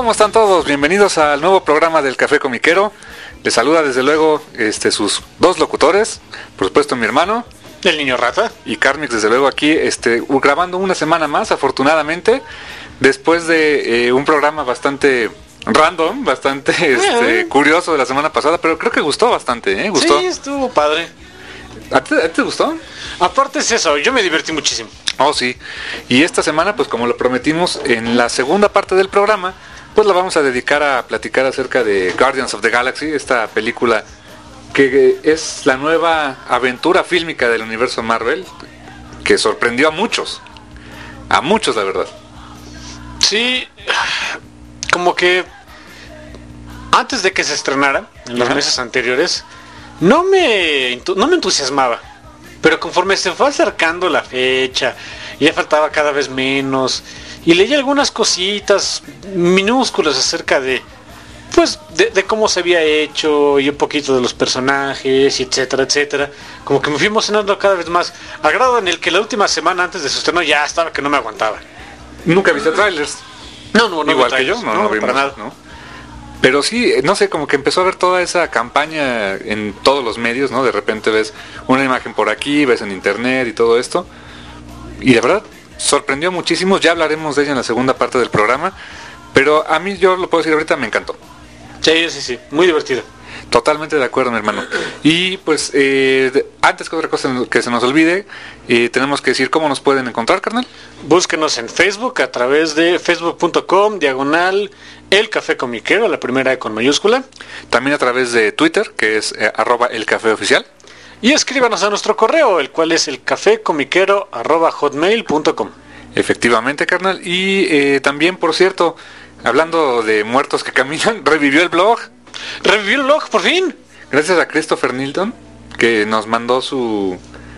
¿Cómo están todos? Bienvenidos al nuevo programa del Café Comiquero. Les saluda desde luego sus dos locutores, por supuesto mi hermano, el niño rata, y Carmix, desde luego aquí grabando una semana más, afortunadamente, después de un programa bastante random, bastante curioso de la semana pasada, pero creo que gustó bastante, ¿Gustó? Sí, estuvo padre. ¿A ti te gustó? Aparte es eso, yo me divertí muchísimo. Oh, sí. Y esta semana, pues como lo prometimos, en la segunda parte del programa, pues la vamos a dedicar a platicar acerca de Guardians of the Galaxy, esta película que es la nueva aventura fílmica del universo Marvel, que sorprendió a muchos la verdad. Sí, como que antes de que se estrenara, en los meses anteriores, no me entusiasmaba. Pero conforme se fue acercando la fecha, y ya faltaba cada vez menos, y leí algunas cositas minúsculas acerca de cómo se había hecho, y un poquito de los personajes, y etcétera, etcétera, como que me fui emocionando cada vez más, a grado en el que la última semana antes de su estreno ya estaba que no me aguantaba. ¿Nunca viste trailers? No, igual que yo, no vimos, para nada. ¿no? Pero sí, no sé, como que empezó a ver toda esa campaña en todos los medios, ¿no? De repente ves una imagen por aquí, ves en internet y todo esto. Y de verdad, sorprendió muchísimo. Ya hablaremos de ella en la segunda parte del programa. Pero a mí, yo lo puedo decir ahorita, me encantó. Sí, muy divertido. Totalmente de acuerdo, mi hermano. Y pues, antes que otra cosa que se nos olvide, tenemos que decir cómo nos pueden encontrar, carnal. Búsquenos en Facebook a través de facebook.com/El Café Comiquero, la primera con mayúscula. También a través de Twitter, que es @elcafeoficial. Y escríbanos a nuestro correo, el cual es elcafecomiquero@hotmail.com. Efectivamente, carnal. Y también, por cierto, hablando de muertos que caminan, revivió el blog. Revivió el blog, por fin. Gracias a Christopher Nilton, que nos mandó su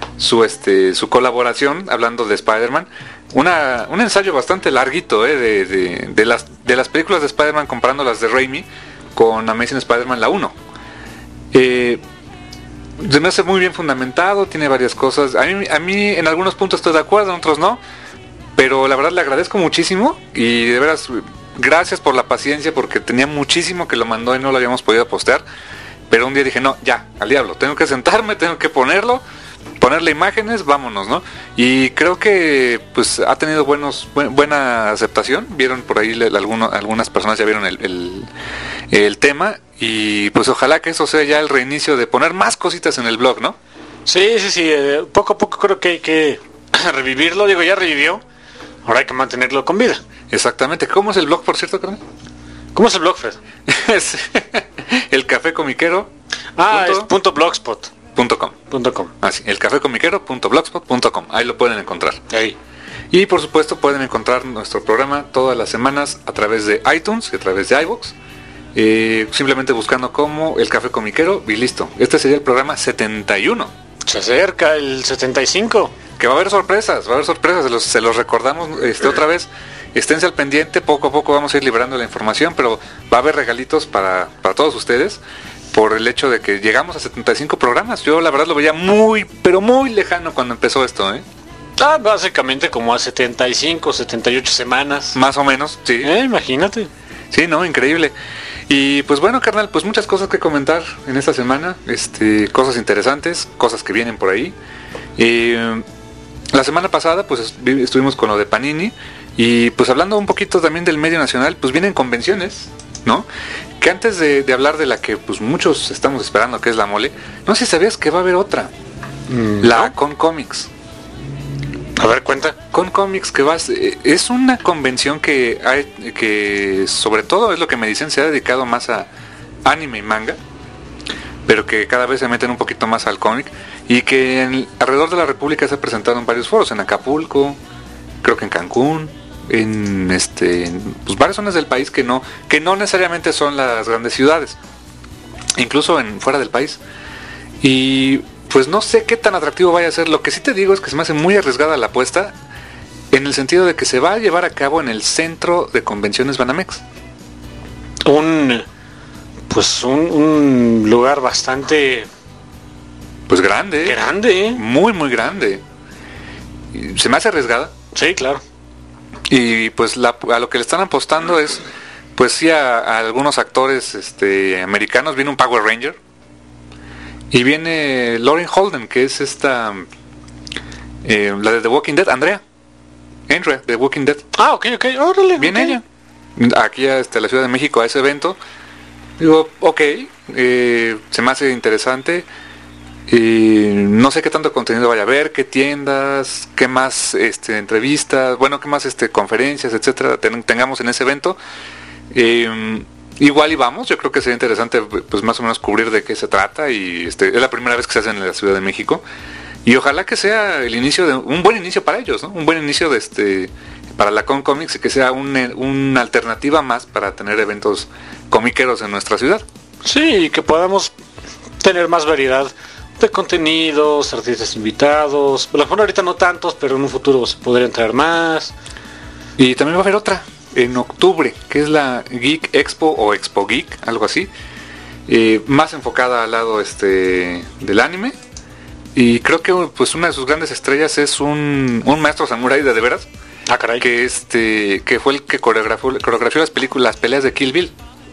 colaboración hablando de Spider-Man. Un ensayo bastante larguito, de las películas de Spider-Man, comparando las de Raimi con Amazing Spider-Man la 1. Se me hace muy bien fundamentado, tiene varias cosas. A mí en algunos puntos estoy de acuerdo, en otros no. Pero la verdad le agradezco muchísimo y de veras gracias por la paciencia, porque tenía muchísimo que lo mandó y no lo habíamos podido postear. Pero un día dije, no, ya, al diablo, tengo que sentarme, tengo que ponerle imágenes, vámonos, ¿no? Y creo que pues ha tenido buena aceptación. Vieron por ahí algunas personas ya vieron el tema, y pues ojalá que eso sea ya el reinicio de poner más cositas en el blog, ¿no? Sí, poco a poco creo que hay que revivirlo. Digo, ya revivió, ahora hay que mantenerlo con vida. Exactamente. ¿Cómo es el blog, por cierto, carnal? ¿Cómo es el blog, Fred? Es el Café Comiquero. Es .blogspot.com. Así, elcafecomiquero.blogspot.com. Ahí lo pueden encontrar. Ahí. Y por supuesto pueden encontrar nuestro programa todas las semanas a través de iTunes y a través de iVoox. Simplemente buscando como El Café Comiquero y listo. Este sería el programa 71. Se acerca el 75. Que va a haber sorpresas, se los recordamos otra vez. Esténse al pendiente, poco a poco vamos a ir liberando la información, pero va a haber regalitos para todos ustedes por el hecho de que llegamos a 75 programas. Yo la verdad lo veía muy, pero muy lejano cuando empezó esto, Básicamente como a 75, 78 semanas. Más o menos, sí. Imagínate. Sí, no, increíble. Y pues bueno, carnal, pues muchas cosas que comentar en esta semana, cosas interesantes, cosas que vienen por ahí. La semana pasada pues estuvimos con lo de Panini, y pues hablando un poquito también del medio nacional, pues vienen convenciones, ¿no? Que antes de hablar de la que pues muchos estamos esperando, que es la mole, no sé si sabías que va a haber otra, la ¿no? Con Comics. A ver, cuenta. Con Comics, es una convención que sobre todo es lo que me dicen, se ha dedicado más a anime y manga, pero que cada vez se meten un poquito más al cómic, y que alrededor de la República se presentaron varios foros, en Acapulco, creo que en Cancún, en pues varias zonas del país que no necesariamente son las grandes ciudades, incluso fuera del país. Y pues no sé qué tan atractivo vaya a ser. Lo que sí te digo es que se me hace muy arriesgada la apuesta, en el sentido de que se va a llevar a cabo en el Centro de Convenciones Banamex. Un lugar bastante pues grande. Grande, muy muy grande. Se me hace arriesgada. Sí, claro. Y pues a lo que le están apostando es pues sí a algunos actores americanos. Viene un Power Ranger y viene Lauren Holden, que es esta la de The Walking Dead, Andrea de The Walking Dead. Ok, órale. Viene okay. ella aquí a la Ciudad de México a ese evento. Digo, ok, se me hace interesante. No sé qué tanto contenido vaya a haber, qué tiendas, qué más entrevistas, bueno, qué más conferencias, etcétera, tengamos en ese evento. Igual y vamos, yo creo que sería interesante pues más o menos cubrir de qué se trata, y es la primera vez que se hace en la Ciudad de México, y ojalá que sea el inicio de un buen inicio para ellos, ¿no? Un buen inicio para la Con Comics, y que sea una alternativa más para tener eventos comiqueros en nuestra ciudad. Sí, que podamos tener más variedad de contenidos, artistas invitados. A lo mejor ahorita no tantos, pero en un futuro se podrían traer más. Y también va a haber otra en octubre, que es la Geek Expo o Expo Geek, algo así, más enfocada al lado del anime. Y creo que pues una de sus grandes estrellas es un maestro samurái de veras. Ah, caray. Que fue el que coreografió las peleas de Kill Bill.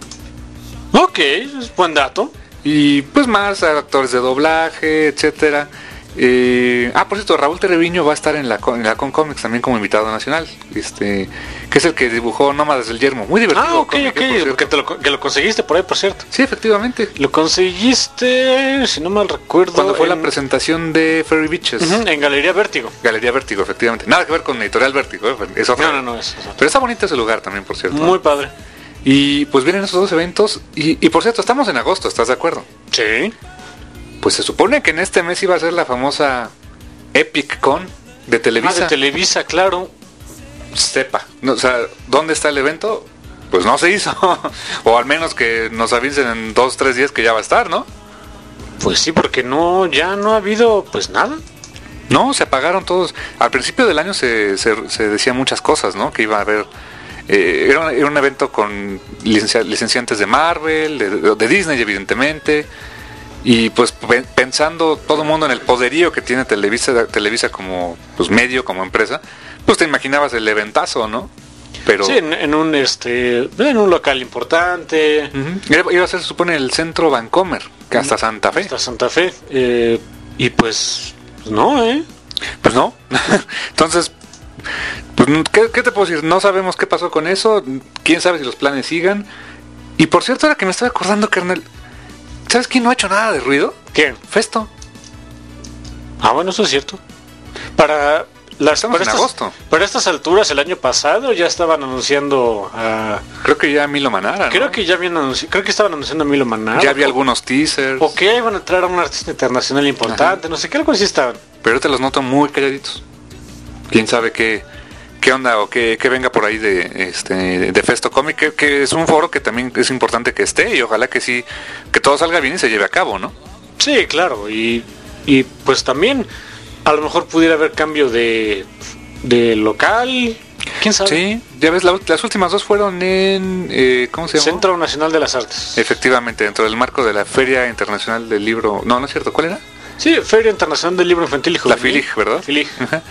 Ok, es buen dato. Y pues más actores de doblaje, etcétera. Por cierto, Raúl Treviño va a estar en la Con Comics también como invitado nacional, que es el que dibujó Nómadas del Yermo, muy divertido. Ok, que lo conseguiste por ahí, por cierto. Sí, efectivamente. Lo conseguiste, si no mal recuerdo, cuando fue la presentación de Fairy Beaches. En Galería Vértigo. Galería Vértigo, efectivamente. Nada que ver con Editorial Vértigo, es otra. No, es Pero está bonito ese lugar también, por cierto. Muy padre. Y pues vienen esos dos eventos, y por cierto, estamos en agosto, ¿estás de acuerdo? Sí. Pues se supone que en este mes iba a ser la famosa Epic Con de Televisa. De Televisa, claro. Sepa, no, o sea, ¿dónde está el evento? Pues no se hizo. O al menos que nos avisen en 2-3 días que ya va a estar, ¿no? Pues sí, porque ya no ha habido pues nada. No, se apagaron todos. Al principio del año se decían muchas cosas, ¿no? Que iba a haber... era un evento con licenciantes de Marvel, de Disney, evidentemente. Y pues pensando todo el mundo en el poderío que tiene Televisa como pues medio, como empresa, pues te imaginabas el eventazo, ¿no? Pero sí, en un local importante. Iba a ser, se supone, el centro Vancomer, que hasta Santa Fe. Hasta Santa Fe. Y pues no, Pues no. Entonces, pues, ¿qué te puedo decir? No sabemos qué pasó con eso. Quién sabe si los planes sigan. Y por cierto, ahora que me estoy acordando, carnal, ¿sabes quién no ha hecho nada de ruido? ¿Quién? Festo. Bueno, eso es cierto. Para agosto. Para estas alturas, el año pasado ya estaban anunciando a... Creo que ya Milo Manara, ¿no? Creo que estaban anunciando a Milo Manara. Ya había algunos teasers. O que iban a traer a un artista internacional importante. Ajá. No sé qué, algo así estaban. Pero te los noto muy calladitos. Quién sabe qué onda o qué venga por ahí de Festo Comic, que es un foro que también es importante que esté, y ojalá que sí, que todo salga bien y se lleve a cabo, ¿no? Sí, claro, y pues también a lo mejor pudiera haber cambio de local, quién sabe. Sí, ya ves, las últimas dos fueron en ¿cómo se llama? Centro Nacional de las Artes. Efectivamente, dentro del marco de la Feria Internacional del Libro. No es cierto, ¿cuál era? Sí, Feria Internacional del Libro Infantil y Juvenil. La FILIG, ¿verdad? FILIG.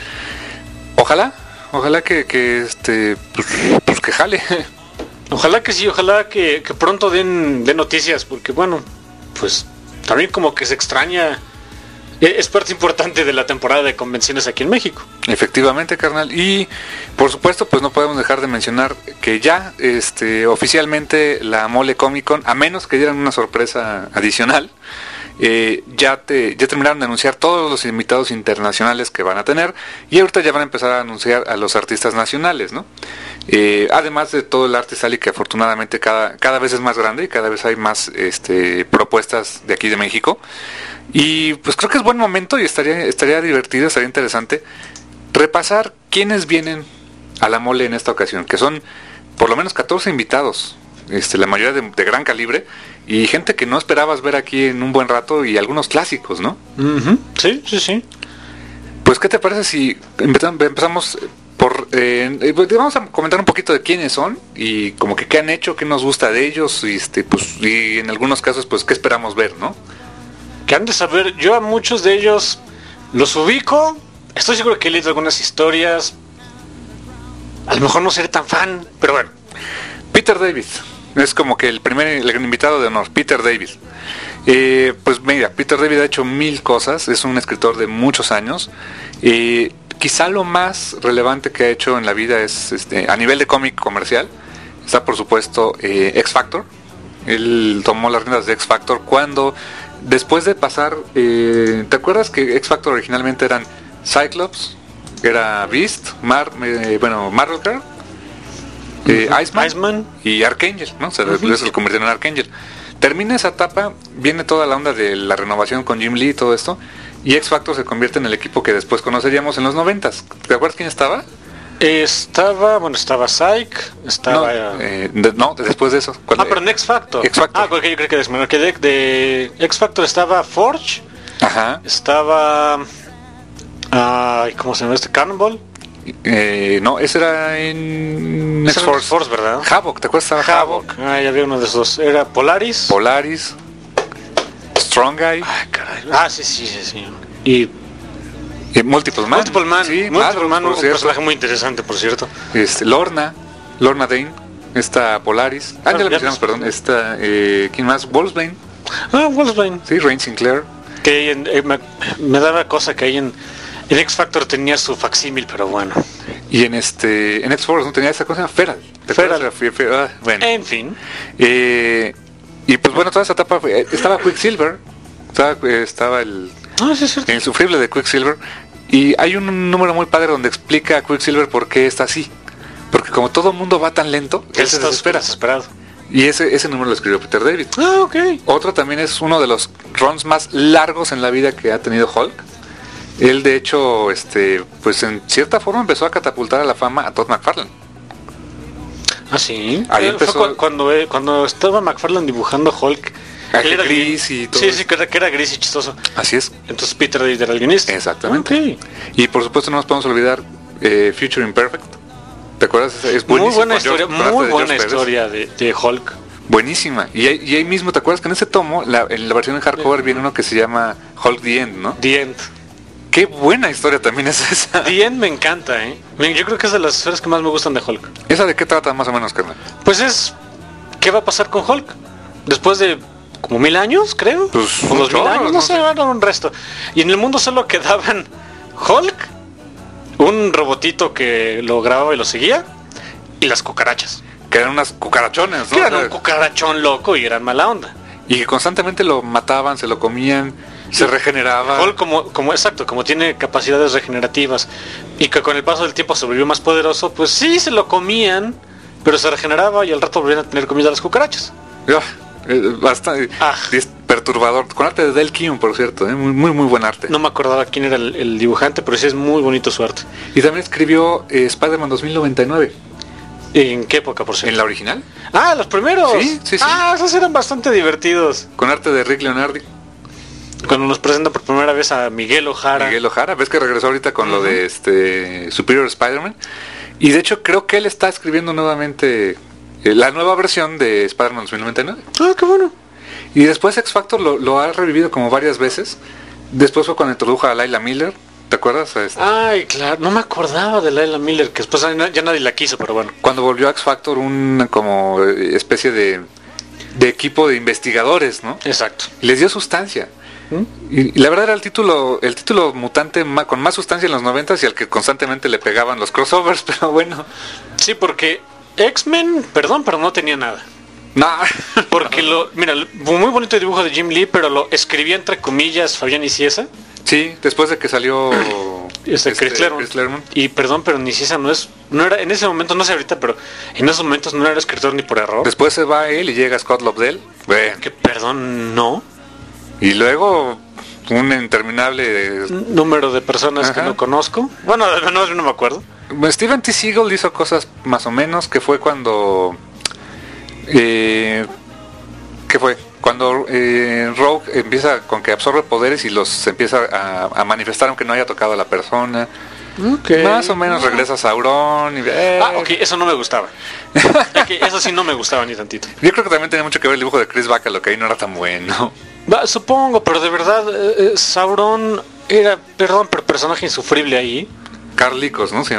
Ojalá que pues que jale. Ojalá que sí, ojalá que pronto den noticias, porque bueno, pues también como que se extraña. Es parte importante de la temporada de convenciones aquí en México. Efectivamente, carnal. Y por supuesto, pues no podemos dejar de mencionar que ya oficialmente la Mole Comic Con, a menos que dieran una sorpresa adicional, ya terminaron de anunciar todos los invitados internacionales que van a tener, y ahorita ya van a empezar a anunciar a los artistas nacionales, ¿no? Además de todo el arte sale, que afortunadamente cada vez es más grande y cada vez hay más propuestas de aquí de México. Y pues creo que es buen momento, y estaría divertido, estaría interesante repasar quiénes vienen a la Mole en esta ocasión, que son por lo menos 14 invitados, la mayoría de gran calibre, y gente que no esperabas ver aquí en un buen rato, y algunos clásicos, ¿no? Uh-huh. Sí. Pues ¿qué te parece si empezamos por... vamos a comentar un poquito de quiénes son, y como que qué han hecho, qué nos gusta de ellos, y en algunos casos pues qué esperamos ver, ¿no? Que han de saber, yo a muchos de ellos los ubico, estoy seguro que he leído algunas historias, a lo mejor no seré tan fan, pero bueno. Peter David. Es como que el invitado de honor, Peter David. Pues mira, Peter David ha hecho 1000 cosas, es un escritor de muchos años. Quizá lo más relevante que ha hecho en la vida es a nivel de cómic comercial. Está por supuesto X Factor. Él tomó las riendas de X Factor cuando, después de pasar, ¿te acuerdas que X Factor originalmente eran Cyclops, era Beast, Marvel Girl, Iceman y Archangel, ¿no? Se lo convirtieron en Archangel. Termina esa etapa, viene toda la onda de la renovación con Jim Lee y todo esto, y X Factor se convierte en el equipo que después conoceríamos en los 90s. ¿Te acuerdas quién estaba? Estaba Psyche, estaba... No, después de eso. Pero en X Factor. Porque yo creo que de X Factor estaba Forge. Ajá. Estaba... ¿cómo se llama este? Cannonball. No, ese era en X-Force, ¿verdad? Havoc, ¿te acuerdas? Estaba Havoc. Ya había uno de esos. Era Polaris, Strong Guy. Caray. Sí. Y Multiple Man. Sí, Multiple Man, un personaje muy interesante, por cierto. Lorna Dane, esta Polaris. Ya le mencionamos, perdón. ¿Quién más? Wolfsbane. Wolfsbane. Sí, Rain Sinclair. Que me daba cosa que ahí en X Factor tenía su facsímil, pero bueno. Y en X-Force no tenía esa cosa, Feral. Bueno. En fin. Y pues bueno, toda esa etapa estaba Quicksilver. Estaba el insufrible de Quicksilver. Y hay un número muy padre donde explica a Quicksilver por qué está así. Porque como todo el mundo va tan lento, él se desespera. Desesperado. Y ese número lo escribió Peter David. Ok. Otro también es uno de los runs más largos en la vida que ha tenido Hulk. Él de hecho, pues en cierta forma empezó a catapultar a la fama a Todd McFarlane. Sí. Ahí empezó. Fue cuando estaba McFarlane dibujando Hulk. Él era gris y todo. Sí, que era gris y chistoso. Así es. Entonces Peter David era el guionista. Exactamente. Okay. Y por supuesto no nos podemos olvidar Future Imperfect. ¿Te acuerdas? Es muy buena historia de Hulk. Buenísima. Y ahí mismo, ¿te acuerdas que en ese tomo, en la versión en hardcover, viene uno que se llama Hulk The End, ¿no? The End. Qué buena historia también es esa. The End me encanta, Yo creo que es de las historias que más me gustan de Hulk. ¿Esa de qué trata más o menos, carnal? Pues es... ¿Qué va a pasar con Hulk? Después de como 1000 años, creo. Pues o 2000 años, no sé, era un resto. Y en el mundo solo quedaban Hulk, un robotito que lo grababa y lo seguía, y las cucarachas. Que eran unas cucarachones, ¿no? Que eran un cucarachón loco y eran mala onda. Y que constantemente lo mataban, se lo comían, se regeneraba. Hulk como tiene capacidades regenerativas y que con el paso del tiempo se volvió más poderoso, pues sí, se lo comían, pero se regeneraba y al rato volvían a tener comida las cucarachas. Bastante perturbador. Con arte de Del Keown, por cierto, muy buen arte. No me acordaba quién era el dibujante, pero sí es muy bonito su arte. Y también escribió Spider-Man 2099. ¿En qué época, por cierto? ¿En la original? Los primeros. Sí. Esos eran bastante divertidos. Con arte de Rick Leonardi. Cuando nos presenta por primera vez a Miguel O'Hara. Ves que regresó ahorita con lo de Superior Spider-Man. Y de hecho creo que él está escribiendo nuevamente la nueva versión de Spider-Man 2099. Qué bueno. Y después X Factor lo ha revivido como varias veces. Después fue cuando introdujo a Layla Miller. ¿Te acuerdas? Ay, claro, no me acordaba de Layla Miller, que después ya nadie la quiso, pero bueno. Cuando volvió a X Factor una como especie de equipo de investigadores, ¿no? Exacto. Y les dio sustancia. Y la verdad era el título mutante con más sustancia en los 90s y al que constantemente le pegaban los crossovers, pero bueno. Sí, porque X-Men, perdón, pero no tenía nada. No. Porque muy bonito el dibujo de Jim Lee, pero lo escribía entre comillas Fabián Nicieza. Sí, después de que salió Chris Claremont. Y perdón, pero Nicieza no era en ese momento, no sé ahorita, pero en esos momentos no era escritor ni por error. Después se va él y llega Scott Lobdell. Bueno. Que perdón, no. Y luego un interminable número de personas que no conozco. Bueno, no me acuerdo. Steven T. Seagal hizo cosas más o menos, que fue cuando ¿qué fue? Cuando Rogue empieza con que absorbe poderes y los empieza a manifestar aunque no haya tocado a la persona. Okay. Más o menos regresa Sauron y ok, eso no me gustaba. Eso sí no me gustaba ni tantito. Yo creo que también tenía mucho que ver el dibujo de Chris Bacalo, que ahí no era tan bueno. Supongo, pero de verdad Sauron era, perdón, pero personaje insufrible ahí. Carlicos, ¿no? Se llamaba.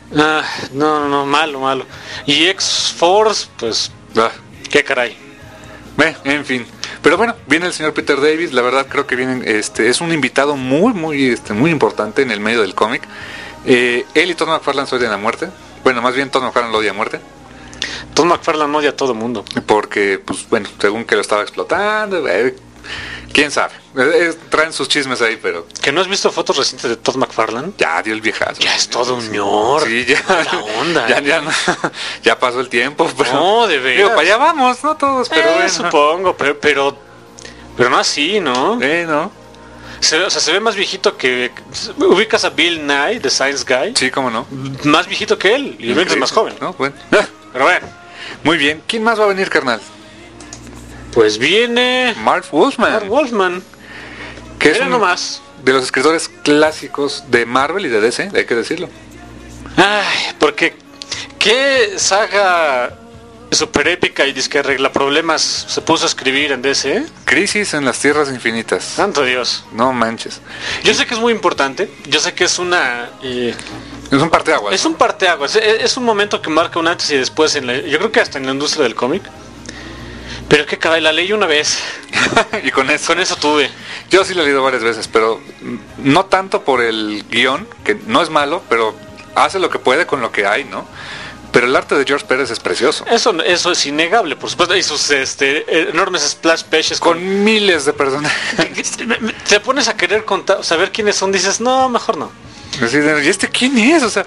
No, malo. Y X-Force, pues, Ah, qué caray. en fin. Pero bueno, viene el señor Peter Davis. La verdad creo que viene, es un invitado muy importante en el medio del cómic. Él y Todd McFarlane se odian a muerte. Bueno, más bien Todd McFarlane lo odia a muerte. Todd McFarlane odia a todo mundo. Porque, pues bueno, según que lo estaba explotando, quién sabe. Traen sus chismes ahí, pero ¿Que no has visto fotos recientes de Todd McFarlane? ya dio el viejazo. Ya es todo un ñor. Sí, ya. La onda. Ya, ya pasó el tiempo. Pero, No, de veras. digo, para allá vamos, ¿no? Todos, pero bueno. Supongo, pero no así, ¿no? ¿No? Se ve más viejito que... ¿Ubicas a Bill Nye, The Science Guy? Sí, cómo no. Más viejito que él, y Bill es más joven. ¿No? Bueno. Pero bueno, Muy bien. ¿Quién más va a venir, carnal? pues viene Marv Wolfman. Mark Wolfman. Que es Mira uno nomás. de los escritores clásicos de Marvel y de DC, hay que decirlo. Ay, porque qué saga super épica y disque arregla problemas se puso a escribir en DC. Crisis en las Tierras Infinitas. Santo Dios. No manches. Yo sé que es muy importante. Yo sé que es una... Es un parteaguas. es un parteaguas. Es un momento que marca un antes y después. Yo creo que hasta en la industria del cómic. Pero que caray, la leí una vez. Y con eso. Con eso tuve. Yo sí lo he leído varias veces, pero no tanto por el guión, que no es malo, pero hace lo que puede con lo que hay, ¿no? Pero el arte de George Pérez es precioso. Eso es innegable, por supuesto. Y sus enormes splash pages Con miles de personas. Te pones a querer contar, saber quiénes son, dices, no, mejor no. Así de, ¿y este quién es? O sea,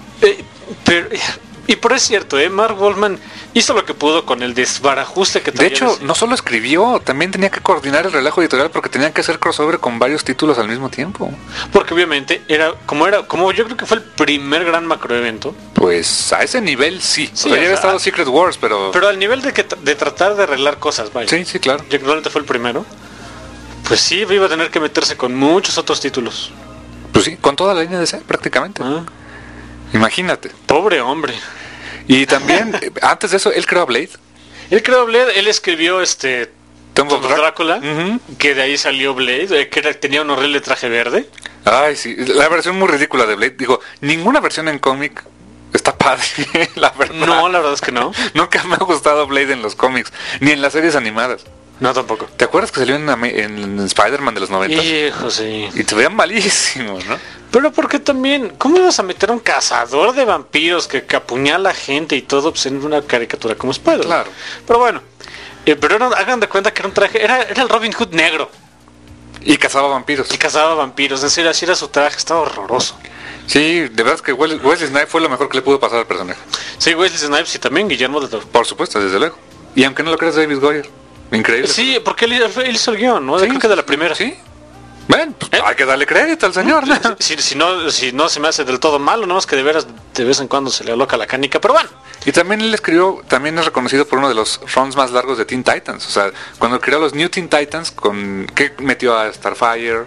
Pero es cierto, Mark Wolfman hizo lo que pudo con el desbarajuste que de traía hecho, DC. no solo escribió, también tenía que coordinar el relajo editorial porque tenían que hacer crossover con varios títulos al mismo tiempo. Porque obviamente como yo creo que fue el primer gran macroevento. Pues a ese nivel sí. Sí, o sea, ya o había sea, estado Secret Wars, pero... Pero al nivel de tratar de arreglar cosas, vaya. Sí, claro. Ya que realmente fue el primero. Pues sí, iba a tener que meterse con muchos otros títulos. Pues sí, con toda la línea de DC prácticamente. Ah, Imagínate. pobre hombre. Y también, antes de eso, él creó a Blade. Él creó Blade, él escribió Tomb of Drácula, Ujú. que de ahí salió Blade, tenía un horrible traje verde. Ay, sí, la versión muy ridícula de Blade. Digo, ninguna versión en cómic está padre, la verdad. No, la verdad es que no. Nunca me ha gustado Blade en los cómics, ni en las series animadas. No, tampoco. ¿Te acuerdas que salió en Spider-Man de los 90? Hijo, sí. Y te veían malísimos, ¿no? Pero porque también, ¿cómo ibas a meter a un cazador de vampiros que apuñala gente y todo pues, en una caricatura como Spider-Man? Claro. Pero bueno, hagan de cuenta que era un traje, era el Robin Hood negro Y cazaba vampiros. y cazaba vampiros. En serio, así era su traje, estaba horroroso. Sí, de verdad que Wesley Snipes fue lo mejor que le pudo pasar al personaje. Sí, Wesley Snipes y también Guillermo del Toro. Por supuesto, desde luego. Y aunque no lo creas, David Goyer. Increíble. Sí, porque él hizo el guión, ¿no? Sí, Creo que de la primera. Sí. Bueno, pues, hay que darle crédito al señor. Si no se me hace del todo malo, no más que de veras de vez en cuando se le aloca la canica, pero bueno. Y también él escribió, también es reconocido por uno de los runs más largos de Teen Titans. O sea, cuando creó los New Teen Titans, que metió a Starfire,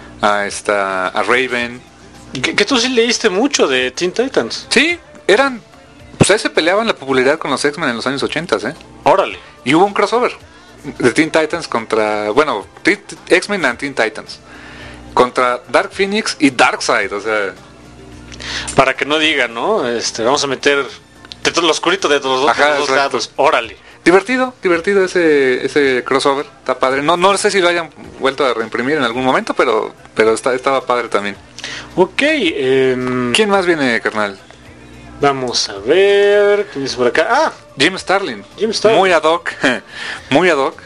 a Raven. Que tú sí leíste mucho de Teen Titans. Sí, pues ahí se peleaban la popularidad con los X-Men en los años 80, ¿eh? Órale. Y hubo un crossover de Teen Titans contra, bueno, X-Men and Teen Titans. Contra Dark Phoenix y Darkseid, o sea... Para que no digan, ¿no? Vamos a meter lo oscurito de los Ajá, dos exacto. lados. Órale. Divertido ese crossover, está padre. No sé si lo hayan vuelto a reimprimir en algún momento, pero estaba padre también. Ok, ¿Quién más viene, carnal? vamos a ver. ¿Qué dice por acá? Ah, Jim Starlin. Jim Starlin. Muy ad hoc. Muy ad hoc.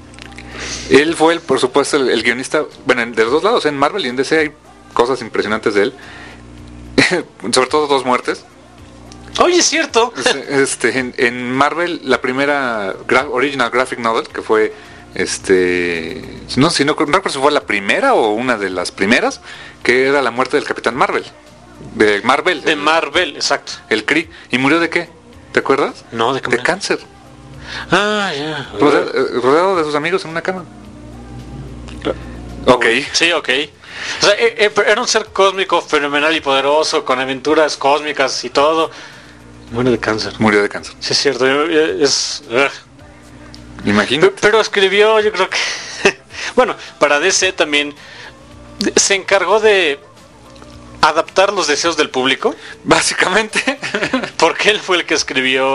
Él fue, por supuesto, el guionista. Bueno, de los dos lados, en Marvel y en DC hay cosas impresionantes de él. Sobre todo dos muertes. oye, es cierto. En Marvel, la primera original graphic novel, que fue no recuerdo si fue la primera o una de las primeras, que era la muerte del Capitán Marvel. De Marvel. De Marvel, exacto. El Kree. ¿Y murió de qué? ¿Te acuerdas? No, ¿de qué? De cáncer. Ah, ya. Rodeado de sus amigos en una cama. Ok. Sí, ok. O sea, era un ser cósmico, fenomenal y poderoso, con aventuras cósmicas y todo. Muere de cáncer. Murió de cáncer. Sí, es cierto. Imagínate. Pero escribió, yo creo que... bueno, para DC también se encargó de captar los deseos del público. Básicamente. Porque él fue el que escribió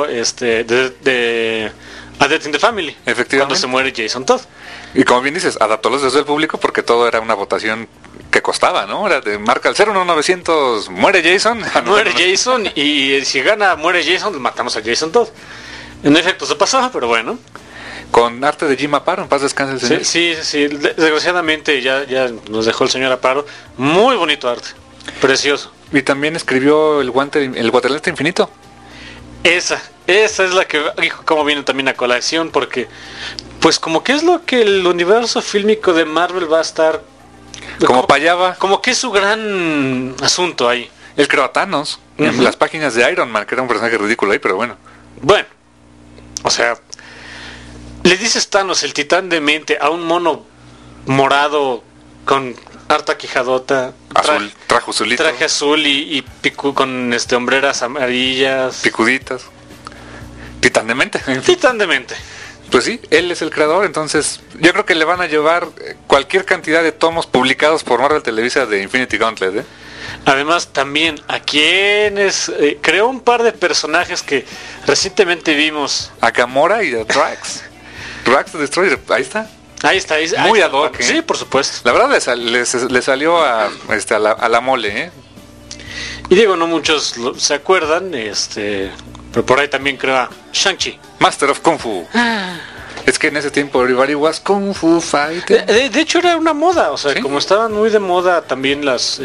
de A Death in the Family. Efectivamente. Cuando se muere Jason Todd. Y como bien dices, adaptó los deseos del público porque todo era una votación que costaba, ¿no? Era de marca el 01900, muere Jason. Muere Jason y si gana muere Jason, matamos a Jason Todd. En efecto se pasaba, pero bueno. Con arte de Jim Aparo, en paz descanse el señor. Sí, desgraciadamente ya nos dejó el señor Aparo. Muy bonito arte, precioso. Y también escribió el Guantelete Infinito. Esa es la que, hijo, como viene también a colación, porque pues como que es lo que el universo fílmico de Marvel va a estar Como payaba. como que es su gran asunto ahí. Él creó a Thanos en las páginas de Iron Man, que era un personaje ridículo ahí, pero bueno. Bueno, o sea, le dices Thanos, el titán de mente, a un mono morado con harta quijadota, Azul, traje azul y con hombreras amarillas, picuditas, titán de mente. titán de mente. Pues sí, él es el creador, entonces yo creo que le van a llevar cualquier cantidad de tomos publicados por Marvel Televisa de Infinity Gauntlet, ¿eh? Además también a quienes creó un par de personajes que recientemente vimos. A Gamora y a Drax. Drax the Destroyer, ahí está. Ahí está. Muy está. ad hoc, ¿eh? Sí, por supuesto. La verdad le salió a la mole, ¿eh? Y digo, no muchos se acuerdan, pero por ahí también creó a Shang-Chi. Master of Kung Fu. Es que en ese tiempo everybody was Kung Fu fighting. De hecho era una moda, o sea, ¿sí? Como estaban muy de moda también las...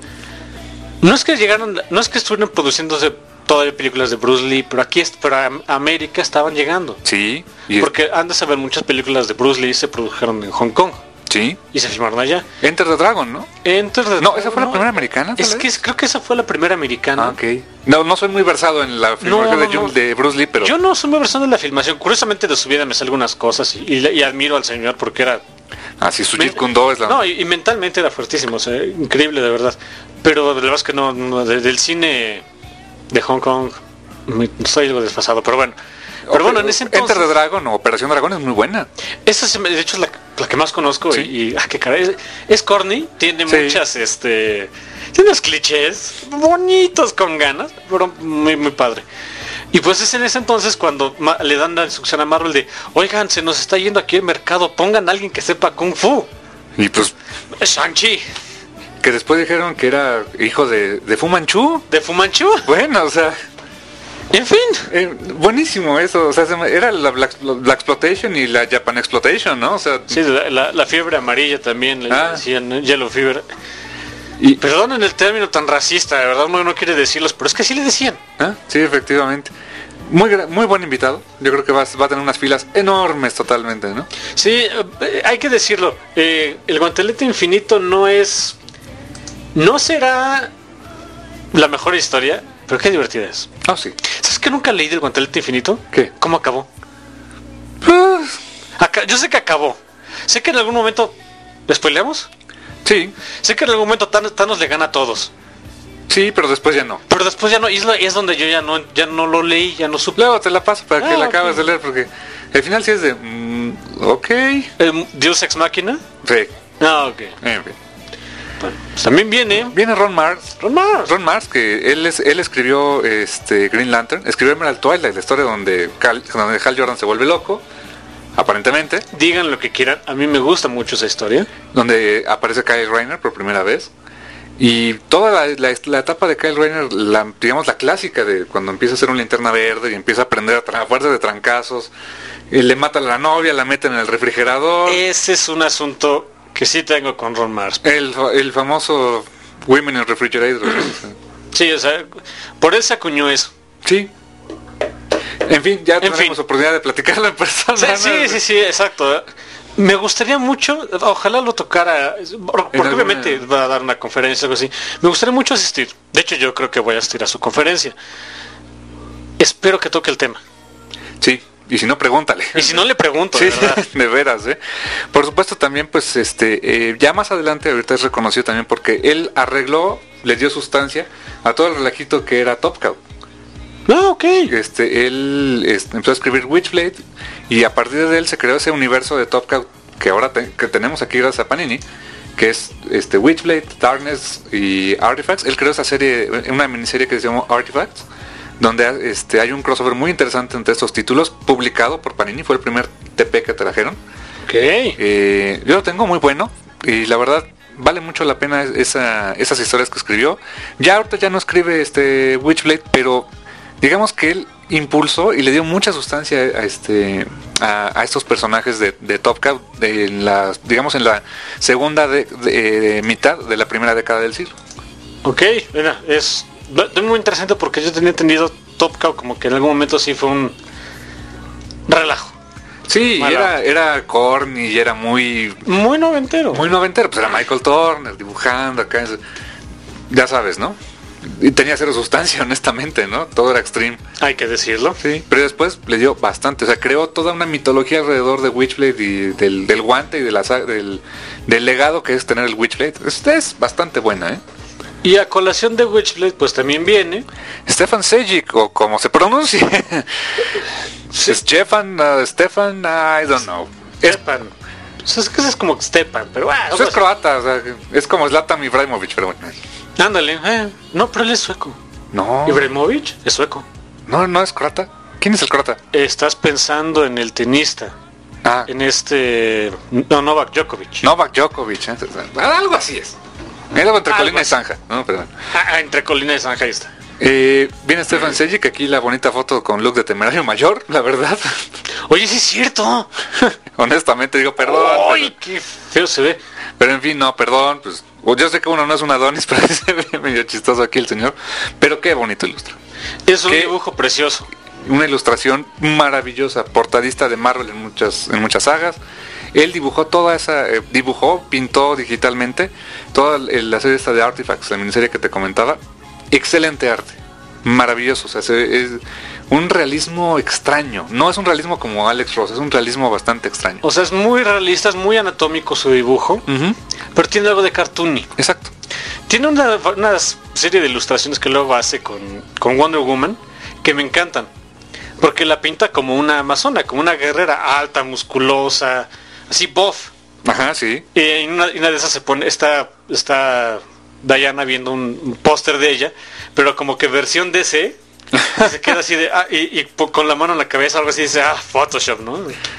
no es que estuvieran produciéndose todavía películas de Bruce Lee, pero a América estaban llegando. Sí. Porque han de saber, muchas películas de Bruce Lee se produjeron en Hong Kong. Sí. Y se filmaron allá. Enter the Dragon, ¿no? No, esa fue la primera americana. Creo que esa fue la primera americana. Ah, ok. No soy muy versado en la filmografía de Bruce Lee, pero... Yo no soy muy versado en la filmación. Curiosamente de su vida me sé algunas cosas y admiro al señor porque era... Ah, sí, su Jeet Kune Do es la... No, y mentalmente era fuertísimo, o sea, increíble de verdad. Pero de verdad es que no del cine de Hong Kong estoy algo desfasado, pero bueno. Pero bueno, en ese entonces... Enter the Dragon o Operación Dragón es muy buena. Esa de hecho es la que más conozco. Sí. Qué caray. Es corny, tiene sí. muchas, tiene unos clichés bonitos con ganas, pero muy, muy padre. Y pues es en ese entonces cuando le dan la instrucción a Marvel de, oigan, se nos está yendo aquí el mercado, pongan a alguien que sepa Kung Fu. Y pues... Shang-Chi. Que después dijeron que era hijo de Fu Manchu. ¿De Fu Manchu? Bueno, o sea... En fin. Buenísimo eso, o sea, era la Black Exploitation y la Japan Exploitation, ¿no? O sea, sí, la fiebre amarilla también, le decían, ¿no? Yellow Fever. Y perdonen el término tan racista, de verdad uno no quiere decirlos, pero es que sí le decían. Sí, efectivamente. Muy buen invitado. Yo creo que va a tener unas filas enormes totalmente, ¿no? Sí, hay que decirlo. El Guantelete Infinito no será la mejor historia, pero qué divertida es. Ah, sí. ¿Sabes que nunca leí del Guantelete Infinito? ¿Qué? ¿Cómo acabó? Yo sé que acabó. Sé que en algún momento... ¿Le spoileamos? Sí. Sé que en algún momento Thanos le gana a todos. Sí, pero después ya no. Pero después ya no, y es donde yo ya no lo leí, ya no supe. Luego te la paso para que la ok. acabes de leer, porque el final sí es de... ok. Deus Ex Machina. Sí. Ok. En fin. Pues también viene Ron Mars. Ron Mars, que él escribió Green Lantern, escribió Emerald Twilight, la historia donde Hal Jordan se vuelve loco, aparentemente. Digan lo que quieran, a mí me gusta mucho esa historia. Donde aparece Kyle Rayner por primera vez. Y toda la etapa de Kyle Rayner, digamos la clásica de cuando empieza a ser un linterna verde y empieza a aprender a fuerza de trancazos, le mata a la novia, la mete en el refrigerador. Ese es un asunto que sí tengo con Ron Mars. El famoso Women in Refrigerator. Sí, o sea, por él se acuñó eso. Sí. En fin, ya tenemos oportunidad de platicarlo en persona. Sí, exacto. Me gustaría mucho, ojalá lo tocara, porque obviamente va a dar una conferencia o algo así. Me gustaría mucho asistir. De hecho, yo creo que voy a asistir a su conferencia. Espero que toque el tema. Sí. Y si no, pregúntale. Y si no, le pregunto, sí, de verdad. De veras, Por supuesto, también, pues, ya más adelante, ahorita es reconocido también porque él le dio sustancia a todo el relajito que era Top Cow. Ah, ok. Él empezó a escribir Witchblade y a partir de él se creó ese universo de Top Cow que ahora que tenemos aquí gracias a Panini, que es Witchblade, Darkness y Artifacts. Él creó esa serie, una miniserie que se llamó Artifacts, donde hay un crossover muy interesante entre estos títulos, publicado por Panini. Fue el primer TP que trajeron. Yo lo tengo muy bueno y la verdad vale mucho la pena esas historias que escribió. Ya ahorita ya no escribe Witchblade, pero digamos que él impulsó y le dio mucha sustancia a estos personajes de Top Cow en la segunda mitad de la primera década del siglo. Ok, mira, es muy interesante porque yo tenía entendido Top Cow como que en algún momento sí fue un relajo. Sí, era corny y era muy noventero. Muy noventero, pues era Michael Turner dibujando acá, ya sabes, ¿no? Y tenía cero sustancia, honestamente, ¿no? Todo era extreme. Hay que decirlo. Sí, pero después le dio bastante, o sea, creó toda una mitología alrededor de Witchblade y del guante y del legado que es tener el Witchblade. Es bastante buena, ¿eh? Y a colación de Witchblade, pues también viene Stefan Sejic, o como se pronuncia. Sí. Stefan, I don't know. Stepan. Es que es como Stepan, pero bueno. Es croata, o sea, es como Zlatan Ibrahimovic, pero bueno. Ándale, no, pero él es sueco. No. Ibrahimovic es sueco. No es croata. ¿Quién es el croata? Estás pensando en el tenista. En Novak Djokovic. Novak Djokovic, algo así es. Era entre Colina y Zanja, no, perdón. Entre Colina y Zanja, ahí está. Viene Stefan Sejic, aquí la bonita foto con look de temerario mayor, la verdad. Oye, sí es cierto. Honestamente digo, perdón. ¡Ay, qué feo se ve! Pero en fin, no, perdón, pues yo sé que uno no es un Adonis, pero se ve medio chistoso aquí el señor. Pero qué bonito ilustra. Es un dibujo precioso. Una ilustración maravillosa, portadista de Marvel en muchas sagas. Él pintó digitalmente toda la serie esta de Artifacts, la miniserie que te comentaba. Excelente arte, maravilloso, o sea, es un realismo extraño. No es un realismo como Alex Ross, es un realismo bastante extraño. O sea, es muy realista, es muy anatómico su dibujo, pero tiene algo de cartoony. Exacto. Tiene una serie de ilustraciones que luego hace con Wonder Woman que me encantan, porque la pinta como una amazona, como una guerrera alta, musculosa, así buff. Ajá, sí. Y en una de esas se pone está Diana viendo un póster de ella, pero como que versión DC, se queda así de y con la mano en la cabeza, algo así, dice Photoshop, ¿no?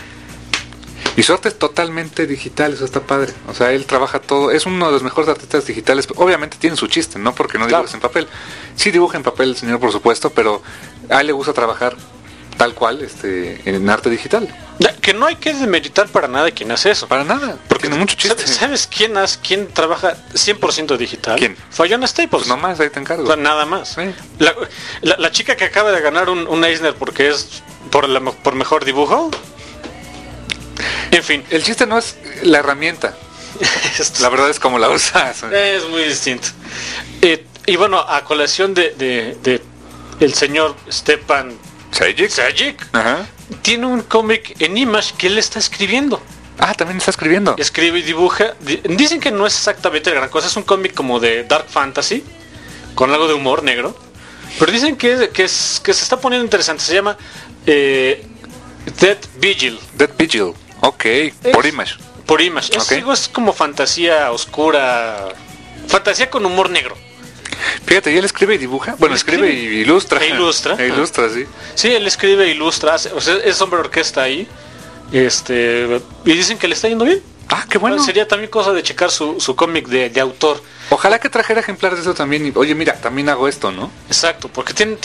Y su arte es totalmente digital, eso está padre. O sea, él trabaja todo, es uno de los mejores artistas digitales. Obviamente tiene su chiste, ¿no? Porque no dibujas en papel. Sí dibuja en papel el señor, por supuesto, pero a él le gusta trabajar tal cual en arte digital. Que no hay que demeritar para nada quien hace eso. Para nada, porque tiene mucho chiste. ¿Sabes quién trabaja 100% digital? ¿Quién? Fiona Staples. Pues nomás, ahí te encargo. O sea, nada más. Sí. La chica que acaba de ganar un Eisner porque es por mejor dibujo. En fin. El chiste no es la herramienta. La verdad es como la usas. Es muy distinto. Y bueno, a colación de el señor Stepan Sejic, tiene un cómic en Image que él está escribiendo. También está escribiendo. Escribe y dibuja. Dicen que no es exactamente gran cosa, es un cómic como de Dark Fantasy, con algo de humor negro. Pero dicen que se está poniendo interesante. Se llama Dead Vigil. Dead Vigil, ok, por Image. Por Image. Es como fantasía oscura, fantasía con humor negro. Fíjate, ¿y él escribe y dibuja? Bueno, escribe y ilustra. E ilustra. Sí. Sí, él escribe e ilustra. O sea, es hombre orquesta ahí. Y dicen que le está yendo bien. Qué bueno. Sería también cosa de checar su cómic de autor. Ojalá que trajera ejemplares de eso también. Oye, mira, también hago esto, ¿no? Exacto, porque tiene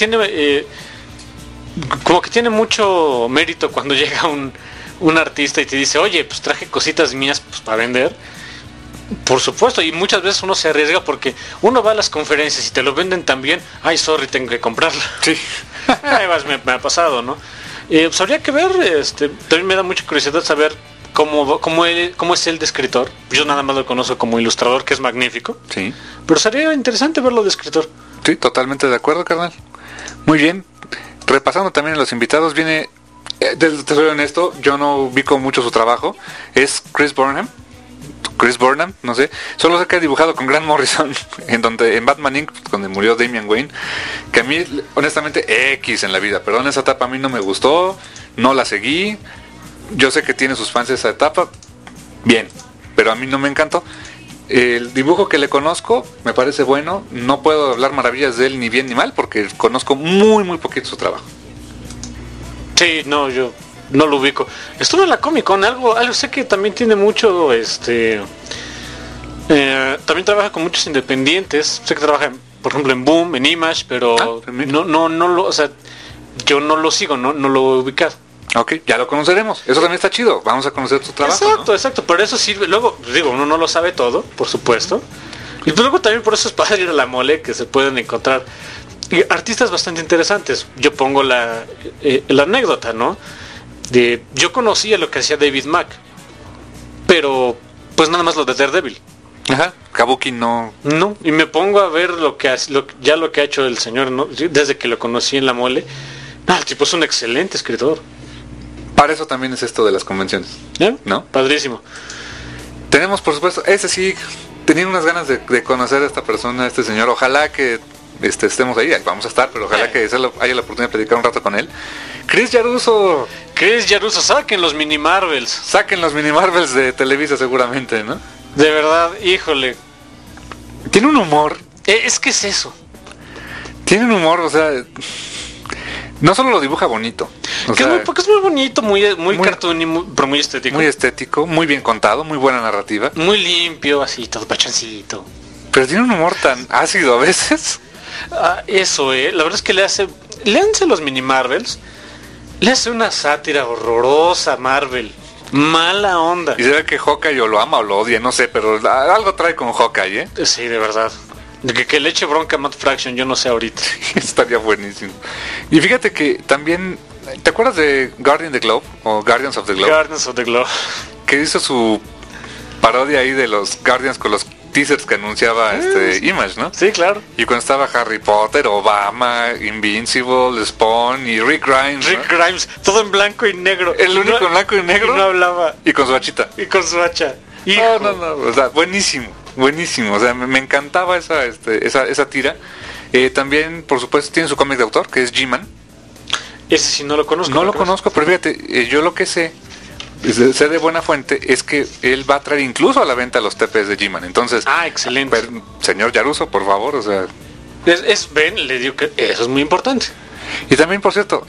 como que tiene mucho mérito cuando llega un artista y te dice, oye, pues traje cositas mías pues, para vender. Por supuesto, y muchas veces uno se arriesga porque uno va a las conferencias y te lo venden también. Ay, sorry, tengo que comprarla. Sí. Además me ha pasado, ¿no? Pues habría que ver, también me da mucha curiosidad saber cómo es él de escritor. Yo nada más lo conozco como ilustrador, que es magnífico. Sí. Pero sería interesante verlo de escritor. Sí, totalmente de acuerdo, carnal. Muy bien. Repasando también a los invitados, viene, te soy honesto, yo no ubico mucho su trabajo. Es Chris Burnham, no sé. Solo sé que ha dibujado con Grant Morrison en Batman Inc., donde murió Damian Wayne, que a mí, honestamente, X en la vida. Perdón, esa etapa a mí no me gustó, no la seguí. Yo sé que tiene sus fans esa etapa, bien, pero a mí no me encantó. el dibujo que le conozco me parece bueno. No puedo hablar maravillas de él ni bien ni mal porque conozco muy muy poquito su trabajo. Sí, no, yo no lo ubico. Estuve en la Comic Con, algo sé que también tiene mucho, también trabaja con muchos independientes. Sé que trabaja, por ejemplo, en Boom, en Image, pero o sea, yo no lo sigo, no lo he ubicado. Ok, ya lo conoceremos. Eso también está chido. Vamos a conocer su trabajo. Exacto, ¿no? exacto. Pero eso sirve. Luego, digo, uno no lo sabe todo, por supuesto. Y luego también por eso es padre ir a la mole, que se pueden encontrar artistas bastante interesantes. Yo pongo la anécdota, ¿no? Yo conocía lo que hacía David Mack, pero pues nada más lo de Daredevil. Ajá, Kabuki no. No, y me pongo a ver lo que ha hecho el señor, ¿no? Desde que lo conocí en la mole. El tipo es un excelente escritor. Para eso también es esto de las convenciones, ¿no? Padrísimo. Tenemos, por supuesto, ese sí, tenía unas ganas de conocer a esta persona, a este señor. Ojalá que estemos ahí vamos a estar, pero ojalá que haya la oportunidad de platicar un rato con él. Chris Yaruso, saquen los mini Marvels. Saquen los mini Marvels de Televisa seguramente, ¿no? De verdad, híjole. Tiene un humor. Es que es eso. Tiene un humor, o sea, no solo lo dibuja bonito. Porque es muy bonito, muy cartoon, pero muy estético. Muy estético, muy bien contado, muy buena narrativa. Muy limpio, así, todo pachoncito. Pero tiene un humor tan ácido a veces. Eso, la verdad es que léanse los mini Marvels, le hace una sátira horrorosa a Marvel, mala onda. Y se ve que Hawkeye o lo ama o lo odia, no sé, pero algo trae con Hawkeye, ¿eh? Sí, de verdad. Que le eche bronca a Matt Fraction, yo no sé ahorita. Estaría buenísimo. Y fíjate que también, ¿te acuerdas de Guardian the Globe? O Guardians of the Globe. Guardians of the Globe. Que hizo su parodia ahí de los Guardians con los teasers que anunciaba Image, ¿no? Sí, claro. Y cuando estaba Harry Potter, Obama, Invincible, Spawn y Rick Grimes. Rick Grimes, todo en blanco y negro. El único en blanco y negro. Y no hablaba. Y con su hachita. Y con su hacha. No, o sea, buenísimo. O sea, me encantaba esa tira. También, por supuesto, tiene su cómic de autor, que es G-Man. Ese sí no lo conozco. No lo conozco, pero fíjate, yo lo que sé de buena fuente es que él va a traer incluso a la venta los TPs de G-Man. Entonces, excelente. Señor Yaruso, por favor, o sea. Le digo que eso es muy importante. Y también, por cierto,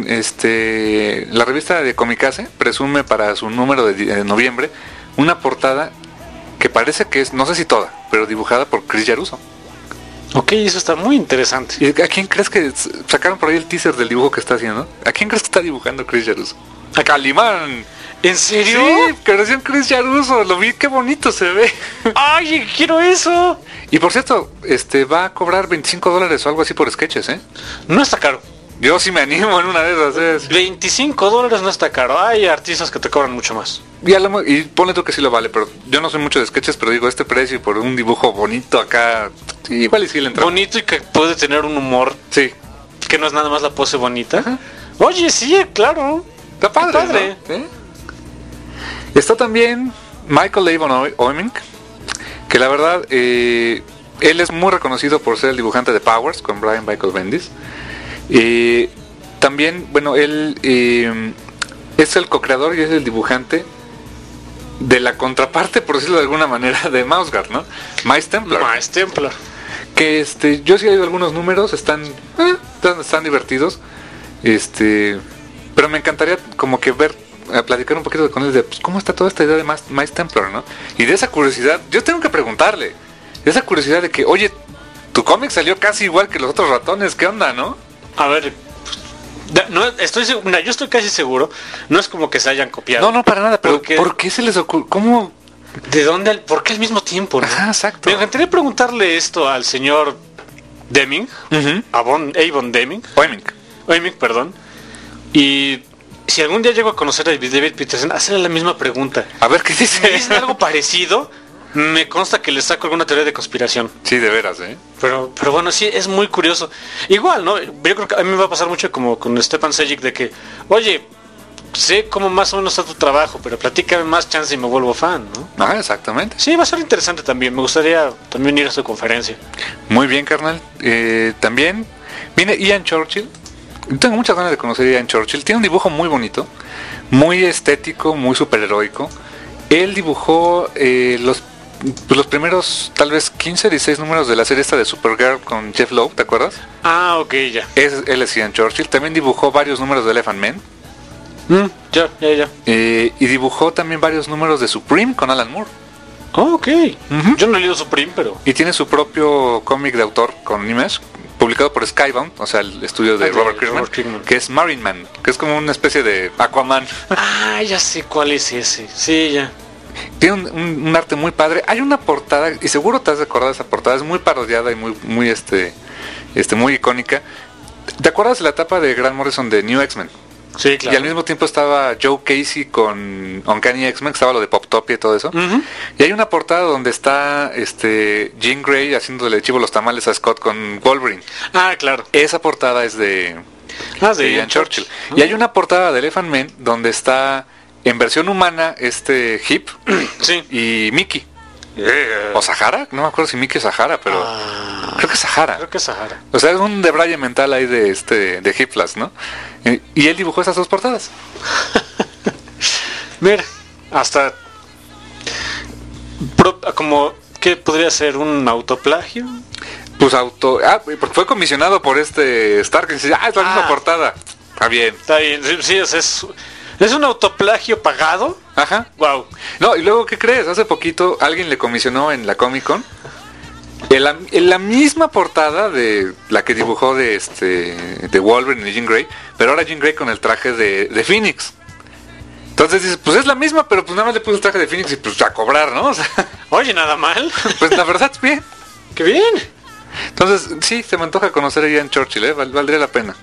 la revista de Comicase presume para su número de noviembre una portada que parece que es, no sé si toda, pero dibujada por Chris Yaruso. Ok, eso está muy interesante. ¿Y a quién crees que sacaron por ahí el teaser del dibujo que está haciendo? ¿A quién crees que está dibujando Chris Yaruso? ¡A Calimán! ¿En serio? Sí, creación Chris Yaruso, lo vi, qué bonito se ve. ¡Ay, quiero eso! Y por cierto, va a cobrar $25 o algo así por sketches, ¿eh? No está caro. Yo sí me animo en una de esas. $25 no está caro. Hay artistas que te cobran mucho más. Y ponle tú que sí lo vale, pero yo no soy mucho de sketches, pero digo, este precio por un dibujo bonito acá, sí, igual y sí le entra. Bonito y que puede tener un humor. Sí. Que no es nada más la pose bonita. Ajá. Oye, sí, claro. Está padre. ¿No? ¿Sí? Está también Michael Avon Oeming, que la verdad, él es muy reconocido por ser el dibujante de Powers con Brian Michael Bendis. También, bueno, él es el co-creador y es el dibujante de la contraparte, por decirlo de alguna manera, de Mouse Guard, ¿no? Mice Templar. Que yo sí he oído algunos números, están divertidos. Pero me encantaría como que platicar un poquito con él de pues, cómo está toda esta idea de Mice Templar, ¿no? Y de esa curiosidad, yo tengo que preguntarle, de esa curiosidad de que, oye, tu cómic salió casi igual que los otros ratones, ¿qué onda, no? A ver, yo estoy casi seguro, no es como que se hayan copiado. No, para nada, pero ¿por qué se les ocurre? ¿Cómo? ¿De dónde? ¿Por qué al mismo tiempo? ¿No? Ajá, exacto. Me encantaría preguntarle esto al señor Deming, Avon Deming. Oeming, perdón. Y si algún día llego a conocer a David Peterson, hacerle la misma pregunta. A ver qué dice. Si dicen algo parecido, me consta que le saco alguna teoría de conspiración. Sí, de veras, ¿eh? Pero bueno, sí, es muy curioso. Igual, ¿no? Yo creo que a mí me va a pasar mucho como con Stepan Sejic de que, oye, sé cómo más o menos está tu trabajo, pero platícame más chance y me vuelvo fan, ¿no? Ah, exactamente. Sí, va a ser interesante también. Me gustaría también ir a su conferencia. Muy bien, carnal. También viene Ian Churchill. Tengo muchas ganas de conocer a Ian Churchill. Tiene un dibujo muy bonito, muy estético, muy superheroico. Él dibujó pues, los primeros tal vez 15, 16 números de la serie esta de Supergirl con Jeff Loeb, ¿te acuerdas? Ah, ok, ya. Él es Ian Churchill. También dibujó varios números de Elephant Man. Ya. Y dibujó también varios números de Supreme con Alan Moore. Oh, ok. Ujú. Yo no he leído Supreme, pero... Y tiene su propio cómic de autor con Image, publicado por Skybound, o sea, el estudio de Robert Kirkman, que es Marine Man, que es como una especie de Aquaman. Ah, ya sé cuál es ese. Sí, ya. Tiene un arte muy padre. Hay una portada, y seguro te has acordado de esa portada, es muy parodiada y muy muy icónica. ¿Te acuerdas de la etapa de Grant Morrison de New X-Men? Sí, claro. Y al mismo tiempo estaba Joe Casey con Uncanny X-Men, que estaba lo de Poptopia y todo eso. Ujú. Y hay una portada donde está Jean Grey haciéndole chivo los tamales a Scott con Wolverine. Ah, claro. Esa portada es de Ian Churchill. Y hay una portada de Elephant Man donde está en versión humana Hip Sí. y Mickey. ¿O Sahara? No me acuerdo si Mickey o Sahara, pero creo que es Sahara. Creo que es Sahara. O sea, es un debraye mental ahí de Hip Flash, ¿no? Y él dibujó esas dos portadas. Mira, hasta... como... ¿Qué podría ser? ¿Un autoplagio? Pues porque fue comisionado por Stark y dice, es la misma portada. Está bien. Está bien, sí, es un autoplagio pagado. Ajá. Wow. No, y luego, ¿qué crees? Hace poquito alguien le comisionó en la Comic Con en la misma portada de la que dibujó de Wolverine y Jean Grey, pero ahora Jean Grey con el traje de Phoenix. Entonces dices, pues es la misma, pero pues nada más le puse el traje de Phoenix y pues a cobrar, ¿no? O sea, Oye, nada mal. pues la verdad es bien. ¡Qué bien! Entonces, sí, se me antoja conocer a Ian Churchill, valdría la pena.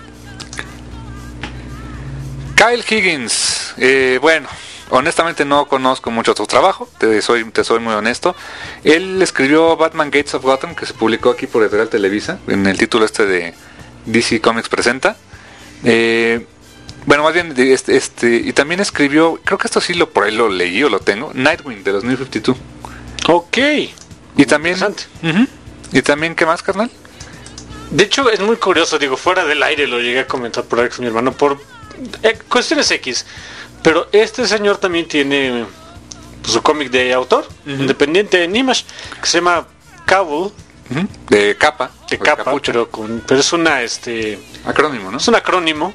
Kyle Higgins, bueno, honestamente no conozco mucho su trabajo, te soy muy honesto. Él escribió Batman Gates of Gotham, que se publicó aquí por Editorial Televisa, en el título de DC Comics Presenta. Bueno, más bien, y también escribió, creo que esto sí por ahí lo leí o lo tengo, Nightwing de los New 52. Ok. Y también... Interesante. ¿Y también qué más, carnal? De hecho, es muy curioso, digo, fuera del aire lo llegué a comentar por ahí con mi hermano, por cuestiones X. Pero este señor también tiene su cómic de autor, independiente en Image, que se llama Cable. De capa. De capa, pero es una acrónimo, ¿no? Es un acrónimo.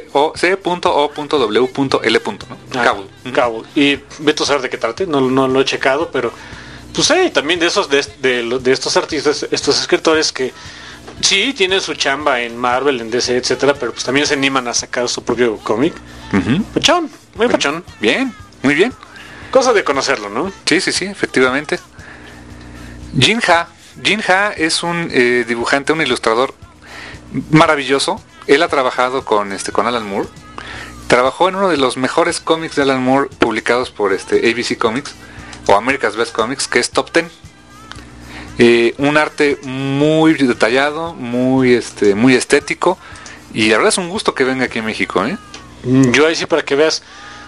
C.O.W.L. ¿no? Cable. Cable. Y vete a saber de qué trate, no lo he checado, pero pues también de esos de estos artistas, estos escritores que sí tienen su chamba en Marvel, en DC, etcétera, pero pues también se animan a sacar su propio cómic. Pachón, muy pachón. Bien, muy bien. Cosa de conocerlo, ¿no? Sí, efectivamente. Jin Ha es un dibujante, un ilustrador maravilloso. Él ha trabajado con Alan Moore. Trabajó en uno de los mejores cómics de Alan Moore publicados por ABC Comics o America's Best Comics, que es Top Ten. Un arte muy detallado, muy estético, y la verdad es un gusto que venga aquí a México, ¿eh? Yo ahí sí, para que veas,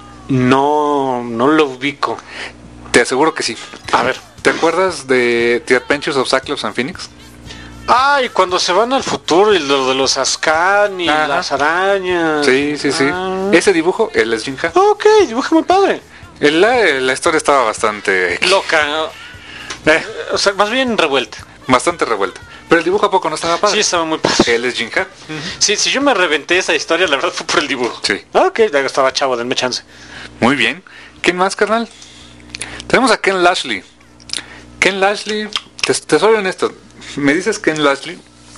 no lo ubico. Te aseguro que sí. A ver, ¿te acuerdas de The Adventures of Cyclops and Phoenix? Y cuando se van al futuro y lo de los Ascan y las arañas. Sí. Ese dibujo, él es Jin Ha. Ok, dibuja muy padre. La historia estaba bastante loca. O sea, más bien revuelta. Bastante revuelta. Pero el dibujo a poco no estaba padre. Sí, estaba muy padre. Él es Jin Ha. Sí, si yo me reventé esa historia, la verdad fue por el dibujo. Sí. Ok, ya estaba chavo, denme chance. Muy bien. ¿Quién más, carnal? Tenemos a Ken Lashley. Ken Lashley, te soy honesto. Me dices Ken Lashley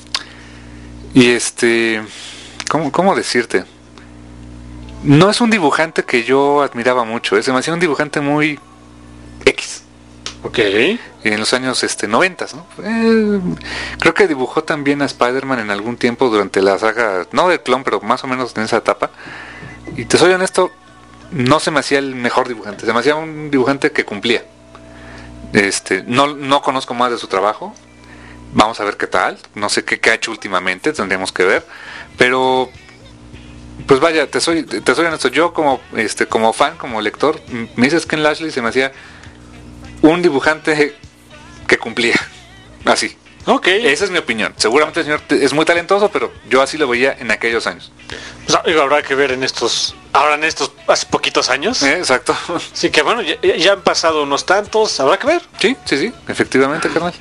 y ¿cómo decirte? No es un dibujante que yo admiraba mucho. Se me hacía un dibujante muy X. Ok. En los años 90, ¿no? Creo que dibujó también a Spider-Man en algún tiempo durante la saga, no del clon, pero más o menos en esa etapa. Y te soy honesto, no se me hacía el mejor dibujante. Se me hacía un dibujante que cumplía. No conozco más de su trabajo. Vamos a ver qué tal. No sé qué ha hecho últimamente, tendríamos que ver. Pero pues vaya, te soy honesto, yo como fan, como lector, me dices que en Lashley se me hacía un dibujante que cumplía. Así. Ok. Esa es mi opinión. Seguramente el señor es muy talentoso, pero yo así lo veía en aquellos años. Pues, habrá que ver hace poquitos años. Exacto. Sí que bueno, ya han pasado unos tantos, habrá que ver. Sí, efectivamente, carnal.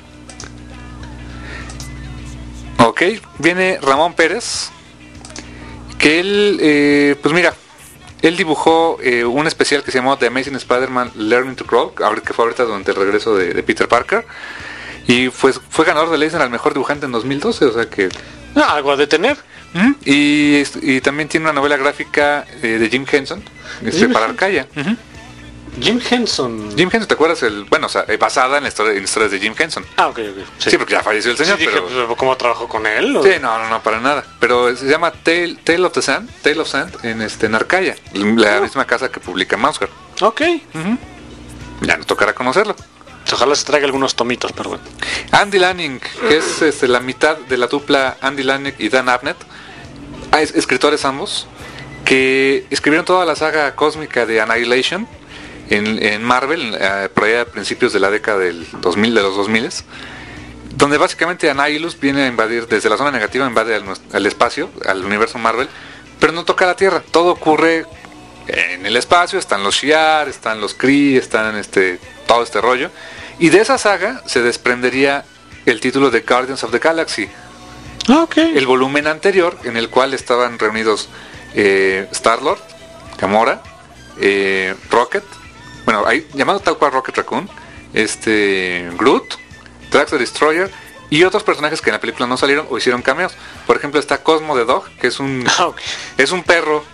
Ok, viene Ramón Pérez, que él, pues mira, él dibujó un especial que se llamó The Amazing Spider-Man Learning to Crawl, que fue ahorita durante el regreso de Peter Parker, y fue ganador de Eisner al mejor dibujante en 2012, o sea que... algo a detener. Y también tiene una novela gráfica de Jim Henson, para Arcadia. Jim Henson, ¿te acuerdas? Basada en historias de Jim Henson. ok. Sí, porque ya falleció el señor. Sí, dije, pero ¿cómo trabajó con él? Sí, no, para nada. Pero se llama Tale of Sand en Arcadia, la misma casa que publica Mouseherd. Ok. Ya nos tocará conocerlo. Ojalá se traiga algunos tomitos, pero bueno. Andy Lanning, que es la mitad de la dupla Andy Lanning y Dan Abnett, escritores ambos, que escribieron toda la saga cósmica de Annihilation en Marvel, por allá a principios de la década del 2000, de los 2000, donde básicamente Annihilus viene a invadir, desde la zona negativa invade al espacio, al universo Marvel, pero no toca la Tierra. Todo ocurre en el espacio, están los Shi'ar, están los Kree, están todo este rollo. Y de esa saga se desprendería el título de Guardians of the Galaxy. El volumen anterior, en el cual estaban reunidos Star-Lord, Gamora, Rocket, bueno, ahí llamado tal cual Rocket Raccoon, Groot, Drax the Destroyer y otros personajes que en la película no salieron o hicieron cameos. Por ejemplo, está Cosmo the Dog, que es un perro,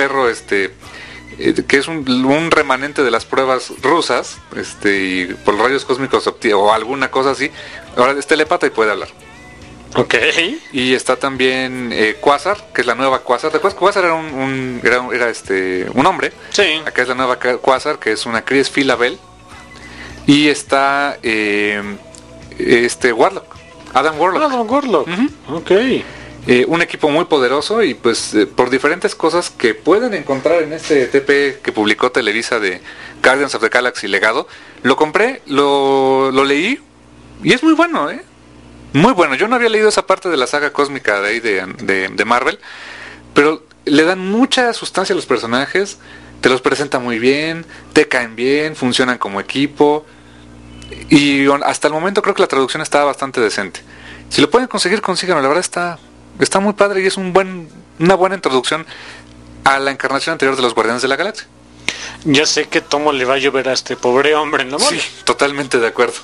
que es un remanente de las pruebas rusas, y por los rayos cósmicos o alguna cosa así. Ahora es telépata y puede hablar. Ok. Y está también Quasar, que es la nueva Quasar. ¿Te acuerdas? Quasar era un hombre. Sí. Acá es la nueva Quasar, que es una Chris Philabel. Y está Warlock, Adam Warlock. Ok. Un equipo muy poderoso y pues por diferentes cosas que pueden encontrar en este TP que publicó Televisa de Guardians of the Galaxy Legado, lo compré, lo leí y es muy bueno, muy bueno. Yo no había leído esa parte de la saga cósmica de ahí de Marvel, pero le dan mucha sustancia a los personajes, te los presenta muy bien, te caen bien, funcionan como equipo y hasta el momento creo que la traducción está bastante decente. Si lo pueden conseguir, consíganlo, la verdad está muy padre y es una buena introducción a la encarnación anterior de los Guardianes de la Galaxia. Ya sé que Tomo le va a llover a este pobre hombre en la mole. Sí, totalmente de acuerdo.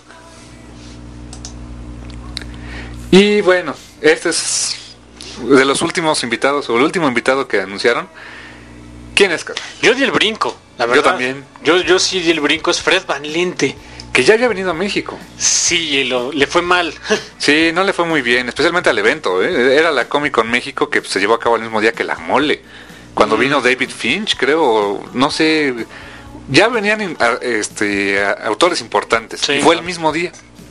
Y bueno, este es de los últimos invitados, o el último invitado que anunciaron. ¿Quién es, Carlos? Yo di el brinco, la verdad. Yo también. Yo sí di el brinco, es Fred Van Lente. Que ya había venido a México. Sí, le fue mal. Sí, no le fue muy bien, especialmente al evento. Era la Comic Con México que se llevó a cabo el mismo día que la Mole. Cuando vino David Finch, creo, no sé, ya venían autores importantes. Sí, y fue el mismo día.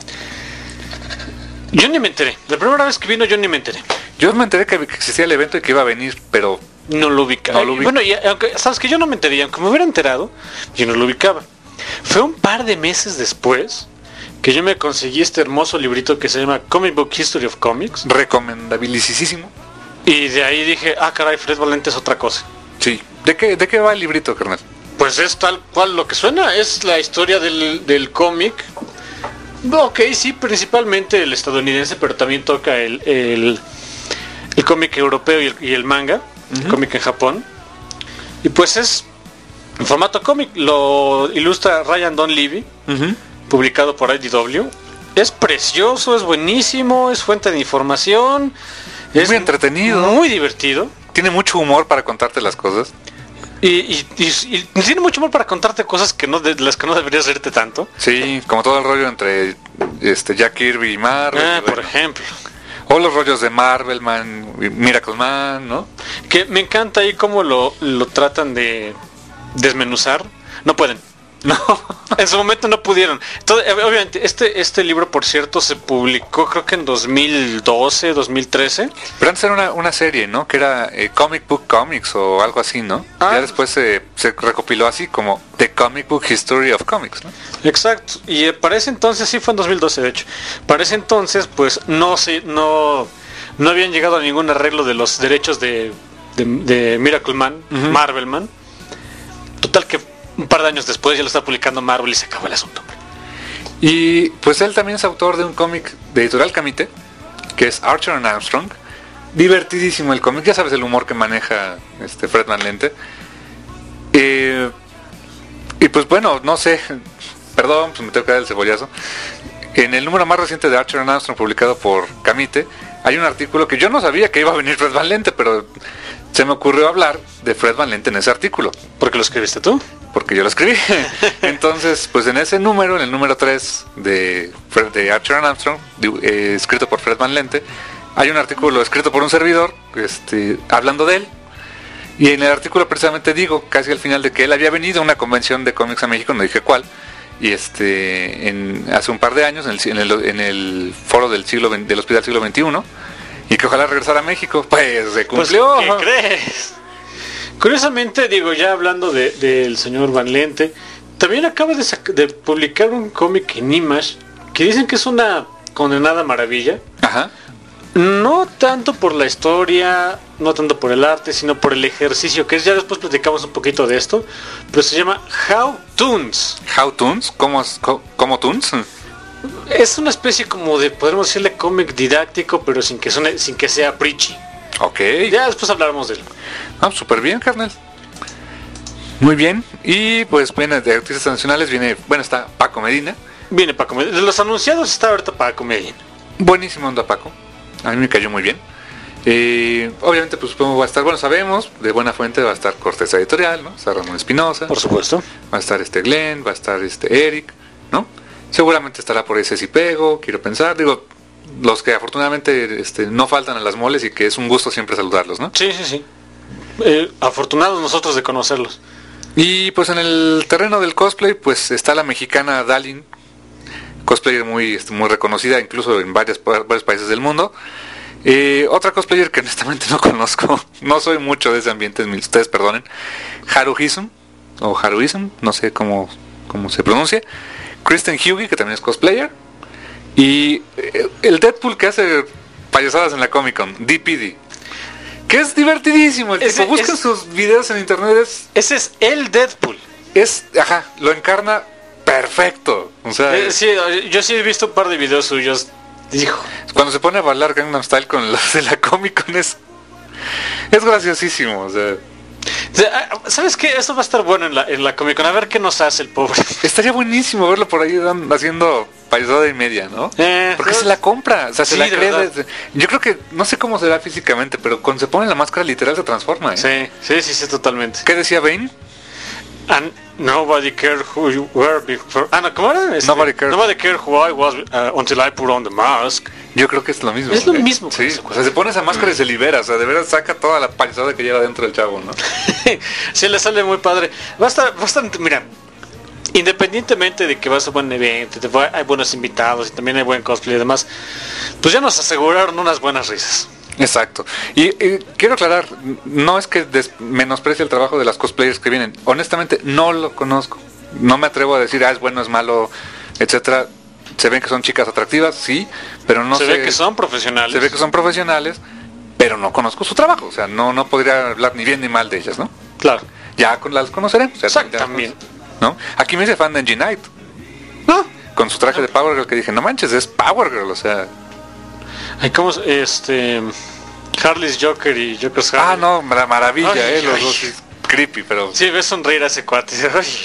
Yo ni me enteré. La primera vez que vino yo ni me enteré. Yo me enteré que existía el evento y que iba a venir, pero no lo ubicaba. Bueno, y aunque sabes que yo no me enteré, aunque me hubiera enterado, yo no lo ubicaba. Fue un par de meses después que yo me conseguí este hermoso librito que se llama Comic Book History of Comics. Recomendabilísimo. Y de ahí dije, caray, Fred Van Lente es otra cosa. Sí. ¿De qué va el librito, carnal? Pues es tal cual lo que suena, es la historia del cómic. Ok, sí, principalmente el estadounidense, pero también toca el cómic europeo y el manga, el cómic en Japón. Y pues es en formato cómic, lo ilustra Ryan Dunleavy, publicado por IDW. Es precioso, es buenísimo, es fuente de información. Es muy entretenido. Muy divertido. Tiene mucho humor para contarte las cosas. Y tiene mucho humor para contarte cosas de las que no deberías reírte tanto. Sí, como todo el rollo entre Jack Kirby y Marvel. Por ejemplo. O los rollos de Marvel Man, Miracle Man, ¿no? Que me encanta ahí cómo lo tratan de desmenuzar. No pueden. No. En su momento no pudieron. Entonces, obviamente, este libro, por cierto, se publicó creo que en 2012, 2013. Pero antes era una serie, ¿no? Que era Comic Book Comics o algo así, ¿no? Ya después se recopiló así como The Comic Book History of Comics, ¿no? Exacto. Y para ese entonces, sí fue en 2012 de hecho. Para ese entonces, pues no habían llegado a ningún arreglo de los derechos de Miracle Man, Marvel Man. Total que un par de años después ya lo está publicando Marvel y se acabó el asunto. Y pues él también es autor de un cómic de Editorial Camite, que es Archer and Armstrong. Divertidísimo el cómic, ya sabes el humor que maneja Fred Van Lente. Y pues bueno, no sé, perdón, pues me tengo que dar el cebollazo. En el número más reciente de Archer and Armstrong, publicado por Camite, hay un artículo que yo no sabía que iba a venir Fred Van Lente, pero se me ocurrió hablar de Fred Van Lente en ese artículo. ¿Por qué lo escribiste tú? Porque yo lo escribí. Entonces, pues en ese número, en el número 3 de Archer and Armstrong, escrito por Fred Van Lente, hay un artículo escrito por un servidor, hablando de él. Y en el artículo precisamente digo, casi al final, de que él había venido a una convención de cómics a México, no dije cuál, y hace un par de años, en el foro del Hospital Siglo XXI, y que ojalá regresara a México. Pues se cumplió. Pues, ¿qué crees? Curiosamente, digo, ya hablando del señor Van Lente, también acaba de publicar un cómic en Image que dicen que es una condenada maravilla. Ajá. No tanto por la historia, no tanto por el arte, sino por el ejercicio, que es, ya después platicamos un poquito de esto, pero se llama How Toons. How Toons, ¿cómo Toons? Es una especie como de, podemos decirle, cómic didáctico, pero sin que sea preachy. Ok. Ya después hablaremos de él. Ah, súper bien, carnal. Muy bien. Y pues viene de artistas nacionales, está Paco Medina. Viene Paco Medina. De los anunciados está ahorita Paco Medina. Buenísimo onda Paco. A mí me cayó muy bien. Obviamente, pues supongo va a estar, sabemos, de buena fuente va a estar Corteza Editorial, ¿no? Está Ramón Espinosa. Por supuesto. Va a estar Glenn, va a estar Eric, ¿no? Seguramente estará por ahí Ceci Pego, quiero pensar. Digo, los que afortunadamente no faltan a las moles y que es un gusto siempre saludarlos, ¿no? Sí. Afortunados nosotros de conocerlos. Y pues en el terreno del cosplay, pues está la mexicana Dalin, cosplayer muy reconocida incluso en varios países del mundo. Otra cosplayer que honestamente no conozco, no soy mucho de ese ambiente, ustedes perdonen, Haruhism, o Haruism, no sé cómo se pronuncia. Kristen Hughie, que también es cosplayer. Y el Deadpool que hace payasadas en la Comic Con, DPD, que es divertidísimo. Buscan sus videos en internet. Ese es el Deadpool. Lo encarna perfecto. O sea, sí, yo sí he visto un par de videos suyos. Hijo. Cuando se pone a bailar Gangnam Style con los de la Comic Con es graciosísimo. O sea, ¿sabes qué? Esto va a estar bueno en la Comic Con. A ver qué nos hace el pobre. Estaría buenísimo verlo por ahí haciendo payasada y media, ¿no? Porque se la compra, o sea, se la cree. Yo creo que, no sé cómo será físicamente, pero cuando se pone la máscara literal se transforma, ¿eh? Sí, totalmente. ¿Qué decía Bane? And nobody cared who you were before. ¿Cómo era? Nobody cared who I was until I put on the mask. Yo creo que es lo mismo. Es lo mismo. Sí, o sea, se pone esa máscara y se libera, o sea, de verdad saca toda la payasada que lleva dentro del chavo, ¿no? Sí, le sale muy padre. Va a estar, mira, independientemente de que vas a un buen evento, hay buenos invitados y también hay buen cosplay y demás, pues ya nos aseguraron unas buenas risas. Exacto. Y quiero aclarar, no es que menosprecie el trabajo de las cosplayers que vienen. Honestamente, no lo conozco. No me atrevo a decir, es bueno, es malo, etcétera. Se ven que son chicas atractivas, sí, pero no sé. Se ve que son profesionales. Se ve que son profesionales, pero no conozco su trabajo. O sea, no podría hablar ni bien ni mal de ellas, ¿no? Claro. Ya las conoceremos. Exactamente. ¿No? Aquí me hice fan de Angie Knight. ¿No? Con su traje de Power Girl, que dije, no manches, es Power Girl, o sea. Ay, ¿cómo Harley's Joker y Joker's Harley? Ah, no, maravilla, los dos, es creepy, pero... Sí, ves sonreír a ese cuate.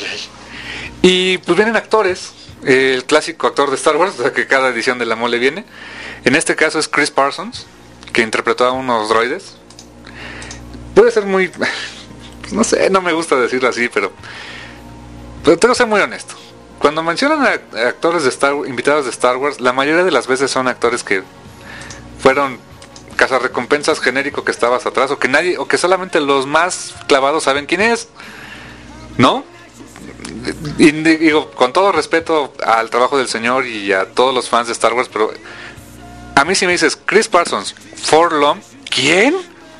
Y pues vienen actores, el clásico actor de Star Wars, o sea que cada edición de la mole viene. En este caso es Chris Parsons, que interpretó a unos droides. Puede ser muy... no sé, no me gusta decirlo así, pero tengo que ser muy honesto. Cuando mencionan a actores invitados de Star Wars, la mayoría de las veces son actores que fueron cazarrecompensas genérico que estabas atrás, o que solamente los más clavados saben quién es, ¿no? Y digo, con todo respeto al trabajo del señor y a todos los fans de Star Wars, pero a mí si me dices Chris Parsons, Forlom, ¿quién?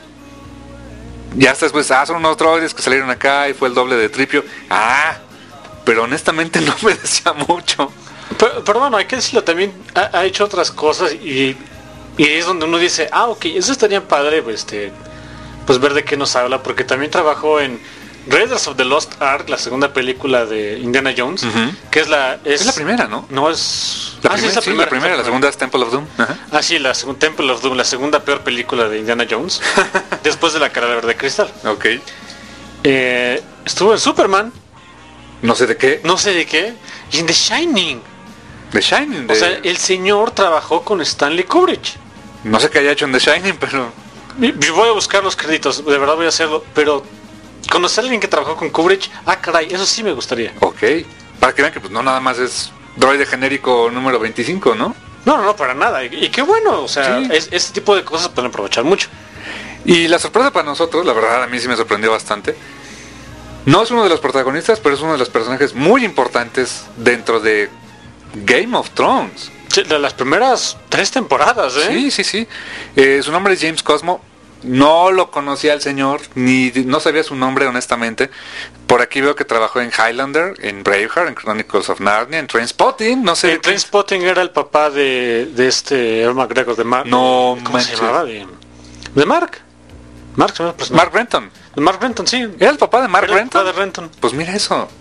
Ya hasta después, son unos droides que salieron acá y fue el doble de Tripio. Pero honestamente no me decía mucho. Pero bueno, hay que decirlo, también ha hecho otras cosas y es donde uno dice, ok, eso estaría padre, pues ver de qué nos habla, porque también trabajó en Raiders of the Lost Ark, la segunda película de Indiana Jones, que es la primera, ¿no? No es... la primera, la segunda es Temple of Doom. Sí, la segunda Temple of Doom, la segunda peor película de Indiana Jones, después de La Calavera de Cristal. Ok. Estuvo en Superman. No sé de qué. Y en The Shining. The Shining. O sea, el señor trabajó con Stanley Kubrick. No sé qué haya hecho en The Shining, pero... Voy a buscar los créditos, de verdad voy a hacerlo, pero conocer a alguien que trabajó con Kubrick, caray, eso sí me gustaría. Ok, para que vean que pues no nada más es droide genérico número 25, ¿no? No, para nada, y qué bueno, o sea, sí. Este tipo de cosas pueden aprovechar mucho. Y la sorpresa para nosotros, la verdad a mí sí me sorprendió bastante. No es uno de los protagonistas, pero es uno de los personajes muy importantes dentro de Game of Thrones. Sí, de las primeras 3 temporadas, ¿eh? Sí. Su nombre es James Cosmo. No lo conocía el señor, ni no sabía su nombre honestamente. Por aquí veo que trabajó en Highlander, en Braveheart, en Chronicles of Narnia, en Trainspotting, no sé. En Trainspotting era el papá de este Ewan McGregor, de Mark. No, ¿cómo se llamaba? De Mark. Mark Renton. De Mark Renton, sí. ¿Era el papá de Mark Renton? El papá de Renton. Pues mira eso.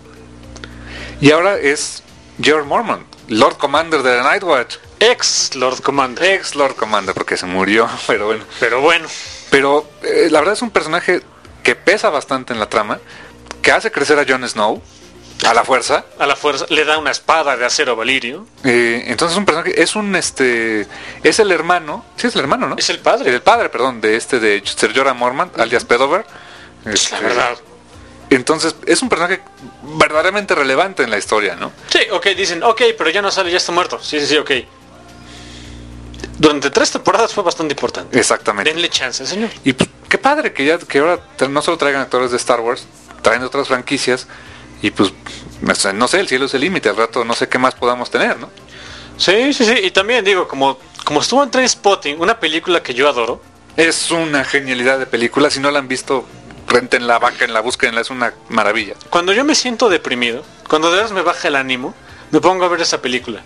Y ahora es George Mormont, Lord Commander de la Night Watch. Ex Lord Commander, porque se murió, pero bueno. Pero la verdad es un personaje que pesa bastante en la trama, que hace crecer a Jon Snow a la fuerza. Le da una espada de acero Valirio. Entonces un personaje, es el hermano, sí es el hermano, ¿no? Es el padre. El padre, perdón, de Ser Jorah Mormont, alias Pedover. La verdad. Entonces es un personaje verdaderamente relevante en la historia, ¿no? Sí, dicen, pero ya no sale, ya está muerto. Sí, ok. Durante 3 temporadas fue bastante importante. Exactamente. Denle chance, señor. Y pues, qué padre que ahora no solo traigan actores de Star Wars, traen otras franquicias y pues, no sé, el cielo es el límite, al rato no sé qué más podamos tener, ¿no? Sí, y también digo, como estuvo en Trainspotting, una película que yo adoro. Es una genialidad de película, si no la han visto, rentenla, la búsquenla, es una maravilla. Cuando yo me siento deprimido, cuando de verdad me baja el ánimo, me pongo a ver esa película.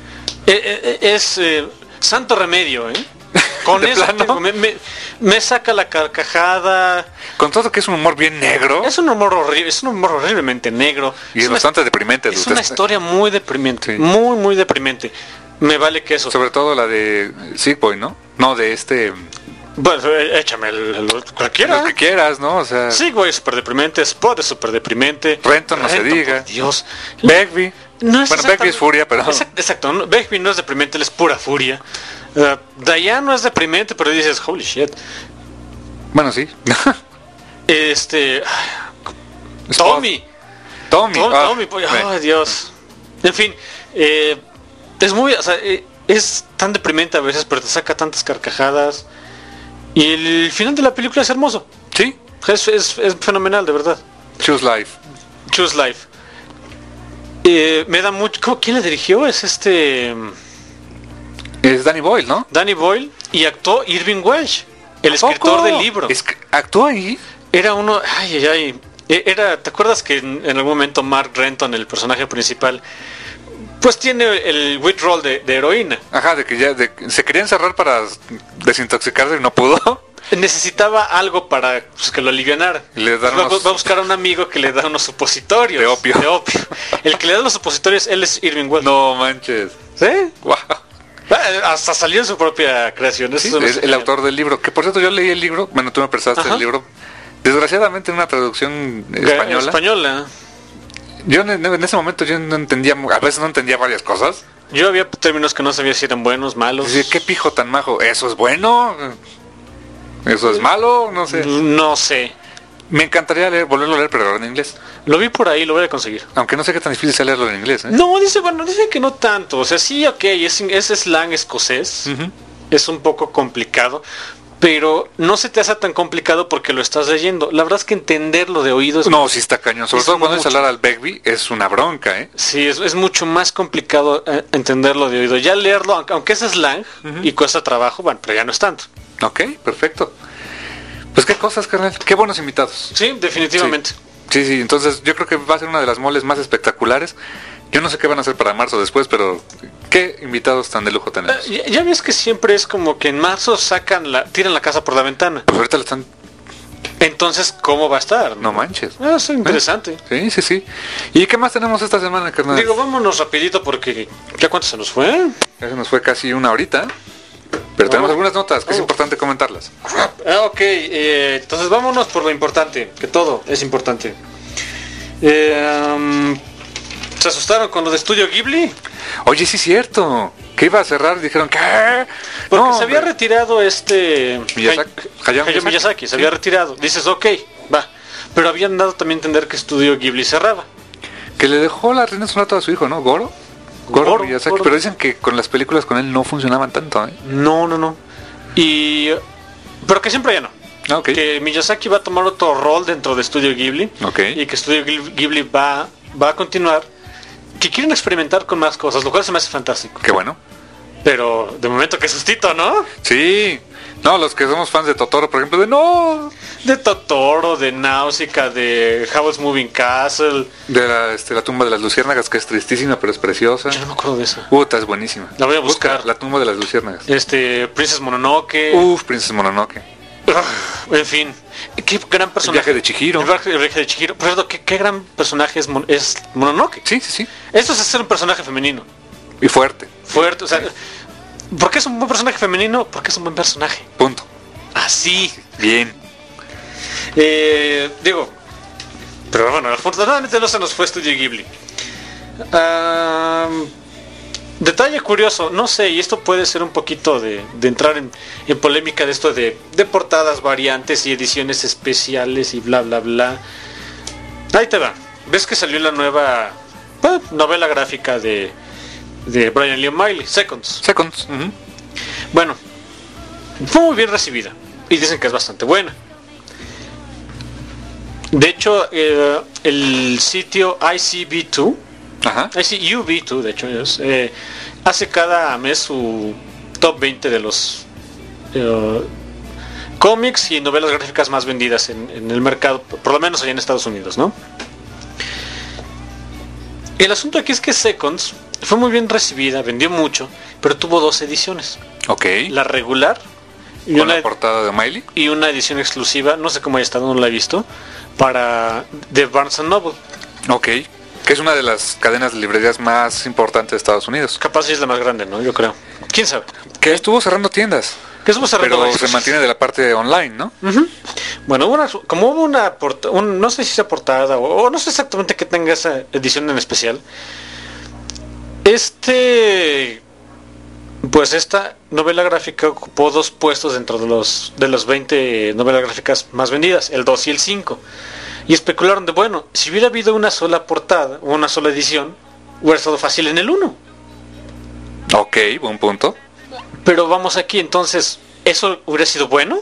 Es santo remedio, ¿eh? Con eso me saca la carcajada. Con todo que es un humor bien negro. Es un humor horriblemente negro. Y es bastante deprimente. Es una historia muy deprimente, sí. Muy deprimente. Me vale que eso. Sobre todo la de Sick Boy, ¿no? No, de Bueno, échame cualquiera. Lo que quieras, ¿no? O sea... Sick Boy es súper deprimente, Spot es súper deprimente. Renton no se diga. Dios. Begbie. Begbie es furia, pero... Exacto, ¿no? Begbie no es deprimente, él es pura furia. Diane no es deprimente, pero dices, holy shit. Bueno, sí. Tommy. Dios. En fin, es muy... O sea, es tan deprimente a veces, pero te saca tantas carcajadas. Y el final de la película es hermoso. Sí. Es fenomenal, de verdad. Choose Life. Me da mucho... ¿Quién le dirigió? Es Danny Boyle, ¿no? Danny Boyle. Y actuó Irving Welsh, el escritor del libro. ¿Actuó ahí? Era uno... ¿te acuerdas que en algún momento Mark Renton, el personaje principal, pues tiene el withdrawal de heroína? Ajá, de que se quería encerrar para desintoxicarse y no pudo. Necesitaba algo para que lo alivianara. Va a buscar a un amigo que le da unos supositorios. De opio. El que le da los supositorios, él es Irving Welsh. No manches. ¿Sí? Wow. Hasta salió en su propia creación. Sí, es el autor del libro. Que por cierto, yo leí el libro. Bueno, tú me prestaste el libro. Desgraciadamente en una traducción española. Yo en ese momento yo no entendía, a veces no entendía varias cosas. Yo había términos que no sabía si eran buenos, malos. Sí, ¿qué pijo tan majo? ¿Eso es bueno? ¿Eso es malo? No sé. No sé. Me encantaría volverlo a leer, pero ahora en inglés. Lo vi por ahí, lo voy a conseguir. Aunque no sé qué tan difícil sea leerlo en inglés, ¿eh? No, dicen que no tanto. O sea, sí, es slang escocés. Es un poco complicado. pero no se te hace tan complicado porque lo estás leyendo. La verdad es que entenderlo de oído es... No, sí está cañón. Sobre todo cuando es hablar al Begbie, es una bronca, ¿eh? Sí, es mucho más complicado entenderlo de oído. Ya leerlo, aunque es slang y cuesta trabajo, bueno, pero ya no es tanto. Ok, perfecto. Pues qué cosas, carnal. Qué buenos invitados. Sí, definitivamente. Sí, entonces yo creo que va a ser una de las moles más espectaculares. Yo no sé qué van a hacer para marzo después, pero qué invitados tan de lujo tenemos. Ya ves que siempre es como que en marzo tiran la casa por la ventana. Pues ahorita lo están... Entonces, ¿cómo va a estar? No manches. Eso es interesante. Sí. ¿Y qué más tenemos esta semana, carnal? Digo, vámonos rapidito porque... ¿Ya cuánto se nos fue? Ya se nos fue casi una horita. Pero tenemos algunas notas que es importante comentarlas. Ok, entonces vámonos por lo importante, que todo es importante. ¿Se asustaron con lo de Estudio Ghibli? Oye, sí es cierto. Que iba a cerrar, dijeron que... Porque se había retirado Hayao Miyazaki, se había retirado. Dices, ok, va. Pero habían dado también a entender que Estudio Ghibli cerraba. Que le dejó la rienda un rato a su hijo, ¿no? Goro Miyazaki. Goro. Pero dicen que con las películas con él no funcionaban tanto, ¿eh? No. Pero que siempre ya no. Okay. Que Miyazaki va a tomar otro rol dentro de Estudio Ghibli. Okay. Y que Estudio Ghibli va a continuar. Que quieren experimentar con más cosas, lo cual se me hace fantástico. Qué bueno. Pero de momento que sustito, ¿no? Sí. No, los que somos fans de Totoro, por ejemplo, de Totoro, de Náusica, de Howl's Moving Castle, de la tumba de las luciérnagas, que es tristísima pero es preciosa. Yo no me acuerdo de eso. Es buenísima. La voy a buscar. Busca la tumba de las luciérnagas. Princess Mononoke. Princess Mononoke. En fin, qué gran personaje. El viaje de Chihiro. El viaje de Chihiro. Por cierto, qué gran personaje es Mononoke. Sí. Esto es ser un personaje femenino. Y fuerte. O sea, ¿por qué es un buen personaje femenino? Porque es un buen personaje. Punto. Así. Bien. Digo, pero bueno, afortunadamente no se nos fue Studio Ghibli. Detalle curioso, no sé, y esto puede ser un poquito de entrar en polémica de esto de portadas variantes y ediciones especiales y bla bla bla. Ahí te va. ¿Ves que salió la nueva novela gráfica de Brian Lee O'Malley, Seconds? Uh-huh. Bueno, fue muy bien recibida y dicen que es bastante buena. De hecho, el sitio ICB2, ajá. ICUB2 de hecho hace cada mes su top 20 de los cómics y novelas gráficas más vendidas en el mercado, por lo menos allá en Estados Unidos, ¿no? El asunto aquí es que Seconds fue muy bien recibida, vendió mucho, pero tuvo 2 ediciones. Ok. La regular y con la portada de O'Malley y una edición exclusiva, no sé cómo haya estado, no la he visto, de Barnes Noble. Ok. Que es una de las cadenas de librerías más importantes de Estados Unidos. Capaz es la más grande, ¿no? Yo creo. ¿Quién sabe? Que estuvo cerrando tiendas. Que estuvo cerrando. Pero se mantiene de la parte online, ¿no? Uh-huh. Bueno, hubo una no sé si sea portada o no sé exactamente que tenga esa edición en especial. Pues esta novela gráfica ocupó 2 puestos dentro de los 20 novelas gráficas más vendidas, el 2 y el 5. Y especularon de, bueno, si hubiera habido una sola portada o una sola edición, hubiera estado fácil en el 1. Ok, buen punto. Pero vamos aquí, entonces, ¿eso hubiera sido bueno?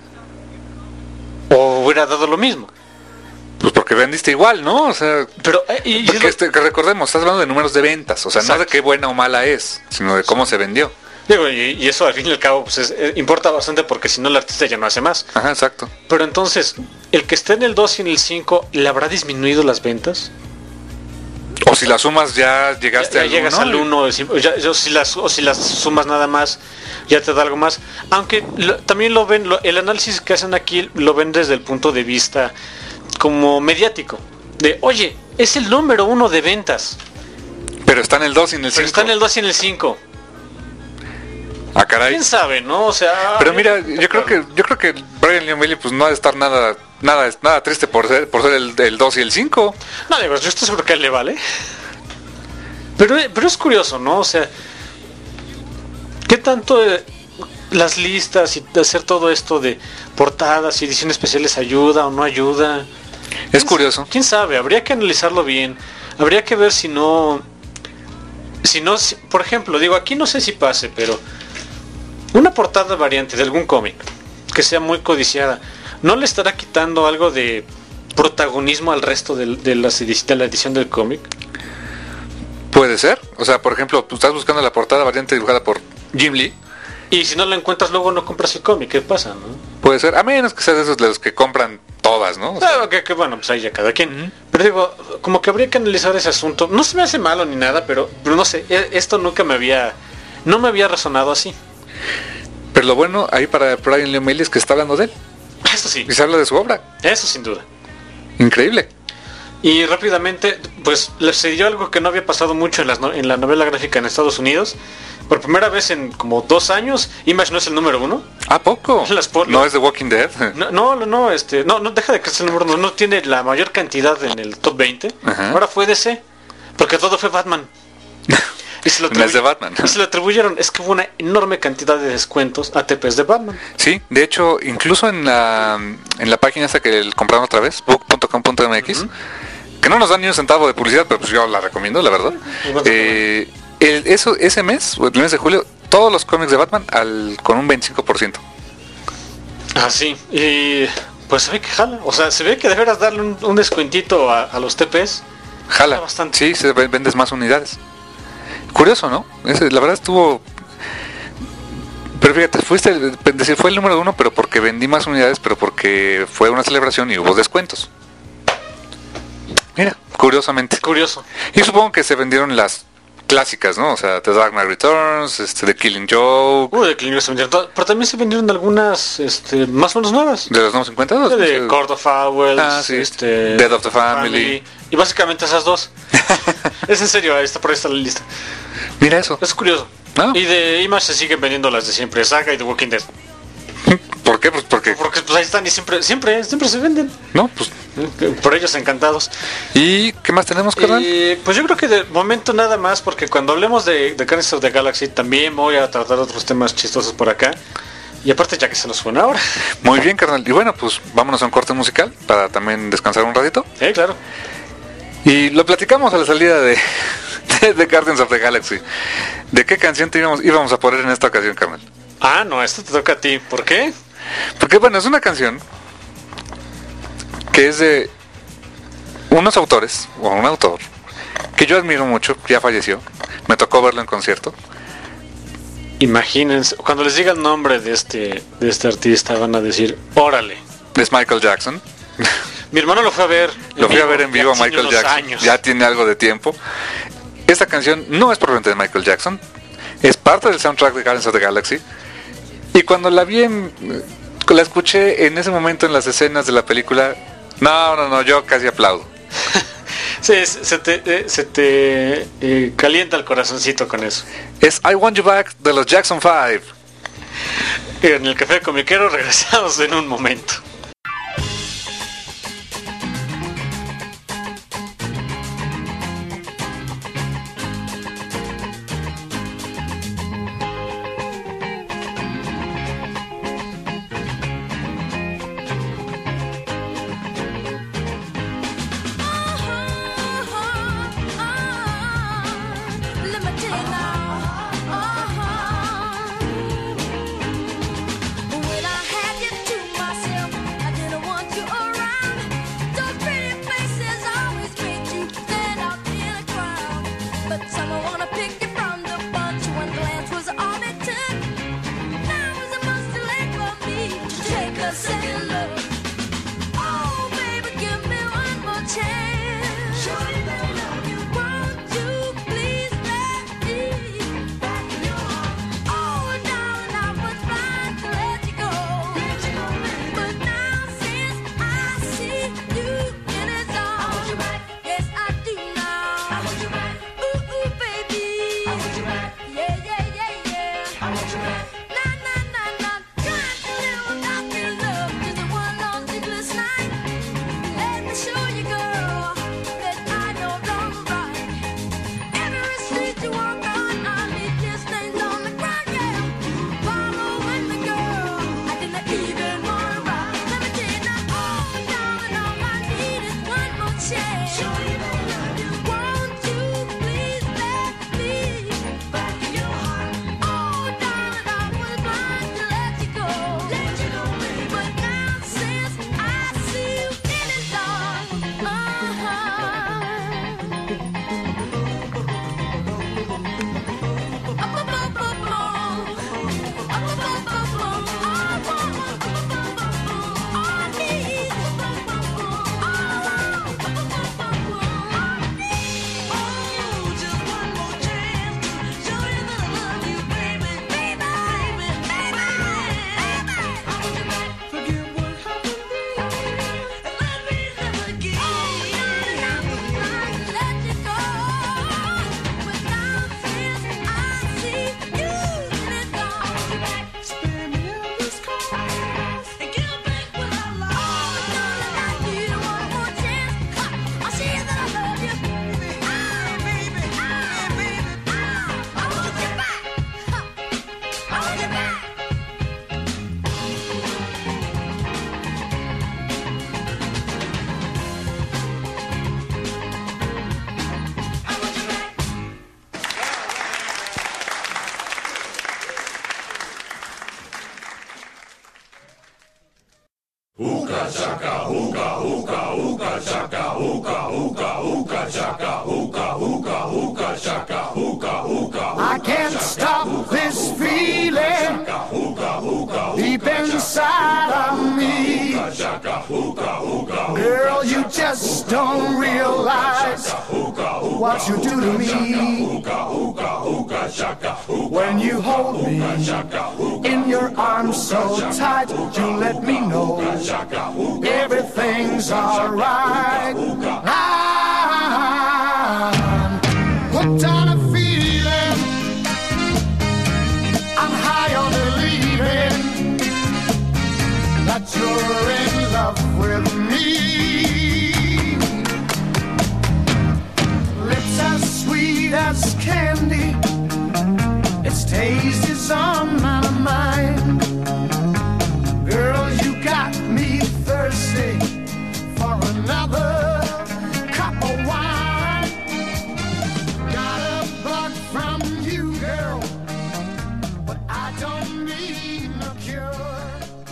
¿O hubiera dado lo mismo? Pues porque vendiste igual, ¿no? O sea, pero porque que recordemos, estás hablando de números de ventas, o sea, exacto, no de qué buena o mala es, sino de cómo se vendió. Digo, y eso al fin y al cabo pues importa bastante porque si no el artista ya no hace más. Ajá, exacto. Pero entonces, el que esté en el 2 y en el 5, ¿le habrá disminuido las ventas? O si las sumas ya llegaste al 1. Llegas al 1, o si las sumas nada más, ya te da algo más. Aunque también lo ven, el análisis que hacen aquí lo ven desde el punto de vista como mediático. De, oye, es el número 1 de ventas. Pero está en el 2 y en el 5. Pero está en el 2 y en el 5. Ah, caray. ¿Quién sabe, no? O sea... Pero mira, yo creo que Brian Lee O'Malley pues no ha de estar nada triste por ser el 2 y el 5. No, digo, yo estoy seguro que a él le vale. Pero es curioso, ¿no? O sea, ¿qué tanto las listas y hacer todo esto de portadas y ediciones especiales ayuda o no ayuda? Es curioso. ¿Quién sabe? Habría que analizarlo bien. Habría que ver si por ejemplo, digo, aquí no sé si pase, pero una portada variante de algún cómic que sea muy codiciada, ¿no le estará quitando algo de protagonismo al resto de la edición del cómic? Puede ser. O sea, por ejemplo, tú estás buscando la portada variante dibujada por Jim Lee. Y si no la encuentras luego no compras el cómic, ¿qué pasa, no? Puede ser, a menos que seas de esos de los que compran todas, ¿no? O sea, Claro, que bueno, pues ahí ya cada quien. Pero digo, como que habría que analizar ese asunto. No se me hace malo ni nada, pero no sé, esto nunca no me había resonado así. pero lo bueno ahí para Brian Lee O'Malley es que está hablando de él. Eso sí, Y se habla de su obra. eso sin duda. Increíble. Y rápidamente, pues le sucedió algo que no había pasado mucho en la novela gráfica en Estados Unidos. Por primera vez en como 2 años, Image no es el número 1. ¿A poco? No es The Walking Dead. No, deja de que es el número 1. No tiene la mayor cantidad en el top 20. Ajá. Ahora fue DC, porque todo fue Batman. Y se lo No es de Batman. Y se lo atribuyeron. Es que hubo una enorme cantidad de descuentos a TPs de Batman. Sí, de hecho, incluso en la página esta que compraron otra vez, book.com.mx, que no nos dan ni un centavo de publicidad, pero pues yo la recomiendo, la verdad. Ese mes, el mes de julio, todos los cómics de Batman con un 25%. Ah, sí. Y pues se ve que jala. O sea, se ve que deberás darle un descuentito a los TPs. Jala bastante. Sí, vendes más unidades. Curioso, ¿no? La verdad estuvo... Pero fíjate, fue el número 1, pero porque vendí más unidades, pero porque fue una celebración y hubo descuentos. Mira, curiosamente. Curioso. Y supongo que se vendieron las clásicas, ¿no? O sea, The Dark Knight Returns, The Killing Joke. The Killing Joke se vendieron todas, pero también se vendieron algunas más o menos nuevas. ¿De los nuevos 50? De Court of Owls, sí. Dead of the Family. Y básicamente esas dos. Es en serio, ahí está por ahí está la lista. Mira eso. Es curioso. ¿No? Y de Image se siguen vendiendo las de siempre, Saga y The Walking Dead. ¿Por qué? Pues porque pues ahí están y siempre se venden. No, pues por ellos encantados. ¿Y qué más tenemos, carnal? Pues yo creo que de momento nada más, porque cuando hablemos de Guardians of the Galaxy también voy a tratar otros temas chistosos por acá. Y aparte ya que se nos fue una hora. Muy bien, carnal. Y bueno, pues vámonos a un corte musical para también descansar un ratito. Claro. Y lo platicamos a la salida de Guardians of the Galaxy. ¿De qué canción íbamos a poner en esta ocasión, carnal? Ah, no, esto te toca a ti. ¿Por qué? Porque bueno, es una canción que es de unos autores, o un autor, que yo admiro mucho, ya falleció. Me tocó verlo en concierto. Imagínense, cuando les diga el nombre de este artista van a decir, órale. Es Michael Jackson. Mi hermano lo fue a ver. Lo fui a ver en vivo a Michael Jackson. Años. Ya tiene algo de tiempo. Esta canción no es propiamente de Michael Jackson. Es parte del soundtrack de Guardians of the Galaxy. Y cuando la escuché en ese momento en las escenas de la película, no, yo casi aplaudo. Sí, se te calienta el corazoncito con eso. Es I Want You Back de los Jackson 5. En el Café Comiquero regresamos en un momento. When I had you to myself. I can't stop this feeling deep inside of me. Girl, you just don't realize what you do to me. When you hold me in your arms so tight, you let me know everything's alright. I'm hooked on a feeling, I'm high on believing that you're in love with me. Lips as sweet as candy, its taste is on my mind. Girl, you got me thirsty for another cup of wine. Got a bug from you, girl, but I don't need no cure.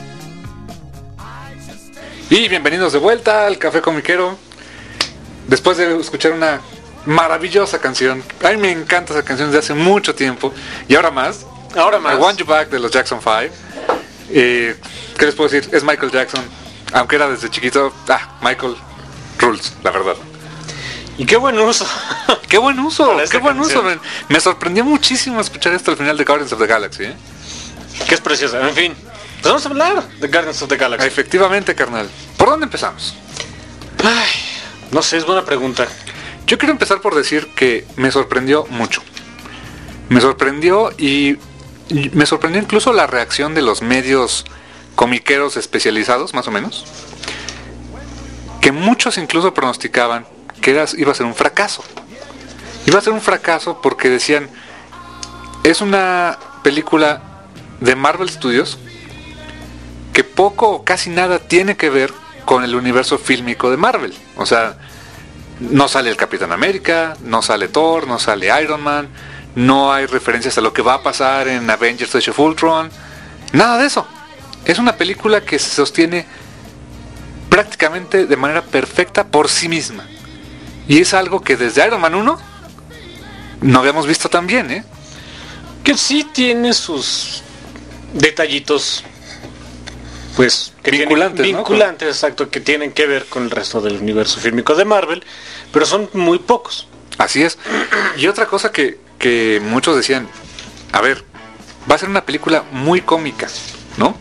I just Y bienvenidos de vuelta al Café Comiquero. Después de escuchar una maravillosa canción, a mí me encanta esa canción desde hace mucho tiempo. Y ahora más, I Want You Back de los Jackson 5. ¿Qué les puedo decir? Es Michael Jackson. Aunque era desde chiquito, Michael rules, la verdad. Y qué buen uso. Qué buen uso, qué buen canción. uso. Me sorprendió muchísimo escuchar esto al final de Guardians of the Galaxy, ¿eh? Que es preciosa. En fin, pues vamos a hablar de Guardians of the Galaxy. Efectivamente, carnal. ¿Por dónde empezamos? Ay, no sé, es buena pregunta. Yo quiero empezar por decir que me sorprendió mucho. Me sorprendió y me sorprendió incluso la reacción de los medios comiqueros especializados, más o menos. Que muchos incluso pronosticaban que iba a ser un fracaso. Iba a ser un fracaso porque decían, es una película de Marvel Studios que poco o casi nada tiene que ver con el universo fílmico de Marvel. O sea, no sale el Capitán América, no sale Thor, no sale Iron Man, no hay referencias a lo que va a pasar en Avengers Age of Ultron, nada de eso. Es una película que se sostiene prácticamente de manera perfecta por sí misma. Y es algo que desde Iron Man 1 no habíamos visto tan bien, ¿eh? Que sí tiene sus detallitos, pues, que vinculantes, tienen, ¿no? vinculantes, exacto, que tienen que ver con el resto del universo fílmico de Marvel, pero son muy pocos. Así es. Y otra cosa que muchos decían, a ver, va a ser una película muy cómica, ¿no?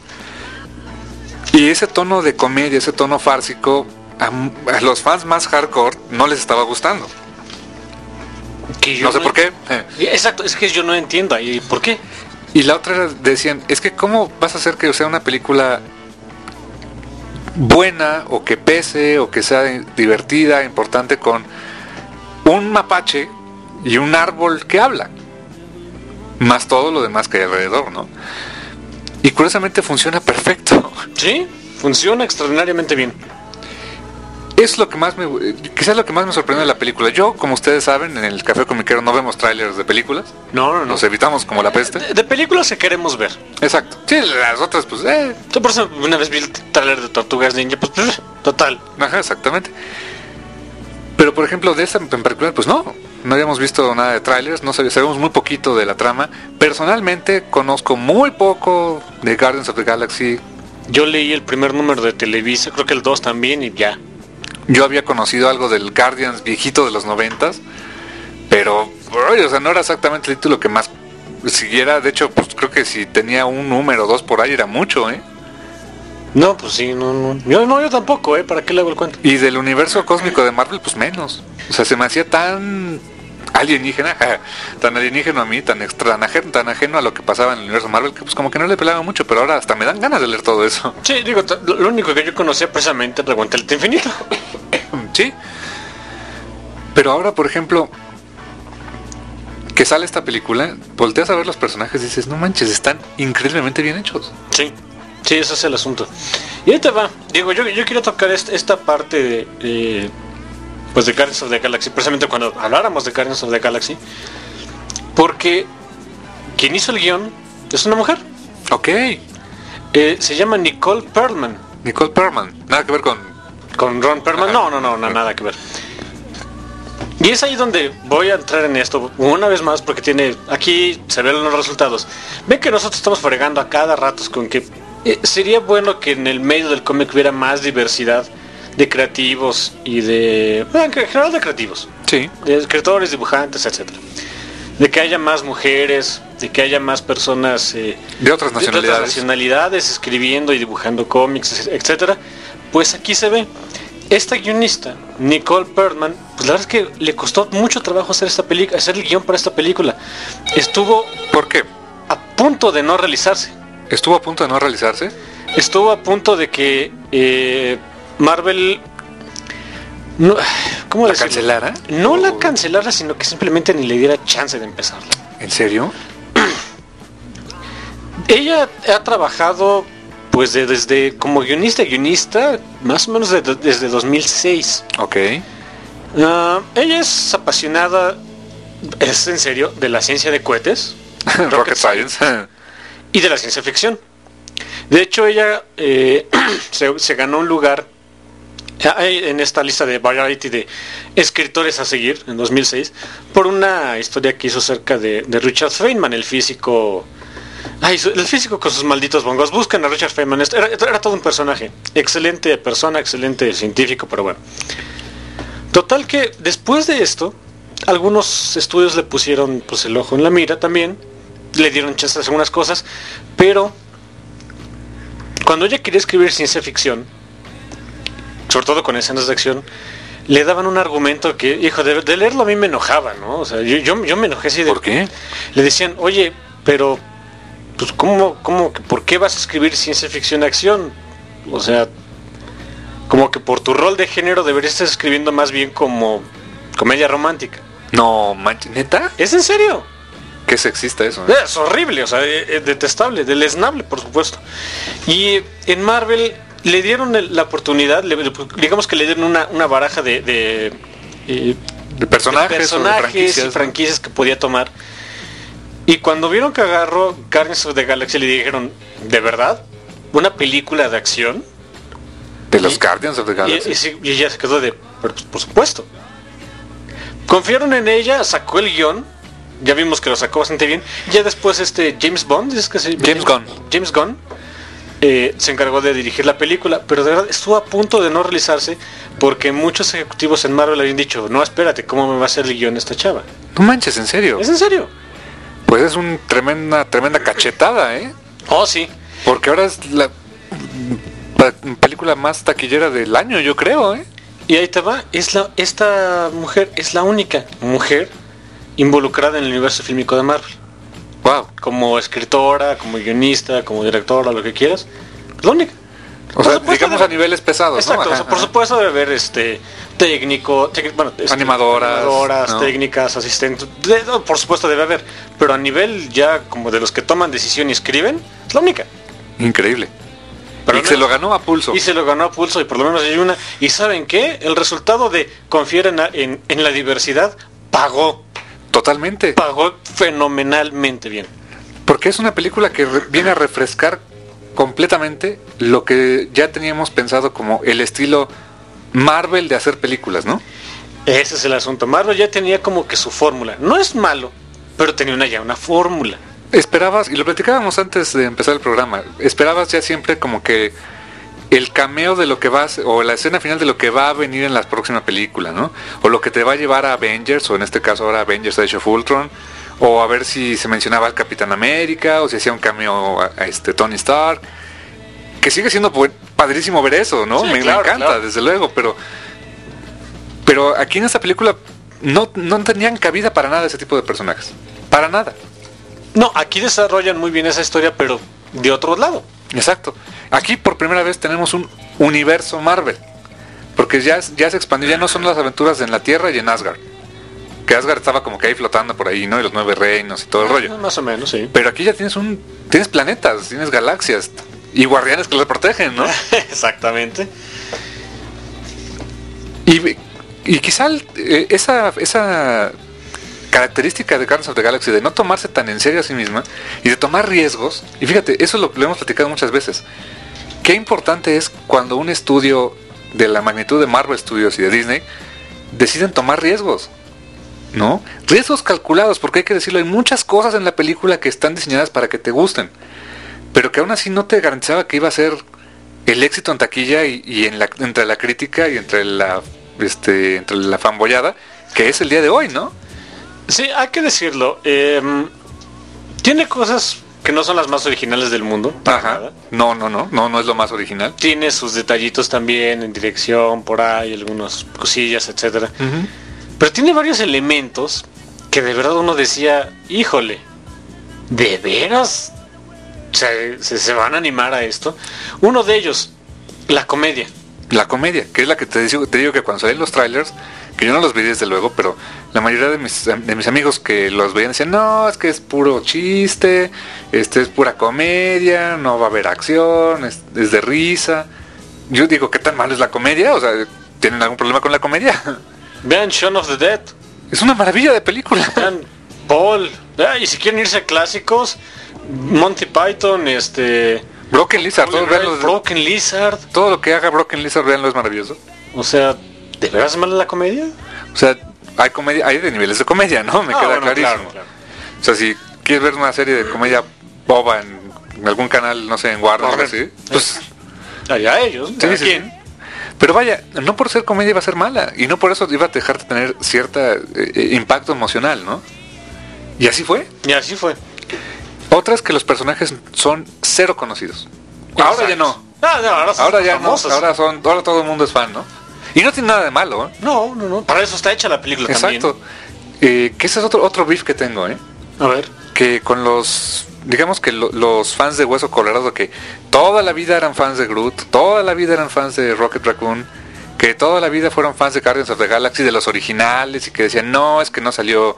Y ese tono de comedia, ese tono fársico, a los fans más hardcore no les estaba gustando. Que yo No sé por qué. Exacto, es que yo no entiendo ahí por qué. Y la otra decían, es que ¿cómo vas a hacer que sea una película buena o que pese o que sea divertida, importante, con un mapache y un árbol que habla, más todo lo demás que hay alrededor, ¿no? Y curiosamente funciona perfecto. Sí, funciona extraordinariamente bien. Es lo que más quizás lo que más me sorprendió de la película. Yo, como ustedes saben, en el Café Comiquero no vemos trailers de películas. No. Nos evitamos como la peste. De películas que queremos ver. Exacto. Sí, las otras, pues, Yo por eso una vez vi el trailer de Tortugas Ninja, pues total. Ajá, exactamente. Pero por ejemplo, de esta en particular, pues no habíamos visto nada de trailers, no sabíamos muy poquito de la trama. Personalmente conozco muy poco de Guardians of the Galaxy. Yo leí el primer número de Televisa, creo que el 2 también, y ya. Yo había conocido algo del Guardians viejito de los 90s, pero o sea, no era exactamente el título que más siguiera. De hecho, pues creo que si tenía un número o dos por ahí era mucho, ¿eh? No, pues sí, no. Yo tampoco, ¿para qué le hago el cuento? Y del universo cósmico de Marvel, pues menos. O sea, se me hacía tan alienígena, tan alienígeno a mí, tan ajeno a lo que pasaba en el universo Marvel, que pues como que no le pelaba mucho, pero ahora hasta me dan ganas de leer todo eso. Sí, digo, lo único que yo conocía precisamente era Guantelete Infinito. Sí. Pero ahora, por ejemplo, que sale esta película, volteas a ver los personajes y dices, no manches, están increíblemente bien hechos. Sí, ese es el asunto. Y ahí te va, digo, yo quiero tocar esta parte de pues de Guardians of the Galaxy, precisamente cuando habláramos de Guardians of the Galaxy, porque quien hizo el guión es una mujer. Ok. Se llama Nicole Perlman. Nicole Perlman, nada que ver con... Con Ron Perlman, no, nada que ver. Y es ahí donde voy a entrar en esto una vez más, porque aquí se ven los resultados. Ven que nosotros estamos fregando a cada rato con que sería bueno que en el medio del cómic hubiera más diversidad de creativos y en general de creativos. Sí. De escritores, dibujantes, etcétera. De que haya más mujeres, de que haya más personas de otras nacionalidades. de otras nacionalidades escribiendo y dibujando cómics, etcétera. Pues aquí se ve. Esta guionista, Nicole Perlman, pues la verdad es que le costó mucho trabajo hacer hacer el guión para esta película. Estuvo ¿Por qué? a punto de no realizarse. ¿Estuvo a punto de no realizarse? Estuvo a punto de que Marvel... No, ¿cómo ¿La decirlo? cancelara? No la cancelara, sino que simplemente ni le diera chance de empezarla. ¿En serio? Ella ha trabajado pues desde como guionista, más o menos desde 2006. Ok. Ella es apasionada, es en serio, de la ciencia de cohetes, Rocket Science. y de la ciencia ficción. De hecho, ella se ganó un lugar en esta lista de Variety de escritores a seguir en 2006 por una historia que hizo acerca de Richard Feynman, el físico. El físico con sus malditos bongos. Buscan a Richard Feynman. Era todo un personaje. Excelente persona, excelente científico, pero bueno. Total que después de esto, algunos estudios le pusieron pues el ojo en la mira también. Le dieron chance a algunas cosas. Pero cuando ella quería escribir ciencia ficción, sobre todo con escenas de acción, le daban un argumento que, hijo, de leerlo a mí me enojaba, ¿no? O sea, yo me enojé así de... ¿Por qué? Le decían, oye, pero... pues ¿por qué vas a escribir ciencia ficción acción? O sea, como que por tu rol de género deberías estar escribiendo más bien como comedia romántica. No, ¿neta? ¿Es en serio? Qué sexista eso, Es horrible, o sea, detestable, deleznable, por supuesto. Y en Marvel le dieron la oportunidad, digamos que le dieron una baraja de personajes y franquicias que podía tomar. Y cuando vieron que agarró Guardians of the Galaxy, le dijeron, ¿de verdad? ¿Una película de acción? De los Guardians of the Galaxy. Y ella se quedó de, pero, pues, por supuesto. Confiaron en ella, sacó el guión. Ya vimos que lo sacó bastante bien. Ya después James Bond, James Gunn se encargó de dirigir la película, pero de verdad estuvo a punto de no realizarse porque muchos ejecutivos en Marvel habían dicho, no, espérate, ¿cómo me va a hacer el guión esta chava? No manches, ¿en serio? ¿Es en serio? Pues es una tremenda cachetada, ¿eh? Oh, sí. Porque ahora es la película más taquillera del año, yo creo, ¿eh? Y ahí te va, esta mujer es la única mujer involucrada en el universo fílmico de Marvel. Wow. Como escritora, como guionista, como directora, lo que quieras. Es la única. O sea, digamos a niveles pesados, exacto, ¿no? O sea, por supuesto debe haber animadoras, ¿no? técnicas, asistentes, por supuesto debe haber, pero a nivel ya como de los que toman decisión y escriben, es la única. Increíble. Pero y se lo ganó a pulso. Y se lo ganó a pulso y por lo menos hay una. ¿Y saben qué? El resultado de confiar en la diversidad pagó. Totalmente. Pagó fenomenalmente bien. Porque es una película que viene a refrescar completamente lo que ya teníamos pensado como el estilo Marvel de hacer películas, ¿no? Ese es el asunto. Marvel ya tenía como que su fórmula. No es malo, pero tenía ya una fórmula. Esperabas, y lo platicábamos antes de empezar el programa, esperabas ya siempre como que el cameo de lo que va o la escena final de lo que va a venir en la próxima película, ¿no? O lo que te va a llevar a Avengers, o en este caso ahora Avengers Age of Ultron, o a ver si se mencionaba al Capitán América, o si hacía un cameo a Tony Stark, que sigue siendo padrísimo ver eso, ¿no? Sí, me claro, encanta, claro. Desde luego, pero aquí en esta película no tenían cabida para nada ese tipo de personajes, para nada. No, aquí desarrollan muy bien esa historia, pero de otro lado. Exacto. Aquí por primera vez tenemos un universo Marvel. Porque ya se expandió, ya no son las aventuras en la Tierra y en Asgard. Que Asgard estaba como que ahí flotando por ahí, ¿no? Y los 9 reinos y todo el rollo. Más o menos, sí. Pero aquí ya tienes planetas, tienes galaxias y guardianes que los protegen, ¿no? Exactamente. Y quizá esa característica de Guardians of the Galaxy de no tomarse tan en serio a sí misma y de tomar riesgos, y fíjate, eso lo hemos platicado muchas veces, qué importante es cuando un estudio de la magnitud de Marvel Studios y de Disney deciden tomar riesgos, ¿no? Riesgos calculados, porque hay que decirlo, hay muchas cosas en la película que están diseñadas para que te gusten, pero que aún así no te garantizaba que iba a ser el éxito en taquilla y entre la crítica y entre la fanboyada que es el día de hoy, ¿no? Sí, hay que decirlo. Tiene cosas que no son las más originales del mundo. Ajá. No es lo más original. Tiene sus detallitos también en dirección, por ahí, algunas cosillas, etcétera. Uh-huh. Pero tiene varios elementos que de verdad uno decía, híjole, ¿de veras se van a animar a esto? Uno de ellos, la comedia. La comedia, que es la que te digo que cuando salen los trailers, que yo no los vi desde luego, pero la mayoría de mis amigos que los veían decían, no, es que es puro chiste, es pura comedia, no va a haber acción, es de risa. Yo digo, ¿qué tan mal es la comedia? O sea, ¿tienen algún problema con la comedia? Vean Shaun of the Dead. Es una maravilla de película. Vean Paul. Y si quieren irse a clásicos, Monty Python, Broken Lizard, Broken Lizard. Todo lo que haga Broken Lizard, veanlo, es maravilloso. O sea, ¿de veras es mala la comedia? O sea, hay comedia, hay de niveles de comedia, ¿no? Me queda clarísimo. Claro. O sea, si quieres ver una serie de comedia boba en algún canal, no sé, en Warner o algo así, pues allá ellos. Sí, ¿quién? Pero vaya, no por ser comedia iba a ser mala, y no por eso iba a dejarte tener cierta impacto emocional, ¿no? Y así fue. Y así fue. Otra es que los personajes son cero conocidos. Ahora ya no. Ahora ya famosos. no. Ahora todo el mundo es fan, ¿no? Y no tiene nada de malo, ¿eh? No. Para eso está hecha la película. Exacto. También. Que ese es otro beef que tengo, ¿eh? A ver. Que con digamos que los fans de Hueso Colorado, que toda la vida eran fans de Groot, toda la vida eran fans de Rocket Raccoon, que toda la vida fueron fans de Guardians of the Galaxy, de los originales, y que decían, no, es que no salió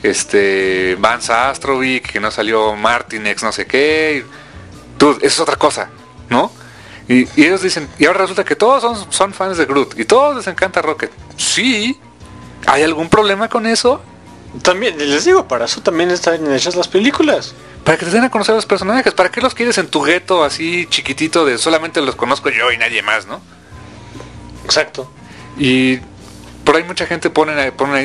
Vance Astrovic, que no salió Martinex, no sé qué. Dude, eso es otra cosa, ¿no? Y ellos dicen, y ahora resulta que todos son fans de Groot, y todos les encanta Rocket. Sí, ¿hay algún problema con eso? También, les digo, para eso también están hechas las películas. Para que te den a conocer a los personajes. ¿Para qué los quieres en tu gueto así chiquitito de solamente los conozco yo y nadie más, no? Exacto. Y por ahí mucha gente pone ahí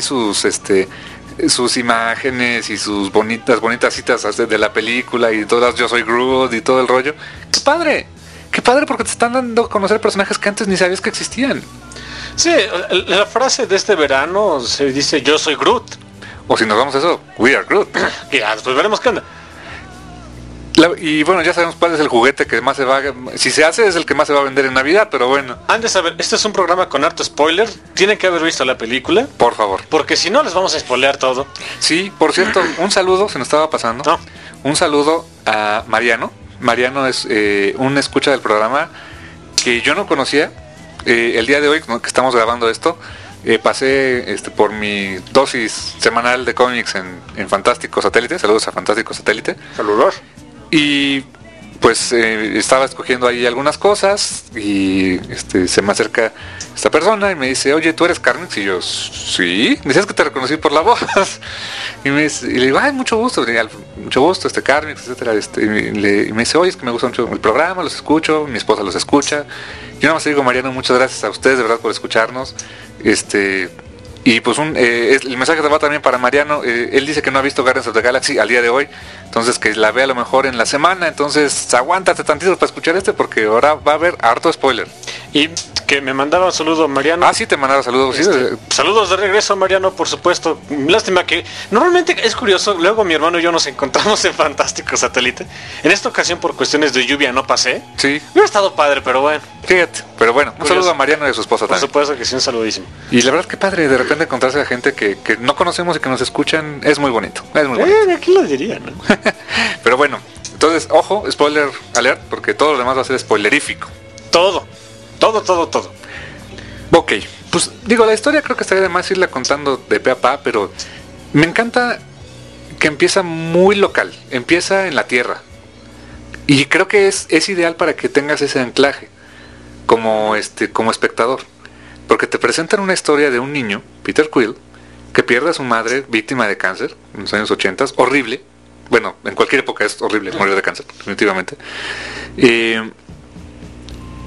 sus imágenes y sus bonitas citas de la película y todas yo soy Groot y todo el rollo. ¡Qué padre! Porque te están dando a conocer personajes que antes ni sabías que existían. Sí, la frase de este verano se dice yo soy Groot. O si nos vamos a eso, we are Groot. Ya, después veremos qué onda. Y bueno, ya sabemos cuál es el juguete que más se va si se hace es el que más se va a vender en Navidad, pero bueno. Antes de saber, este es un programa con harto spoiler. Tienen que haber visto la película. Por favor. Porque si no les vamos a spoilear todo. Sí, por cierto, un saludo, se nos estaba pasando. No. Un saludo a Mariano. Mariano es un escucha del programa que yo no conocía. El día de hoy, que estamos grabando esto, pasé por mi dosis semanal de cómics en Fantástico Satélite. Saludos a Fantástico Satélite. Saludos. Y pues estaba escogiendo ahí algunas cosas y se me acerca esta persona y me dice, oye, ¿tú eres Carnix? Y yo, sí, decías que te reconocí por la voz. Y le digo, ay, mucho gusto, Carnix, etcétera. Y me dice, oye, es que me gusta mucho el programa, los escucho, mi esposa los escucha. Yo nada más te digo, Mariano, muchas gracias a ustedes de verdad por escucharnos. Y pues el mensaje va también para Mariano. Él dice que no ha visto Guardians of the Galaxy al día de hoy, entonces que la vea a lo mejor en la semana. Entonces aguántate tantito para escuchar este, porque ahora va a haber harto spoiler. Y que me mandaba un saludo Mariano. Sí, te mandaba saludos. Saludos de regreso, Mariano, por supuesto. Lástima que normalmente es curioso, luego mi hermano y yo nos encontramos en Fantástico Satélite. En esta ocasión por cuestiones de lluvia no pasé. Sí. Hubiera estado padre, pero bueno. Fíjate, pero bueno, un saludo a Mariano y a su esposa también. Por supuesto que sí, un saludísimo. Y la verdad que padre, de repente encontrarse a gente que no conocemos y que nos escuchan, es muy bonito. Es muy bonito. Aquí lo diría, ¿no? Pero bueno, entonces, ojo, spoiler alert, porque todo lo demás va a ser spoilerífico. Todo. Ok, pues digo, la historia creo que estaría de más irla contando de pe a pa, pero me encanta que empieza muy local, empieza en la tierra. Y creo que es ideal para que tengas ese anclaje como espectador. Porque te presentan una historia de un niño, Peter Quill, que pierde a su madre víctima de cáncer en los años 80, horrible. Bueno, en cualquier época es horrible morir de cáncer, definitivamente.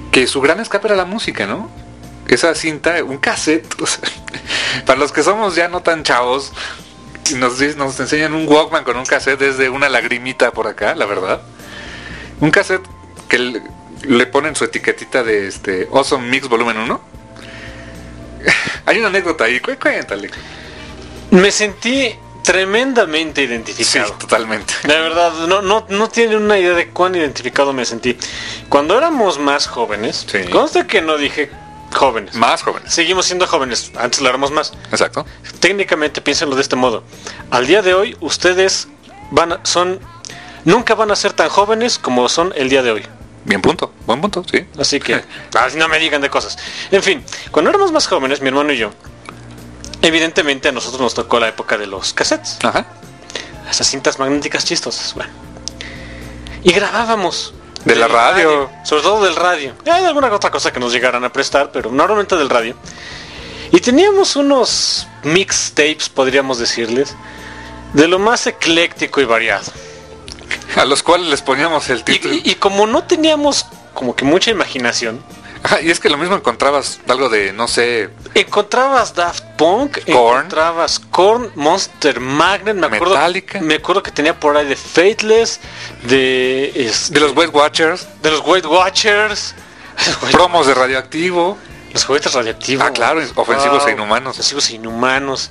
que su gran escape era la música, ¿no? Esa cinta, un cassette, o sea, para los que somos ya no tan chavos, nos enseñan un Walkman con un cassette desde una lagrimita por acá, la verdad. Un cassette que le ponen su etiquetita de Awesome Mix Volumen 1. Hay una anécdota ahí, cuéntale. Me sentí tremendamente identificado. Sí, totalmente. De verdad, no tienen una idea de cuán identificado me sentí. Cuando éramos más jóvenes, Sí. consta que no dije jóvenes. Más jóvenes. Seguimos siendo jóvenes, antes lo éramos más. Exacto. Técnicamente, piénsenlo de este modo. Al día de hoy, ustedes nunca van a ser tan jóvenes como son el día de hoy. Buen punto, sí. Así que, no me digan de cosas. En fin, cuando éramos más jóvenes, mi hermano y yo, evidentemente a nosotros nos tocó la época de los cassettes. Ajá. Esas cintas magnéticas chistosas, bueno. Y grabábamos. De la radio. Sobre todo del radio. Hay alguna otra cosa que nos llegaran a prestar, pero normalmente del radio. Y teníamos unos mixtapes, podríamos decirles, de lo más ecléctico y variado. A los cuales les poníamos el título. Y como no teníamos como que mucha imaginación, Ajá, y es que lo mismo encontrabas algo de, no sé, encontrabas Daft Punk, Korn. encontrabas Korn, Monster Magnet, Metallica. me acuerdo que tenía por ahí de Faithless, de los Weight Watchers, de los Weight Watchers, promos de Radioactivo. los juguetes radioactivos. Ah, claro, ofensivos e inhumanos. Ofensivos e inhumanos.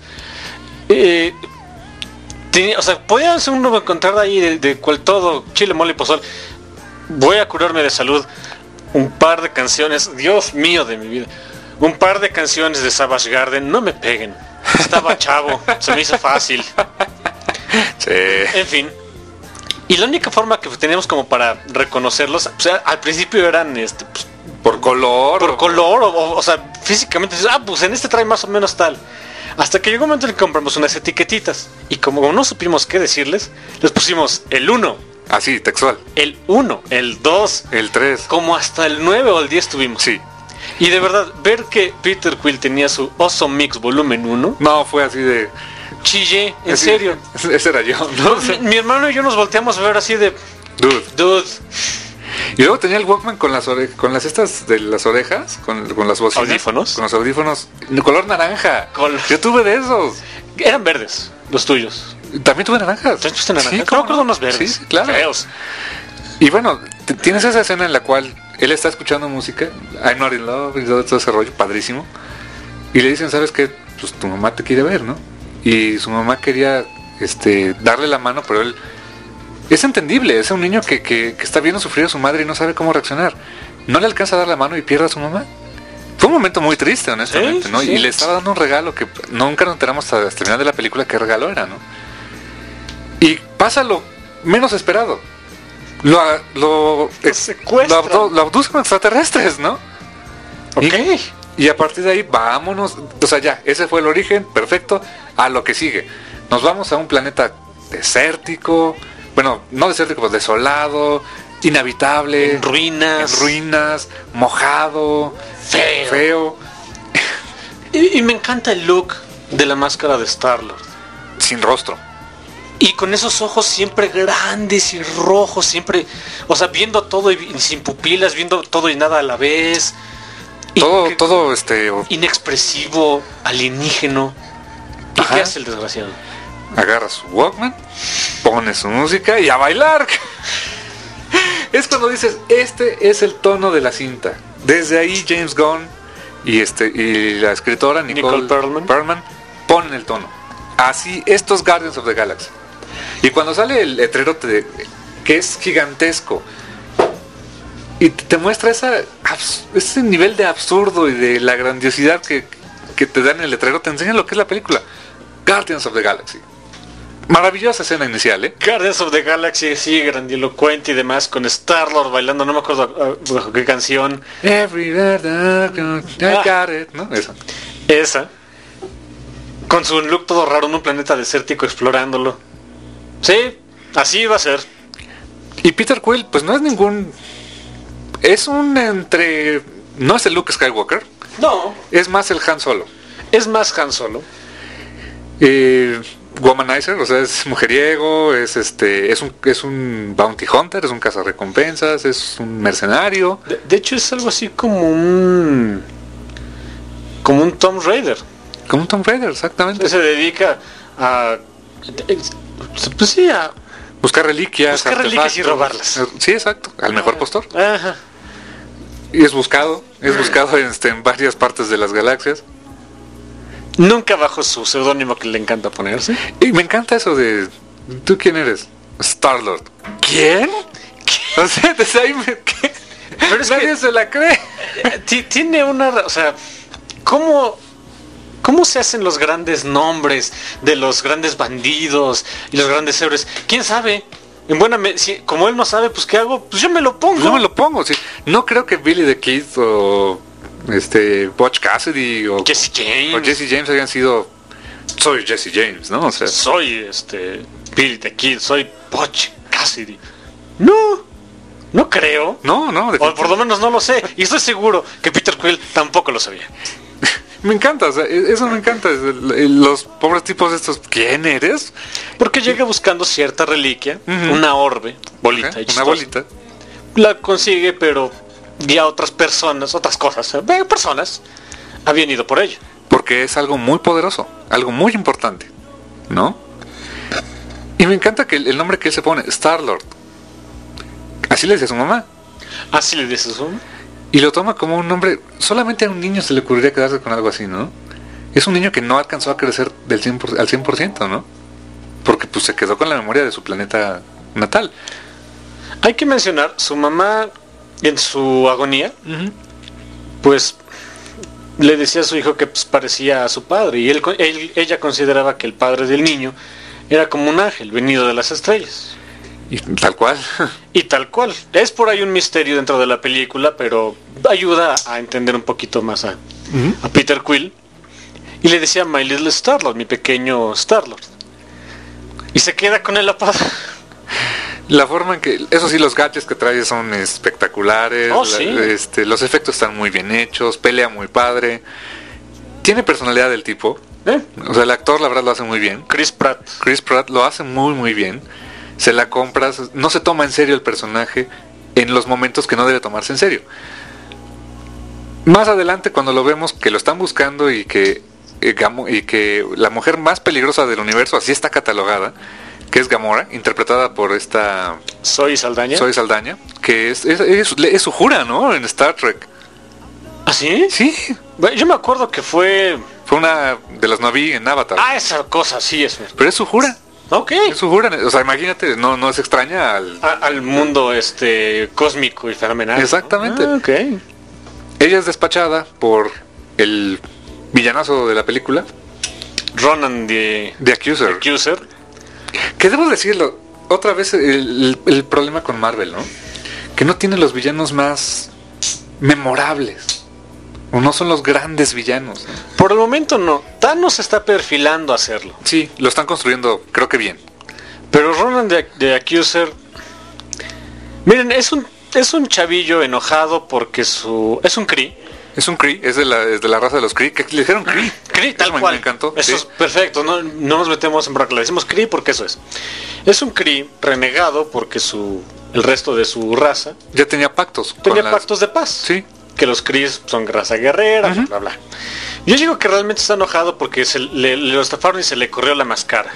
O sea, podía ser uno encontrar ahí de cual todo, chile, mole y pozol. Voy a curarme de salud. Un par de canciones, Dios mío de mi vida. Un par de canciones de Savage Garden, no me peguen. Estaba chavo, se me hizo fácil. Sí. En fin. Y la única forma que teníamos como para reconocerlos, o sea, al principio eran pues, Por color. por color, o sea, físicamente, pues en este trae más o menos tal. Hasta que llegó un momento en que compramos unas etiquetitas. Y como no supimos qué decirles, les pusimos el 1, Así, textual. el 1, el 2, El 3. como hasta el 9 o el 10 tuvimos. Sí. Y de verdad, ver que Peter Quill tenía su Awesome Mix volumen 1, No, fue así de... chillé, en así- serio. Ese era yo, ¿no? O sea, Mi hermano y yo nos volteamos a ver así de, dude. dude, Y luego tenía el Walkman con las estas de las orejas, con las bocinas. ¿Audífonos? Con los audífonos. De color naranja. Yo tuve de esos. eran verdes, los tuyos. También tuve naranjas. ¿Tú tuviste naranjas? Sí, Yo ¿cómo me acuerdo no? unos verdes. Sí, claro. Feos. Y bueno, tienes esa escena en la cual él está escuchando música, I'm Not In Love y todo ese rollo, padrísimo. Y le dicen, ¿sabes qué? Pues tu mamá te quiere ver, ¿no? Y su mamá quería darle la mano, pero él... Es entendible, es un niño que está viendo sufrir a su madre y no sabe cómo reaccionar. No le alcanza a dar la mano y pierde a su mamá. Fue un momento muy triste, honestamente, Sí, ¿no? sí. Y le estaba dando un regalo que nunca nos enteramos hasta el final de la película qué regalo era, ¿no? Y pasa lo menos esperado. Lo secuestran. lo abducen extraterrestres, ¿no? Ok. Y a partir de ahí, vámonos. O sea, ya, ese fue el origen, perfecto. A lo que sigue. Nos vamos a un planeta desértico. Bueno, no desértico, pues desolado, inhabitable. En ruinas. Mojado, feo. Y me encanta el look de la máscara de Star-Lord. Sin rostro. Y con esos ojos siempre grandes y rojos, siempre, o sea, viendo todo y sin pupilas, viendo todo y nada a la vez. Y Todo inexpresivo, alienígeno. ¿Y Ajá. qué hace el desgraciado? agarra su Walkman, pone su música y a bailar. Es cuando dices, este es el tono de la cinta. Desde ahí James Gunn y la escritora Nicole Perlman ponen el tono. Así, estos Guardians of the Galaxy. Y cuando sale el letrero que es gigantesco y te muestra ese nivel de absurdo y de la grandiosidad que te dan el letrero, te enseña lo que es la película Guardians of the Galaxy. Maravillosa escena inicial, ¿eh? Guardians of the Galaxy, sí, grandilocuente y demás, con Star-Lord bailando, no me acuerdo bajo qué canción. Every I got it, ¿no? Esa. Con su look todo raro en un planeta desértico explorándolo. Sí, así va a ser. Y Peter Quill, pues no es ningún... Es no es el Luke Skywalker. No. Es más el Han Solo. Es más Han Solo. womanizer, o sea, es mujeriego, es un bounty hunter, es un cazarrecompensas, es un mercenario. De hecho es algo así como un Tomb Raider. Como un Tomb Raider, exactamente. Se dedica a pues sí, a buscar reliquias. buscar reliquias y robarlas. Sí, exacto, al mejor postor. Ajá. Y es buscado en varias partes de las galaxias. Nunca bajo su seudónimo que le encanta ponerse. Y me encanta eso de, ¿tú quién eres? Star-Lord. ¿Quién? O sea, desde ahí ¿qué? Pero es nadie que se la cree. tiene una, o sea, ¿cómo se hacen los grandes nombres de los grandes bandidos y los grandes héroes? ¿Quién sabe? En buena como él no sabe, pues ¿qué hago? Pues yo me lo pongo. Yo me lo pongo, sí. No creo que Billy the Kid o Butch Cassidy o Jesse James hayan sido, soy Jesse James, ¿no? O sea, soy Billy the Kid, soy Butch Cassidy. No creo. no, O por lo menos no lo sé. Y estoy seguro que Peter Quill tampoco lo sabía. me encanta, o sea, eso me encanta. Los pobres tipos estos, ¿quién eres? Porque llega buscando cierta reliquia, una orbe, bolita, Ajá, y una chistosa. bolita. La consigue, pero ya otras cosas, personas habían ido por ella. Porque es algo muy poderoso, algo muy importante, ¿no? Y me encanta que el nombre que él se pone, Star-Lord. Así le dice a su mamá. Así le dice su mamá. Y lo toma como un nombre. Solamente a un niño se le ocurriría quedarse con algo así, ¿no? Es un niño que no alcanzó a crecer al 100%, ¿no? Porque pues se quedó con la memoria de su planeta natal. Hay que mencionar, su mamá en su agonía, pues le decía a su hijo que pues, parecía a su padre. Y ella consideraba que el padre del niño era como un ángel venido de las estrellas. Y tal cual. Y tal cual. Es por ahí un misterio dentro de la película, pero ayuda a entender un poquito más a Peter Quill. Y le decía My Little Star-Lord, mi pequeño Star-Lord. Y se queda con el apodo. La forma en que, eso sí, los gadgets que trae son espectaculares. Oh, sí. Los efectos están muy bien hechos, pelea muy padre. Tiene personalidad del tipo. O sea, el actor la verdad lo hace muy bien. Chris Pratt Lo hace muy muy bien. Se la compras, no se toma en serio el personaje en los momentos que no debe tomarse en serio. Más adelante, cuando lo vemos que lo están buscando y que la mujer más peligrosa del universo, así está catalogada, que es Gamora, interpretada por esta Zoe Saldaña, que es su jura, ¿no? En Star Trek. ¿Ah, sí? Sí, Yo me acuerdo que fue una de las Na'vi en Avatar. esa cosa, sí es. Pero es su jura. Ok. Es su jura, o sea, imagínate, no es extraña Al mundo cósmico y fenomenal. Exactamente. Ok. Ella es despachada por el villanazo de la película, Ronan de Accuser. Que debo decirlo, otra vez el problema con Marvel, ¿no? Que no tiene los villanos más memorables. O no son los grandes villanos, ¿no? Por el momento no. Thanos se está perfilando a hacerlo. Sí, lo están construyendo, creo que bien. Pero Ronan de Accuser, miren, es un chavillo enojado porque es un Kree. Es un Kree, es de la raza de los Kree, que le dijeron Kree. Kree, tal Eso cual. Me encantó. Eso sí. es perfecto, no nos metemos en bronca, le decimos Kree porque eso es. Es un Kree renegado porque el resto de su raza Ya tenía pactos. tenía pactos de paz. Sí. Que los Kree son raza guerrera, bla, bla. Yo digo que realmente está enojado porque le lo estafaron y se le corrió la máscara.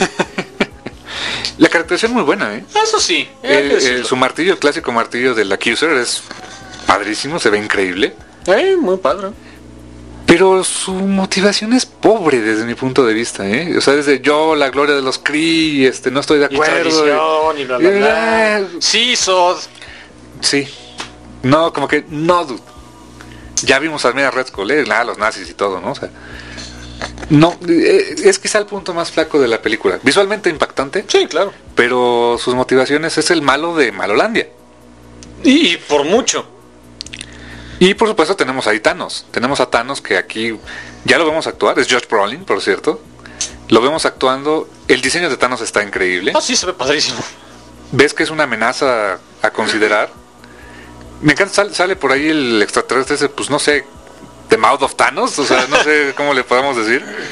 La caracterización es muy buena, ¿eh? Eso sí. hay que decirlo. Su martillo, el clásico martillo del Accuser, es padrísimo, se ve increíble. Muy padre. Pero su motivación es pobre desde mi punto de vista, ¿eh? O sea, desde la gloria de los Kree, no estoy de Y acuerdo. tradición y bla, bla, bla. Sí, Sod. Sí. No, como que no, dude. Ya vimos a Red Skull, los nazis y todo, ¿no? O sea, no, es quizá el punto más flaco de la película. Visualmente impactante. Sí, claro. Pero sus motivaciones es el malo de Malolandia. Y por mucho. Y por supuesto tenemos a Thanos. Tenemos a Thanos que aquí ya lo vemos actuar. Es Josh Brolin, por cierto. Lo vemos actuando. El diseño de Thanos está increíble. Ah, sí, se ve padrísimo. Ves que es una amenaza a considerar. Me encanta, sale por ahí el extraterrestre ese, pues no sé, The Mouth of Thanos, o sea, no sé cómo le podemos decir.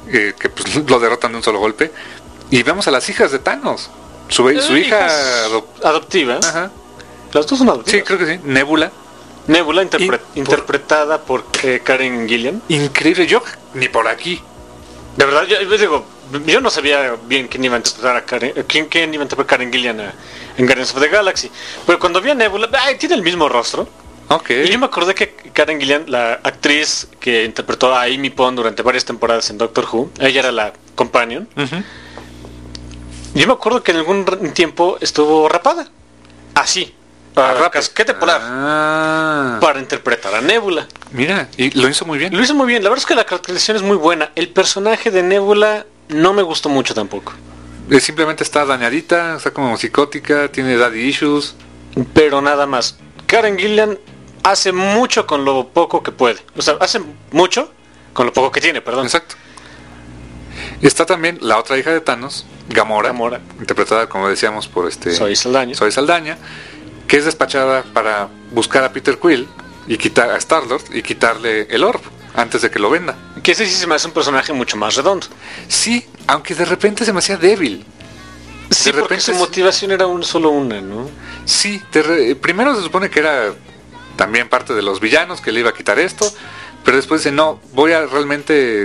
que pues, lo derrotan de un solo golpe. Y vemos a las hijas de Thanos. Su hija... adoptiva. Ajá. Las dos son adoptivas. Sí, creo que sí. Nebula. Nebula, interpretada por Karen Gillan. Increíble. Yo ni por aquí. De verdad, yo digo, yo no sabía bien quién iba a interpretar a quién iba a interpretar a Karen Gillan en Guardians of the Galaxy. Pero cuando vi a Nebula, tiene el mismo rostro. Ok. Y yo me acordé que Karen Gillan, la actriz que interpretó a Amy Pond durante varias temporadas en Doctor Who, ella era la companion. Ujú. Yo me acuerdo que en algún tiempo estuvo rapada. Así. Casquete polar. Para interpretar a Nebula. Mira, y lo hizo muy bien. Lo hizo muy bien. La verdad es que la caracterización es muy buena. El personaje de Nebula no me gustó mucho tampoco. Simplemente está dañadita, está como psicótica, tiene daddy issues. Pero nada más. Karen Gillan hace mucho con lo poco que puede. O sea, hace mucho con lo poco que tiene, perdón. Exacto. Está también la otra hija de Thanos, Gamora. Interpretada, como decíamos, por Zoe Saldaña, que es despachada para buscar a Peter Quill y quitar a Star-Lord y quitarle el orb antes de que lo venda. Que ese sí se me hace un personaje mucho más redondo. Sí, aunque de repente se me hacía débil. Sí, de porque su motivación era solo una, ¿no? Sí, primero se supone que era también parte de los villanos, que le iba a quitar esto, pero después dice, no, voy a realmente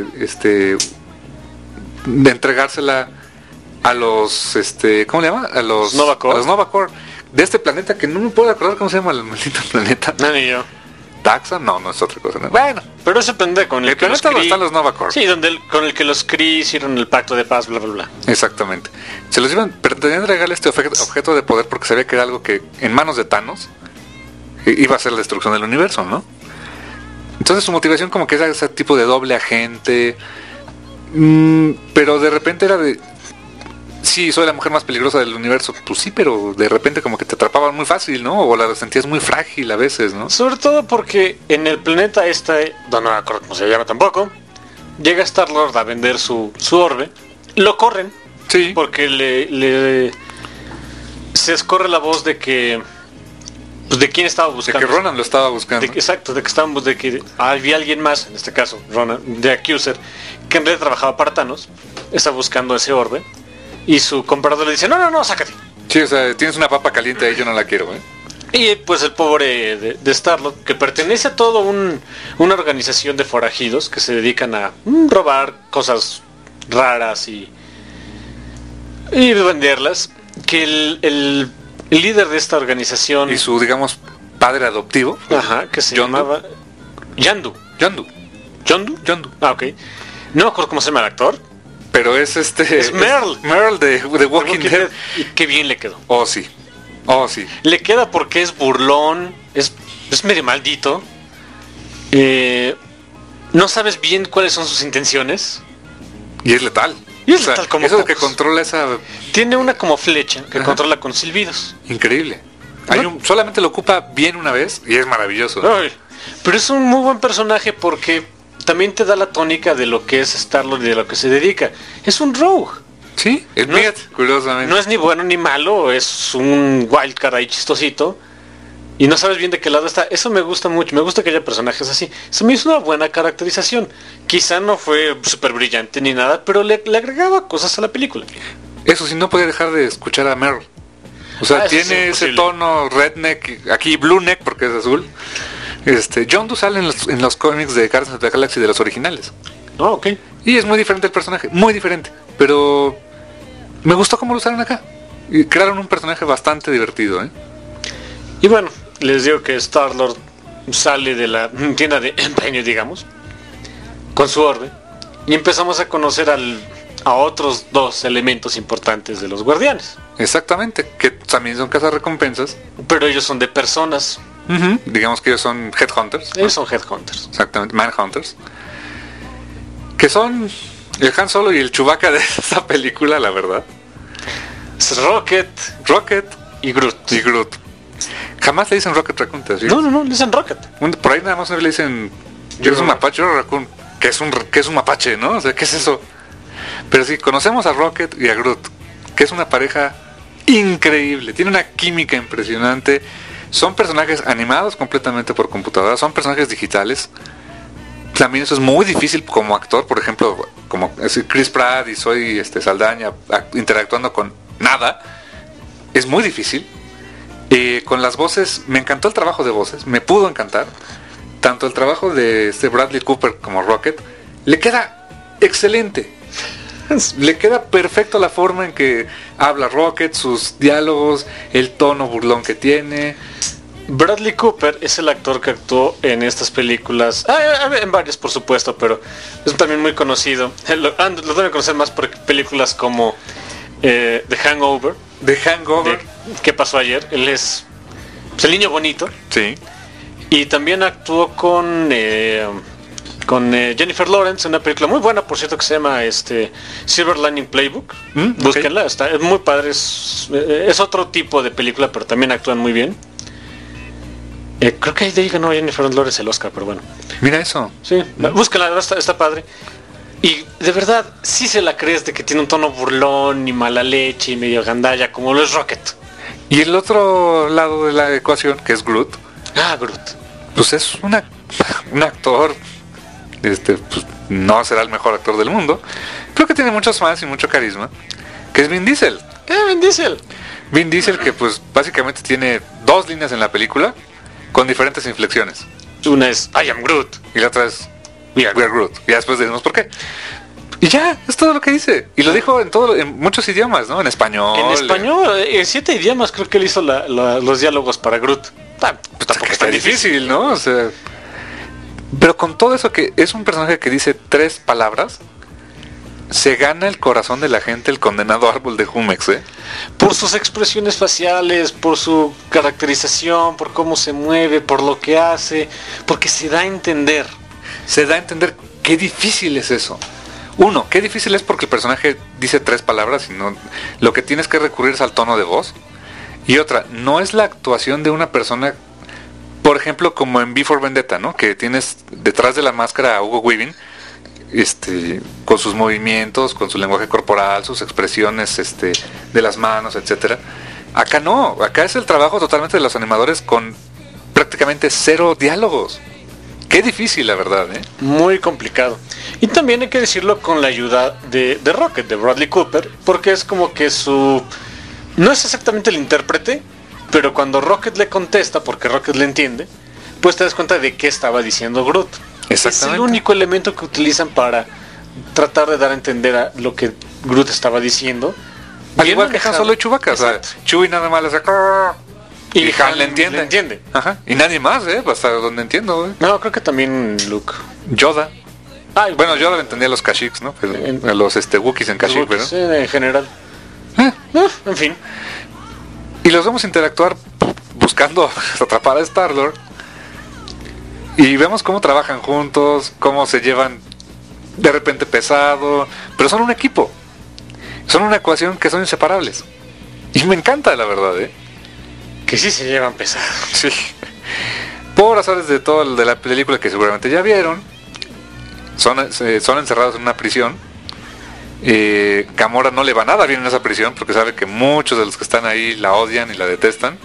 de entregársela a los ¿cómo le llama? A los Nova Corps de este planeta, que no me puedo acordar cómo se llama el maldito planeta. No, ni yo. Taxa, no es otra cosa, ¿no? Bueno, pero ese planeta con el planeta donde están los Nova Corps. Sí, con el que los Kree hicieron el pacto de paz, bla bla bla. Exactamente. Se los iban, pretendían entregarle este objeto de poder porque sabía que era algo que en manos de Thanos iba a ser la destrucción del universo, ¿no? Entonces su motivación como que era ese tipo de doble agente, pero de repente era de, sí, soy la mujer más peligrosa del universo, pues sí, pero de repente como que te atrapaban muy fácil, ¿no? O la sentías muy frágil a veces, ¿no? Sobre todo porque en el planeta no me acuerdo cómo se llama tampoco, llega Star-Lord a vender su orbe, lo corren, sí, porque se escorre la voz de que, pues, de quién estaba buscando. De que Ronan lo estaba buscando. Exacto, de que había alguien más, en este caso Ronan, de Accuser, que en realidad trabajaba para Thanos, está buscando ese orbe. Y su comprador le dice, no, sácate. Sí, o sea, tienes una papa caliente ahí, yo no la quiero, ¿eh? Y pues el pobre de Star-Lord, que pertenece a toda una organización de forajidos que se dedican a robar cosas raras y venderlas, que el líder de esta organización... Y su, digamos, padre adoptivo. Ajá, que se llamaba... Yondu. Ah, ok. No me acuerdo cómo se llama el actor. Pero es Es Merle. Merle de Walking Dead. Y qué bien le quedó. Oh, sí. Le queda porque es burlón, es medio maldito. No sabes bien cuáles son sus intenciones. Y es letal. Como eso que controla esa... Tiene una como flecha que controla con silbidos. Increíble. Solamente lo ocupa bien una vez y es maravilloso. Ay, pero es un muy buen personaje porque también te da la tónica de lo que es Star-Lord y de lo que se dedica. Es un rogue. Sí, curiosamente. No es ni bueno ni malo, es un wildcard ahí chistosito. Y no sabes bien de qué lado está. Eso me gusta mucho, me gusta que haya personajes así. Eso me hizo una buena caracterización. Quizá no fue súper brillante ni nada, pero le agregaba cosas a la película. Eso sí, no podía dejar de escuchar a Merle. O sea, tiene ese tono redneck, aquí blue neck porque es azul. Yondu sale en los cómics de Guardians of the Galaxy de los originales. Oh, ok. Y es muy diferente el personaje, muy diferente. Pero me gustó cómo lo usaron acá. Y crearon un personaje bastante divertido, ¿eh? Y bueno, les digo que Star-Lord sale de la tienda de empeño, digamos, con su orbe. Y empezamos a conocer a otros dos elementos importantes de los Guardianes. Exactamente, que también son cazarrecompensas. Pero ellos son de personas. Digamos que ellos son headhunters. Ellos son headhunters. Exactamente, manhunters. Que son el Han Solo y el Chewbacca de esa película, la verdad. Es Rocket y Groot. Jamás le dicen Rocket Raccoon, ¿sí? No, le dicen Rocket. Por ahí nada más le dicen, es un mapache o Raccoon, que es un mapache, ¿no? O sea, ¿qué es eso? Pero sí, conocemos a Rocket y a Groot, que es una pareja increíble, tiene una química impresionante. Son personajes animados completamente por computadora, son personajes digitales. también eso es muy difícil como actor, por ejemplo, como Chris Pratt y soy Saldaña interactuando con nada, es muy difícil. Con las voces, me encantó el trabajo de voces, me pudo encantar. Tanto el trabajo de Bradley Cooper como Rocket, le queda excelente. Le queda perfecto la forma en que habla Rocket, sus diálogos, el tono burlón que tiene. Bradley Cooper es el actor que actuó en estas películas, en varias por supuesto, pero es también muy conocido. Lo deben conocer más por películas como The Hangover. The Hangover. ¿Qué pasó ayer? Él es el niño bonito. Sí. Y también actuó con Jennifer Lawrence en una película muy buena, por cierto, que se llama Silver Lining Playbook. Búsquenla, está, es muy padre. Es otro tipo de película, pero también actúan muy bien. Creo que de ahí ganó Jennifer Lawrence el Oscar, pero bueno. Mira eso. Sí, búsquenla, está padre. Y de verdad, sí se la crees de que tiene un tono burlón y mala leche y medio gandalla, como lo es Rocket. Y el otro lado de la ecuación, que es Groot. Groot. Pues es un actor, pues, no será el mejor actor del mundo. Creo que tiene muchos fans y mucho carisma. Que es Vin Diesel. Vin Diesel. Vin Diesel, que pues básicamente tiene 2 líneas en la película con diferentes inflexiones. Una es I am Groot y la otra es We are Groot. Y después decimos por qué. Y ya, es todo lo que dice. Y lo dijo en muchos idiomas, ¿no? En español. En español, en 7 idiomas creo que él hizo los diálogos para Groot. Tampoco es tan difícil, ¿no? O sea, pero con todo eso, que es un personaje que dice 3 palabras, se gana el corazón de la gente, el condenado árbol de Jumex, ¿eh? Por sus expresiones faciales, por su caracterización, por cómo se mueve, por lo que hace, porque se da a entender. Se da a entender qué difícil es eso. Uno, qué difícil es porque el personaje dice 3 palabras y no, lo que tienes que recurrir es al tono de voz. Y otra, no es la actuación de una persona, por ejemplo, como en V for Vendetta, ¿no? Que tienes detrás de la máscara a Hugo Weaving, con sus movimientos, con su lenguaje corporal, sus expresiones, de las manos, etcétera. Acá no, acá es el trabajo totalmente de los animadores con prácticamente 0 diálogos. Qué difícil, la verdad, ¿eh? Muy complicado. Y también hay que decirlo con la ayuda de Rocket, de Bradley Cooper, porque es como que no es exactamente el intérprete, pero cuando Rocket le contesta, porque Rocket le entiende, pues te das cuenta de qué estaba diciendo Groot. Exactamente. Es el único elemento que utilizan para tratar de dar a entender a lo que Groot estaba diciendo. Al igual que Han Solo y Chewbacca, o sea, Chewie nada más le saca... Y Han le entiende. Ajá. Y nadie más, hasta donde entiendo, No, creo que también Luke. Yoda. Bueno, Yoda le entendía a los Kashyyyks, ¿no? Pero a los Wookiees en Kashyyyk, ¿verdad? Sí, en general. En fin. Y los vemos interactuar buscando atrapar a Star-Lord. Y vemos cómo trabajan juntos, cómo se llevan de repente pesado. Pero son un equipo. Son una ecuación que son inseparables. Y me encanta, la verdad, Que sí se llevan pesado. Sí. Por razones de todo el de la película que seguramente ya vieron, son encerrados en una prisión. Gamora no le va nada bien en esa prisión porque sabe que muchos de los que están ahí la odian y la detestan.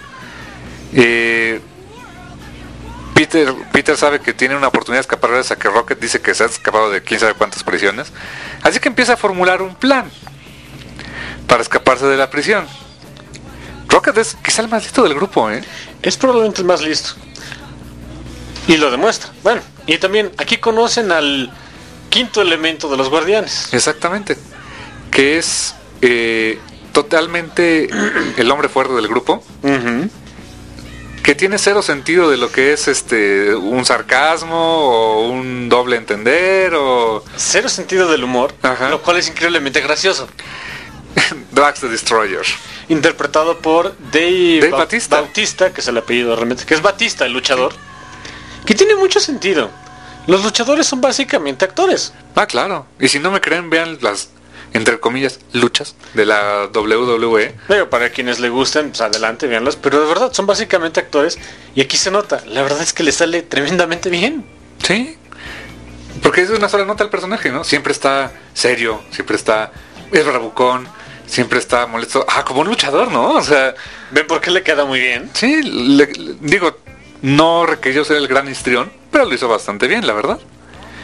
Peter sabe que tiene una oportunidad de escapar gracias a que Rocket dice que se ha escapado de quién sabe cuántas prisiones. Así que empieza a formular un plan para escaparse de la prisión. Rocket es quizá el más listo del grupo, Es probablemente el más listo. Y lo demuestra. Bueno, y también aquí conocen al 5º elemento de los Guardianes. Exactamente. Que es totalmente el hombre fuerte del grupo. Que tiene 0 sentido de lo que es un sarcasmo o un doble entender o... 0 sentido del humor. Ajá. Lo cual es increíblemente gracioso. Drax the Destroyer. Interpretado por Dave Bautista, que es el apellido realmente, que es Batista, el luchador, que tiene mucho sentido. Los luchadores son básicamente actores. Claro. Y si no me creen, vean las, entre comillas, luchas de la WWE. Pero para quienes le gusten, pues adelante, véanlas. Pero de verdad, son básicamente actores. Y aquí se nota, la verdad es que le sale tremendamente bien. Sí. Porque es de una sola nota el personaje, ¿no? Siempre está serio, es bravucón, siempre está molesto. Como un luchador, ¿no? O sea, ¿ven por qué le queda muy bien? Sí, digo, no requirió ser el gran histrión, pero lo hizo bastante bien, la verdad.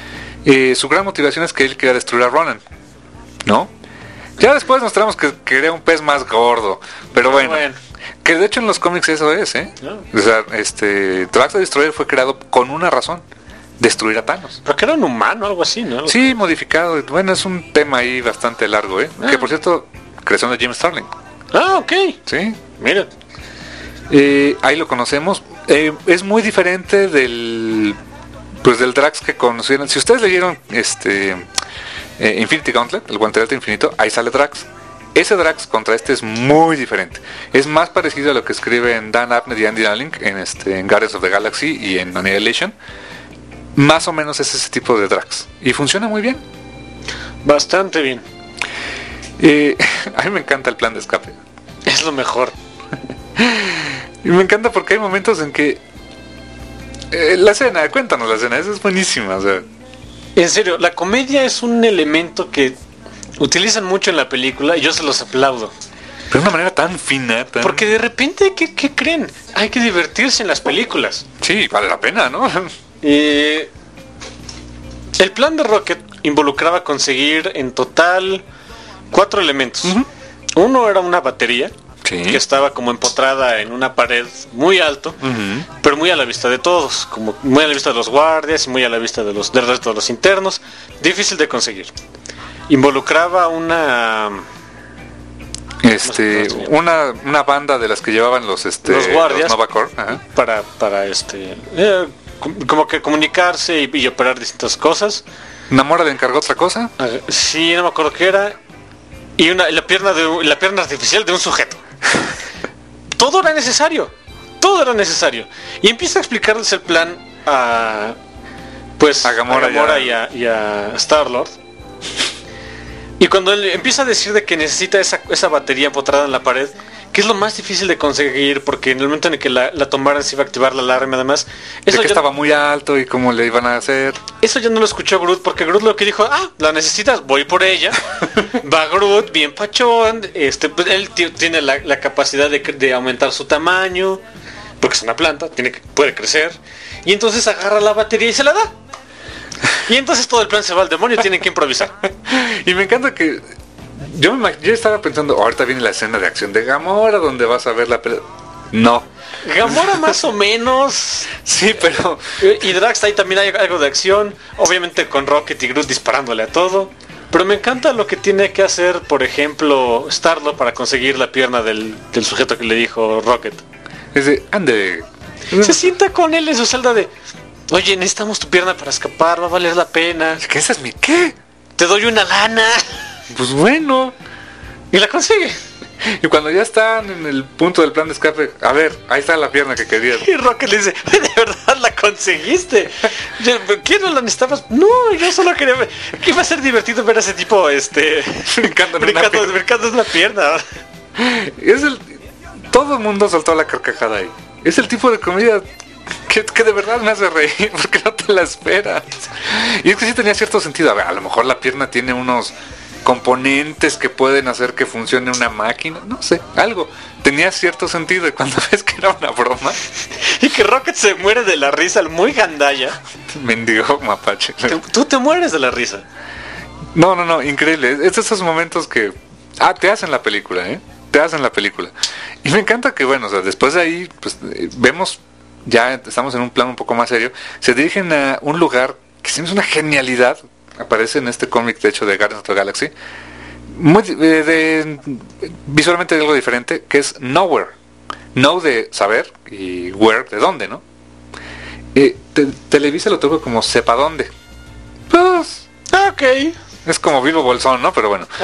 Su gran motivación es que él quería destruir a Ronan, ¿no? Ya después nos tenemos que quería un pez más gordo, pero bueno. Que de hecho en los cómics eso es, No. O sea, Drax the Destroyer fue creado con una razón: destruir a Thanos. Pero que era un humano, algo así, ¿no? Sí, modificado. Bueno, es un tema ahí bastante largo, Que por cierto, creación de Jim Starlin. Ah, ok. Sí. Mira. Ahí lo conocemos. Es muy diferente del Drax que conocieron. Si ustedes leyeron Infinity Gauntlet, el guantelete infinito, ahí sale Drax. Ese Drax contra este es muy diferente. Es más parecido a lo que escriben Dan Abnett y Andy Dowling en Guardians of the Galaxy y en Annihilation. Más o menos es ese tipo de Drax. Y funciona muy bien. Bastante bien. A mí me encanta el plan de escape. Es lo mejor. Y me encanta porque hay momentos en que... la escena, cuéntanos la escena, esa es buenísima. O sea. En serio, la comedia es un elemento que utilizan mucho en la película y yo se los aplaudo. Pero de una manera tan fina, tan... Porque de repente, ¿qué creen? Hay que divertirse en las películas. Sí, vale la pena, ¿no? El plan de Rocket involucraba conseguir en total 4 elementos. Uno era una batería, sí, que estaba como empotrada en una pared muy alto, pero muy a la vista de todos, como muy a la vista de los guardias y muy a la vista del resto de los internos. Difícil de conseguir. Involucraba una banda de las que llevaban los guardias, los Nova Corps, para como que comunicarse y operar distintas cosas. ¿Namora le encargó otra cosa? Sí, no me acuerdo qué era. Y la pierna artificial de un sujeto. Todo era necesario. Y empieza a explicarles el plan a Gamora y a Star-Lord. Y cuando él empieza a decir de que necesita esa batería empotrada en la pared, que es lo más difícil de conseguir, porque en el momento en el que la tomaran se iba a activar la alarma, además. Eso que estaba muy alto y cómo le iban a hacer. Eso ya no lo escuchó Groot, porque Groot lo que dijo: la necesitas, voy por ella. Va Groot, bien pachón, pues él tiene la capacidad de aumentar su tamaño, porque es una planta, puede crecer. Y entonces agarra la batería y se la da. Y entonces todo el plan se va al demonio y tienen que improvisar. Y me encanta que yo estaba pensando, ahorita viene la escena de acción de Gamora donde vas a ver la pelea. No. Gamora más o menos. Sí, pero... Y Drax, ahí también hay algo de acción. Obviamente con Rocket y Groot disparándole a todo. Pero me encanta lo que tiene que hacer, por ejemplo, Star-Lord para conseguir la pierna del sujeto que le dijo Rocket. Es de, ande. Se sienta con él en su celda de... Oye, necesitamos tu pierna para escapar, va a valer la pena. ¿Qué es mi qué? Te doy una lana. Pues bueno. Y la consigue. Y cuando ya están en el punto del plan de escape, a ver, ahí está la pierna que querías. Y Rocket le dice: ¿de verdad la conseguiste? ¿Qué no la necesitabas? No, yo solo quería ver. Que iba a ser divertido ver a ese tipo brincando en la pierna. Todo el mundo soltó la carcajada ahí. Es el tipo de comida que de verdad me hace reír, porque no te la esperas. Y es que sí tenía cierto sentido. A lo mejor la pierna tiene unos componentes que pueden hacer que funcione una máquina, no sé, algo. Tenía cierto sentido, y cuando ves que era una broma... Y que Rocket se muere de la risa, el muy gandalla. Mendigo mapache. Tú te mueres de la risa. No, increíble. Es de esos momentos que... te hacen la película, Te hacen la película. Y me encanta que, bueno, o sea, después de ahí, pues, vemos... Ya estamos en un plano un poco más serio. Se dirigen a un lugar que sí es una genialidad. Aparece en este cómic, de hecho, de Guardians of the Galaxy. Visualmente de algo diferente, que es Nowhere. Know de saber y where de dónde, ¿no? Televisa lo tuvo como sepa dónde. Pues... Ok. Es como Bilbo Bolsón, ¿no? Pero bueno.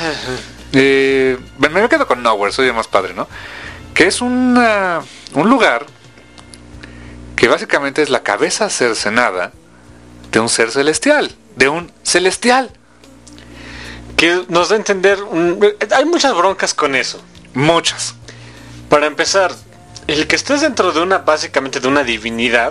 Me quedo con Nowhere, soy el más padre, ¿no? Que es un lugar que básicamente es la cabeza cercenada de un ser celestial, de un celestial. Que nos da a entender, hay muchas broncas con eso. Muchas. Para empezar, el que estés dentro de básicamente de una divinidad,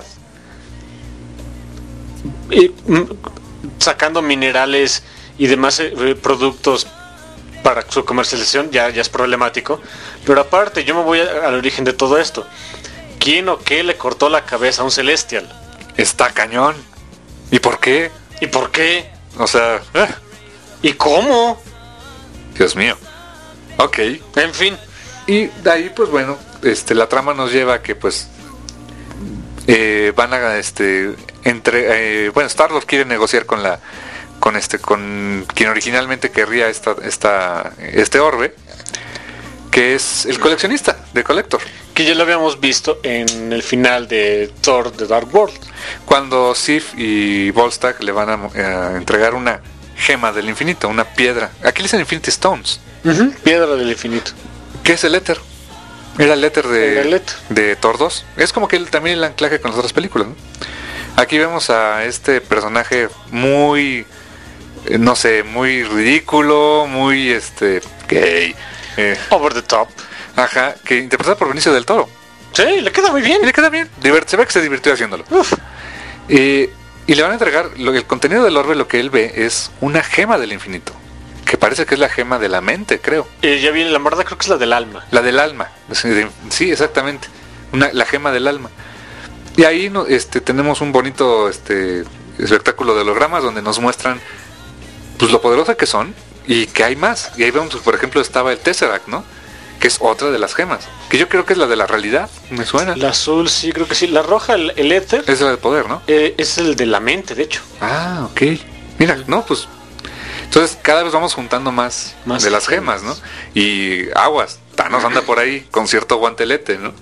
sacando minerales y demás productos para su comercialización, ya es problemático. Pero aparte, yo me voy al origen de todo esto. ¿Quién o qué le cortó la cabeza a un celestial? Está cañón. ¿Y por qué? ¿Y por qué? O sea, ¿Y cómo? Dios mío. Ok. En fin. Y de ahí, pues bueno, la trama nos lleva a que pues van a bueno, Star-Lord quiere negociar con quien originalmente querría este orbe, que es el coleccionista, de Collector. Que ya lo habíamos visto en el final de Thor The Dark World. Cuando Sif y Volstagg le van a entregar una gema del infinito, una piedra. Aquí le dicen Infinity Stones. Piedra del infinito. ¿Qué es el éter? Era el éter Era el éter. de Thor 2. Es como que también el anclaje con las otras películas, ¿no? Aquí vemos a este personaje muy, no sé, muy ridículo, muy gay. Over the top. Ajá, que interpretado por Benicio del Toro. Sí, le queda muy bien. Y le queda bien. Se ve que se divirtió haciéndolo. Y le van a entregar el contenido del orbe. Lo que él ve es una gema del infinito, que parece que es la gema de la mente, creo. Ya viene la verdad, creo que es la del alma. La del alma. Sí, exactamente. La gema del alma. Y ahí tenemos un bonito espectáculo de hologramas donde nos muestran pues lo poderosa que son y que hay más. Y ahí vemos, por ejemplo, estaba el Tesseract, ¿no? Que es otra de las gemas, que yo creo que es la de la realidad, me suena. La azul, sí, creo que sí. La roja, el éter, Es la del poder, ¿no? es el de la mente, de hecho. Ah, ok. Mira, no, pues entonces cada vez vamos juntando más de las gemas, ¿no? Y aguas, Thanos anda por ahí con cierto guantelete, ¿no?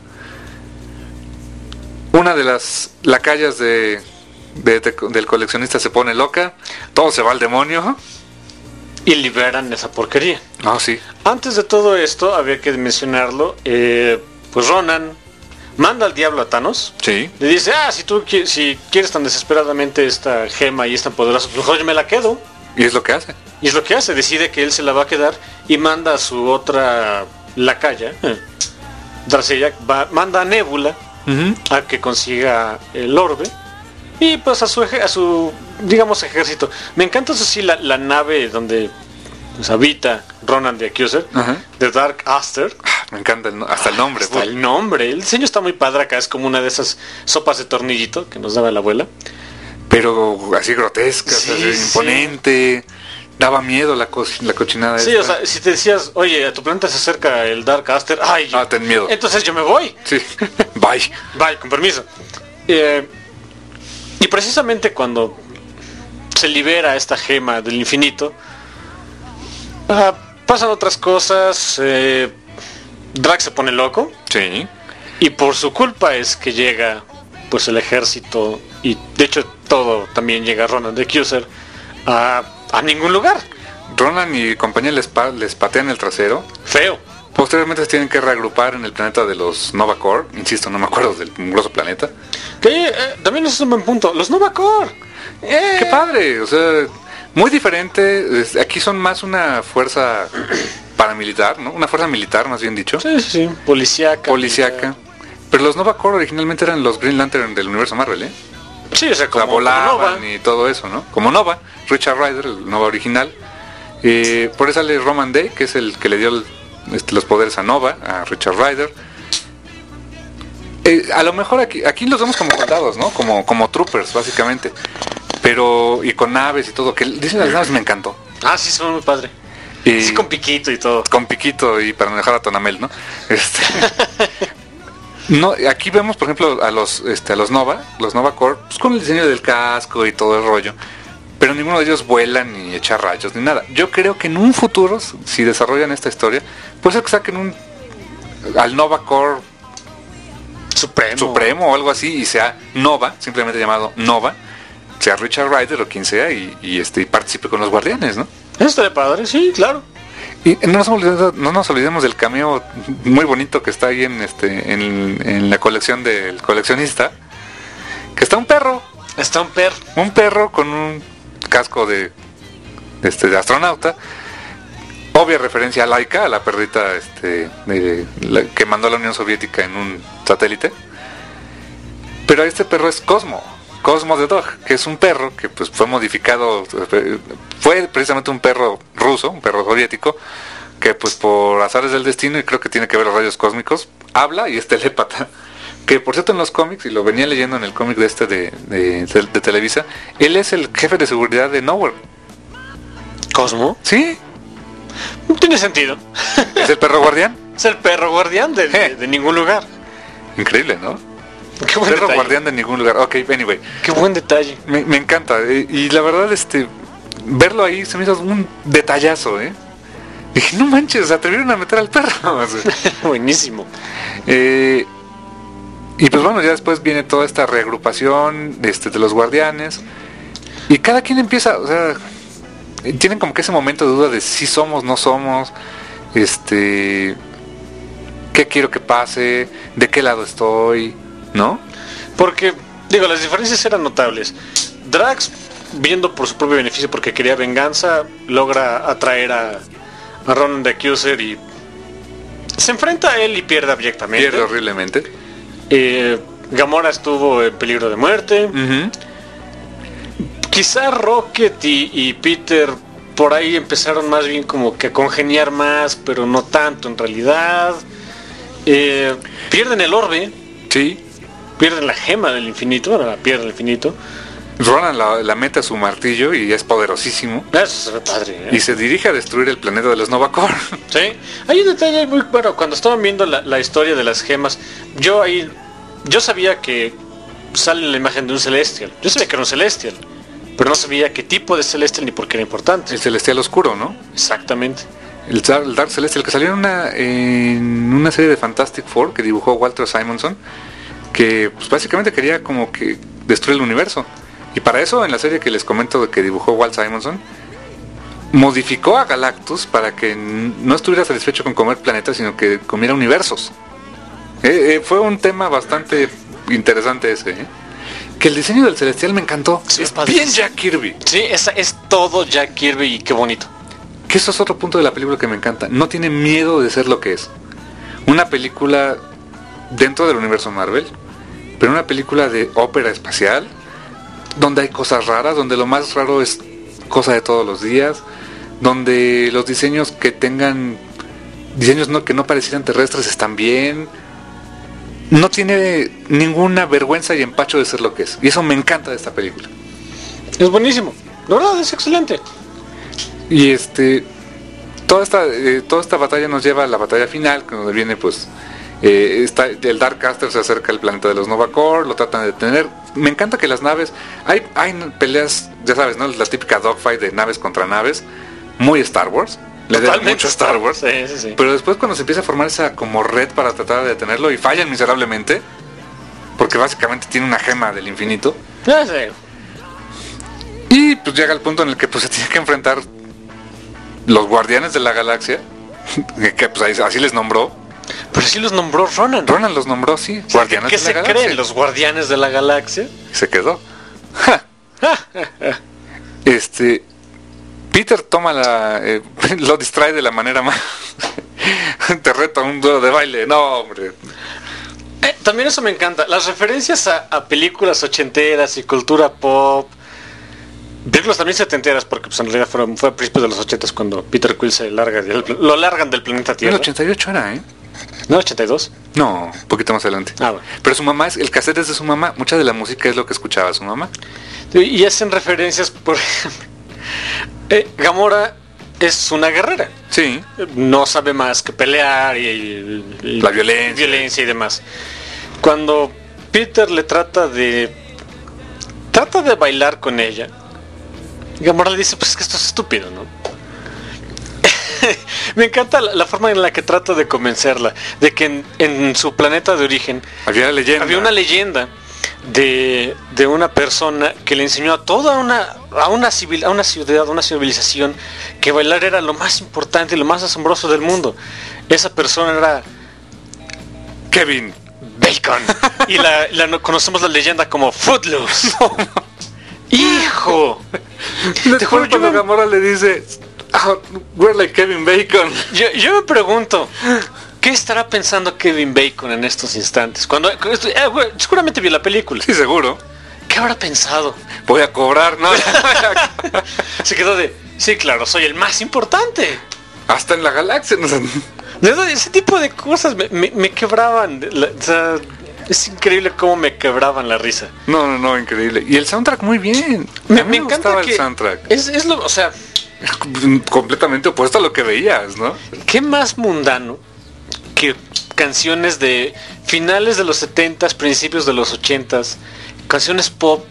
Una de las lacayas del coleccionista se pone loca, todo se va al demonio. Y liberan esa porquería. Ah, sí. Antes de todo esto, había que mencionarlo, pues Ronan manda al diablo a Thanos. Sí. Le dice, si quieres tan desesperadamente esta gema y es tan poderosa, pues mejor yo me la quedo. Y es lo que hace. Y es lo que hace, decide que él se la va a quedar y manda a su otra lacaya, Darceya, manda a Nebula a que consiga el orbe. Y pues a su digamos ejército. Me encanta eso sí la nave donde pues, habita Ronan the Accuser, The Dark Aster. Me encanta hasta el nombre. Hasta el nombre. El diseño está muy padre acá, es como una de esas sopas de tornillito que nos daba la abuela. Pero así grotesca, Sí, así, sí. imponente. Daba miedo la cochinada. Sí, esta. o sea, si te decías, oye, a tu planeta se acerca el Dark Aster, ten miedo. entonces yo me voy. Sí. Bye. Bye, con permiso. Y precisamente cuando se libera esta gema del infinito, pasan otras cosas. Drax se pone loco. Sí. Y por su culpa es que llega pues el ejército. Y de hecho todo también llega Ronan the Accuser a ningún lugar. Ronan y compañía les patean el trasero. Feo. Posteriormente se tienen que reagrupar en el planeta de los Nova Corps. Insisto, no me acuerdo del mugroso planeta. Que también es un buen punto. Los Nova Corps. ¡Qué padre! O sea, muy diferente. Aquí son más una fuerza paramilitar, ¿no? Una fuerza militar, más bien dicho. Sí. Policíaca. Pero los Nova Corps originalmente eran los Green Lantern del universo Marvel, ¿eh? Sí, o sea, O sea, como volaban Nova. y todo eso, ¿no? Como Nova, Richard Rider, el Nova original. Por eso sale Roman Day, que es el que le dio los poderes a Nova, a Richard Rider. A lo mejor aquí los vemos como soldados, ¿no? Como troopers, básicamente. Pero, y con naves y todo, que dicen las naves me encantó. Sí, son muy padre. Y Sí, con piquito y todo. con piquito y para manejar a Tonamel, ¿no? No, aquí vemos, por ejemplo, a los Nova Corps, pues, con el diseño del casco y todo el rollo. Pero ninguno de ellos vuelan ni echa rayos ni nada. Yo creo que en un futuro, si desarrollan esta historia, puede ser que saquen al Nova Corps Supremo o algo así y sea Nova, simplemente llamado Nova, sea Richard Rider o quien sea y participe con los Guardianes, ¿no? Eso está de padre, sí, claro. Y no nos olvidemos del cameo muy bonito que está ahí en la colección del coleccionista, que está un perro. Está un perro. Un perro con un casco de astronauta. Obvia referencia a Laika, a la perrita que mandó la Unión Soviética en un satélite. Pero este perro es Cosmo the Dog, que es un perro que pues fue modificado, fue precisamente un perro ruso, un perro soviético, que pues por azares del destino, y creo que tiene que ver los rayos cósmicos, habla y es telépata. Que por cierto en los cómics, y lo venía leyendo en el cómic de de Televisa, él es el jefe de seguridad de Nowhere. ¿Cosmo? Sí, Tiene sentido. es el perro guardián. Es el perro guardián de ningún lugar. Increíble, ¿no? Qué buen Perro detalle. guardián de ningún lugar. Ok, anyway. Qué buen detalle. Me encanta. Y la verdad, verlo ahí se me hizo un detallazo, Dije, no manches, se atrevieron a meter al perro. O sea, Buenísimo. y pues bueno, ya después viene toda esta reagrupación de los guardianes. Y cada quien empieza, o sea, tienen como que ese momento de duda de si somos, no somos, qué quiero que pase, de qué lado estoy, ¿no? Porque, digo, las diferencias eran notables. Drax, viendo por su propio beneficio porque quería venganza, logra atraer a Ronan the Accuser y se enfrenta a él y pierde abyectamente. Pierde horriblemente. Gamora estuvo en peligro de muerte. Ujú. Quizá Rocket y Peter por ahí empezaron más bien como que a congeniar más, pero no tanto en realidad. Pierden el orbe, Sí. pierden la gema del infinito, bueno, la pierde el infinito. Ronan la mete a su martillo y es poderosísimo. Eso se ve padre, Y se dirige a destruir el planeta de los Novacor. Sí, hay un detalle muy bueno. Cuando estaban viendo la historia de las gemas, yo sabía que sale la imagen de un Celestial. Yo sabía que era un Celestial, pero no sabía qué tipo de Celestial ni por qué era importante. El Celestial Oscuro, ¿no? Exactamente. El Dark Celestial, que salió en una serie de Fantastic Four que dibujó Walter Simonson, que pues básicamente quería como que destruir el universo. Y para eso, en la serie que les comento que dibujó Walt Simonson, modificó a Galactus para que no estuviera satisfecho con comer planetas, sino que comiera universos. Fue un tema bastante interesante ese. Que el diseño del Celestial me encantó. Sí, es padre. bien Jack Kirby. Sí, esa es todo Jack Kirby y qué bonito. Que eso es otro punto de la película que me encanta. No tiene miedo de ser lo que es. Una película dentro del universo Marvel, pero una película de ópera espacial, donde hay cosas raras, donde lo más raro es cosa de todos los días, donde los diseños que tengan diseños que no parecieran terrestres están bien. No tiene ninguna vergüenza y empacho de ser lo que es. Y eso me encanta de esta película. Es buenísimo. La verdad es excelente. Y toda esta batalla nos lleva a la batalla final, donde viene pues el Darkcaster se acerca al planeta de los Novacor, lo tratan de detener. Me encanta que las naves, hay peleas, ya sabes, ¿no? La típica dogfight de naves contra naves, muy Star Wars. Le da mucho Star Wars. Sí. Pero después cuando se empieza a formar esa como red para tratar de detenerlo y fallan miserablemente, porque básicamente tiene una gema del infinito. Sí. Y pues llega el punto en el que pues se tiene que enfrentar los Guardianes de la Galaxia, que pues así les nombró. Pero sí los nombró Ronan. Ronan los nombró, sí, Guardianes ¿Qué de la se Galaxia. creen los Guardianes de la Galaxia? Y se quedó. Peter toma lo distrae de la manera más te reto a un duelo de baile. No, hombre. También eso me encanta. Las referencias a películas ochenteras y cultura pop. Películas también setenteras, porque pues en realidad fue a principios de los 80 cuando Peter Quill lo largan del planeta En Tierra. el 88 era, ¿No? 82. No, un poquito más adelante. Ah, bueno. Pero su mamá, el cassette es de su mamá. Mucha de la música es lo que escuchaba su mamá. Y hacen referencias, por ejemplo. Gamora es una guerrera. Sí. No sabe más que pelear y La violencia. y demás. Cuando Peter le trata de bailar con ella, Gamora le dice, pues es que esto es estúpido, ¿no? Me encanta la forma en la que trata de convencerla de que en su planeta de origen Había una leyenda de una persona que le enseñó a toda una ciudad, a una civilización, que bailar era lo más importante y lo más asombroso del mundo. Esa persona era Kevin Bacon. Y conocemos la leyenda como Footloose. ¡Hijo! Te juro cuando Gamora le dice, we're like Kevin Bacon. Yo me pregunto, ¿qué estará pensando Kevin Bacon en estos instantes? Seguramente vio la película. Sí, seguro. ¿Qué habrá pensado? Voy a cobrar, ¿no? Se quedó sí, claro, soy el más importante. Hasta en la galaxia. Ese tipo de cosas me quebraban. Es increíble cómo me quebraban la risa. No, increíble. Y el soundtrack muy bien. Me A mí encanta gustaba que el soundtrack. es lo, o sea, Completamente opuesto a lo que veías, ¿no? ¿qué más mundano que canciones de finales de los 70s, principios de los 80s, canciones pop?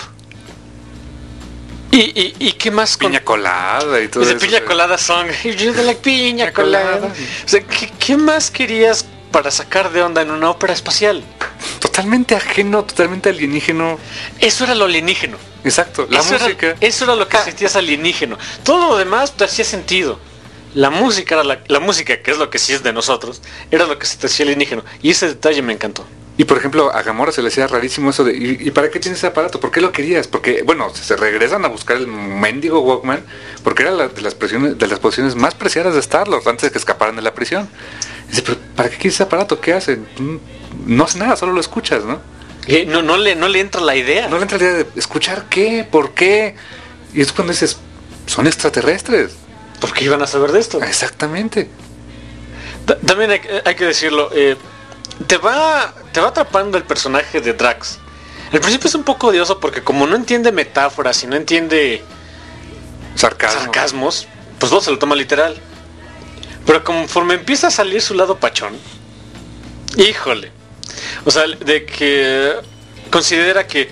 ¿Y qué más con Piña colada y todo ese eso. piña colada song? You like piña colada. O sea, ¿qué más querías para sacar de onda en una ópera espacial? Totalmente ajeno, totalmente alienígeno. Eso era lo alienígeno. Exacto, la música. Eso era lo que sentías alienígeno. Todo lo demás te hacía sentido. La música era la música, que es lo que sí es de nosotros, era lo que se te hacía alienígeno. Y ese detalle me encantó. Y por ejemplo, a Gamora se le hacía rarísimo eso de ¿y para qué tienes ese aparato? ¿Por qué lo querías? Porque, bueno, se regresan a buscar el mendigo Walkman, porque era de las posiciones más preciadas de Star-Lord antes de que escaparan de la prisión. Dice, pero ¿para qué quieres ese aparato? ¿Qué hace? No hace nada, solo lo escuchas, ¿no? No le entra la idea. No le entra la idea de escuchar qué, por qué. Y es cuando dices, son extraterrestres. ¿Por qué iban a saber de esto? Exactamente. También hay que decirlo, te va atrapando el personaje de Drax. Al principio es un poco odioso porque como no entiende metáforas y no entiende sarcasmos, pues todo se lo toma literal. Pero conforme empieza a salir su lado pachón, híjole, o sea, de que considera que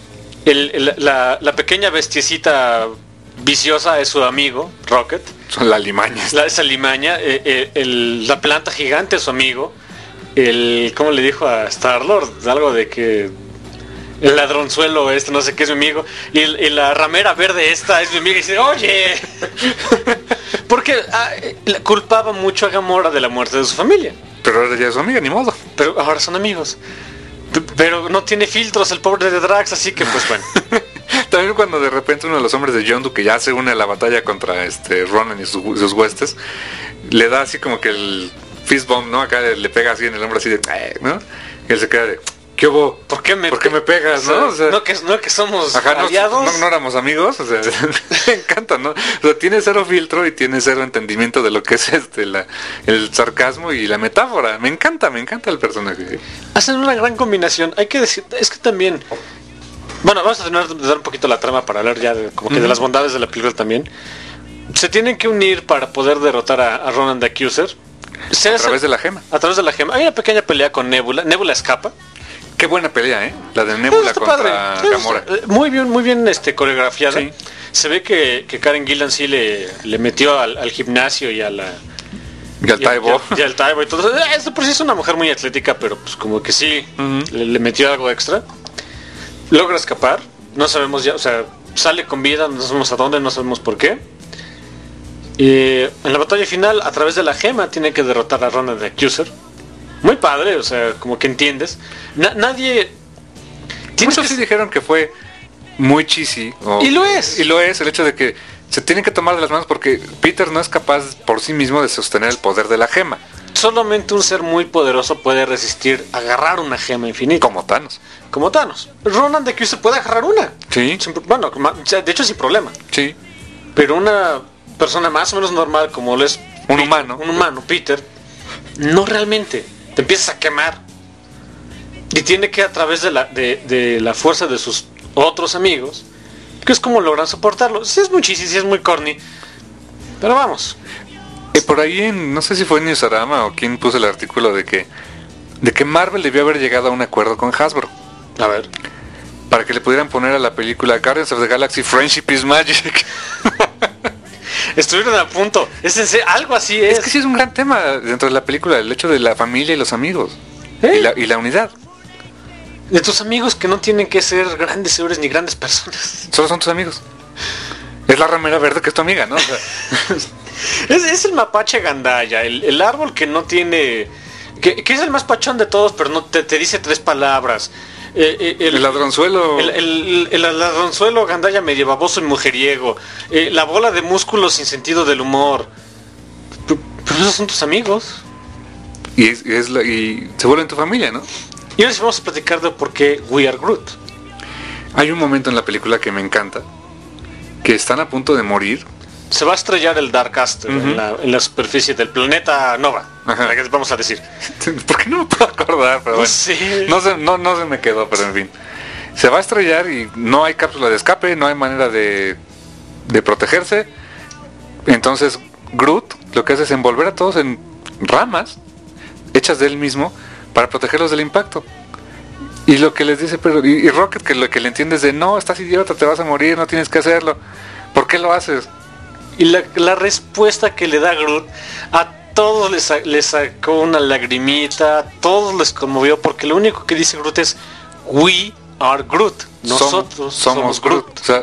la pequeña bestiecita viciosa es su amigo, Rocket. Son las limañas. Esa limaña, la planta gigante es su amigo. ¿Cómo le dijo a Star-Lord? Algo de que el ladronzuelo no sé qué es mi amigo. Y la ramera verde esta es mi amiga. Y dice, oye. Porque culpaba mucho a Gamora de la muerte de su familia. Pero ahora ya es su amiga, ni modo. Pero ahora son amigos. Pero no tiene filtros el pobre de Drax, así que pues bueno. También cuando de repente uno de los hombres de Yondu, que ya se une a la batalla contra Ronan y sus huestes, le da así como que el fist bump, ¿no? Acá le pega así en el hombro así de, ¿no? Y él se queda de, ¿qué hubo? ¿Por qué me pegas, no? O sea, no que somos ajá, aliados. No éramos amigos, o sea, me encanta, ¿no? O sea, tiene cero filtro y tiene cero entendimiento de lo que es el sarcasmo y la metáfora. Me encanta el personaje. Hacen una gran combinación. Hay que decir, es que también, bueno, vamos a tener de dar un poquito la trama para hablar ya de de las bondades de la película también. Se tienen que unir para poder derrotar a Ronan the Accuser. A través de la gema. A través de la gema. Hay una pequeña pelea con Nebula. Nebula escapa. Qué buena pelea, la de Nebula contra Gamora. Muy bien coreografiada. Sí. Se ve que Karen Gillan sí le metió al gimnasio y a la... Y al Taibo. Y al Taibo y todo. Esto por sí es una mujer muy atlética, pero pues como que sí le metió algo extra. Logra escapar. No sabemos ya, o sea, sale con vida, no sabemos a dónde, no sabemos por qué. Y en la batalla final, a través de la gema, tiene que derrotar a Ronan the Accuser. Muy padre, o sea, como que entiendes. Nadie... Muchos sí dijeron que fue muy cheesy. Y lo es. Y lo es, el hecho de que se tienen que tomar de las manos porque Peter no es capaz por sí mismo de sostener el poder de la gema. Solamente un ser muy poderoso puede resistir agarrar una gema infinita. Como Thanos. Ronan the Accuser puede agarrar una. Sí. Bueno, de hecho sin problema. Sí. Pero una persona más o menos normal como lo es un humano, Peter, no realmente. Te empiezas a quemar. Y tiene que a través de la fuerza de sus otros amigos, que es como logran soportarlo. Sí es muy cheesy, sí es muy corny. Pero vamos. Por ahí no sé si fue en Newsarama o quien puso el artículo de que Marvel debió haber llegado a un acuerdo con Hasbro. A ver. Para que le pudieran poner a la película Guardians of the Galaxy Friendship is Magic. Estuvieron a punto. Algo así es. Es que sí es un gran tema dentro de la película, el hecho de la familia y los amigos. Y la unidad. De tus amigos que no tienen que ser grandes héroes ni grandes personas. Solo son tus amigos. Es la ramera verde que es tu amiga, ¿no? O sea, es el mapache gandaya, el árbol que no tiene... Que es el más pachón de todos, pero no te dice 3 palabras. El ladronzuelo. El ladronzuelo gandaya medio baboso y mujeriego. La bola de músculos sin sentido del humor. Pero esos son tus amigos. Y se vuelven tu familia, ¿no? Y ahora sí vamos a platicar de por qué We Are Groot. Hay un momento en la película que me encanta, que están a punto de morir. Se va a estrellar el Dark Aster en la superficie del planeta Nova. Ajá. Vamos a decir. ¿Por qué no me puedo acordar? Pero No bueno. sé. No se me quedó, pero en fin. Se va a estrellar y no hay cápsula de escape, no hay manera de protegerse. Entonces Groot lo que hace es envolver a todos en ramas hechas de él mismo para protegerlos del impacto. Y lo que les dice, y Rocket, que lo que le entiende es de no, estás idiota, te vas a morir, no tienes que hacerlo. ¿Por qué lo haces? Y la respuesta que le da Groot a todos les sacó una lagrimita, a todos les conmovió, porque lo único que dice Groot es We are Groot. Nosotros somos Groot. O sea,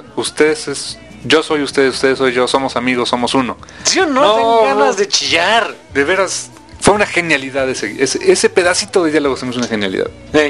yo soy ustedes soy yo, somos amigos, somos uno. ¿Sí o no? Tengo ganas de chillar. De veras, fue una genialidad ese pedacito de diálogo, es una genialidad.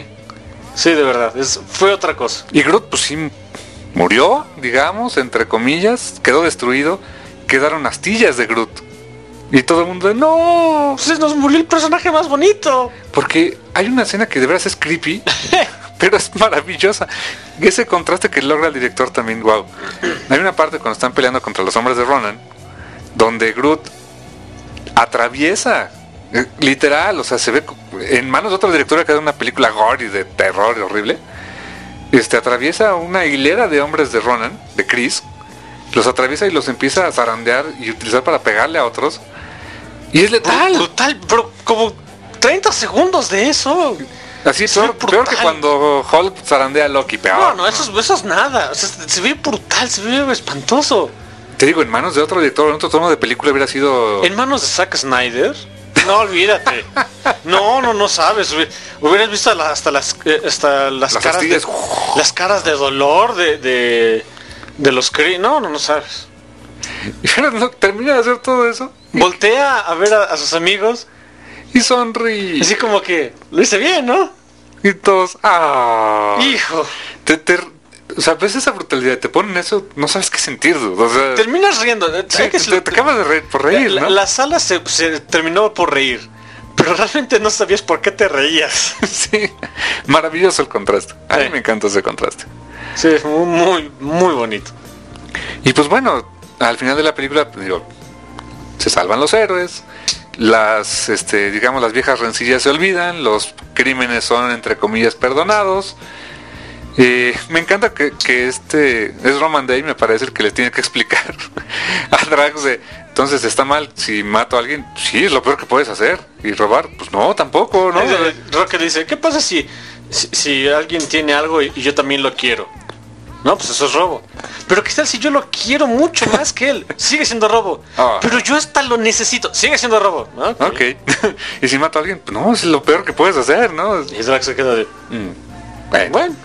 Sí, de verdad, fue otra cosa. Y Groot, pues sí, murió, digamos, entre comillas, quedó destruido, quedaron astillas de Groot. Y todo el mundo, no, Pues nos murió el personaje más bonito. porque hay una escena que de veras es creepy, pero es maravillosa. Y ese contraste que logra el director también, wow. Hay una parte cuando están peleando contra los hombres de Ronan, donde Groot atraviesa, literal, o sea, se ve en manos de otro director que hace una película gore y de terror horrible. Atraviesa una hilera de hombres de Ronan, de Chris, los atraviesa y los empieza a zarandear y utilizar para pegarle a otros. Y es letal. Brutal, pero como 30 segundos de eso. Así, Se ve peor que brutal. cuando Hulk zarandea a Loki, peor. No, eso es nada. O sea, se ve brutal, se ve espantoso. Te digo, en manos de otro director, en otro tono de película hubiera sido... En manos de Zack Snyder. No, olvídate. No sabes. Hubieras visto hasta las caras de, astillas. las caras de dolor de los Kree. No sabes. Y ahora no, termina de hacer todo eso Voltea a ver a sus amigos. y sonríe. Así como que lo hice bien, ¿no? Y todos... ¡ah! Hijo. O sea, ves esa brutalidad, te ponen eso, no sabes qué sentir, dude. O sea, Terminas riendo. sí, te acabas de reír por reír, ¿no? La sala se terminó por reír. Pero realmente no sabías por qué te reías. Sí, maravilloso el contraste. A mí Sí. me encanta ese contraste. Sí, muy, muy bonito. Y pues bueno, al final de la película, pues, digo, se salvan los héroes, las, digamos, las viejas rencillas se olvidan, los crímenes son, entre comillas, perdonados. Me encanta que es Roman Day, me parece, el que le tiene que explicar a Drax de, entonces está mal si mato a alguien. Sí, es lo peor que puedes hacer. Y robar, pues no, tampoco, ¿no? Rocket dice, ¿qué pasa si alguien tiene algo y yo también lo quiero? No, pues eso es robo. Pero ¿qué tal si yo lo quiero mucho más que él? Sigue siendo robo. Ah. Pero yo hasta lo necesito. Sigue siendo robo. Ok. Y si mato a alguien, pues no, es lo peor que puedes hacer, ¿no? Y Drax se queda de... Bueno.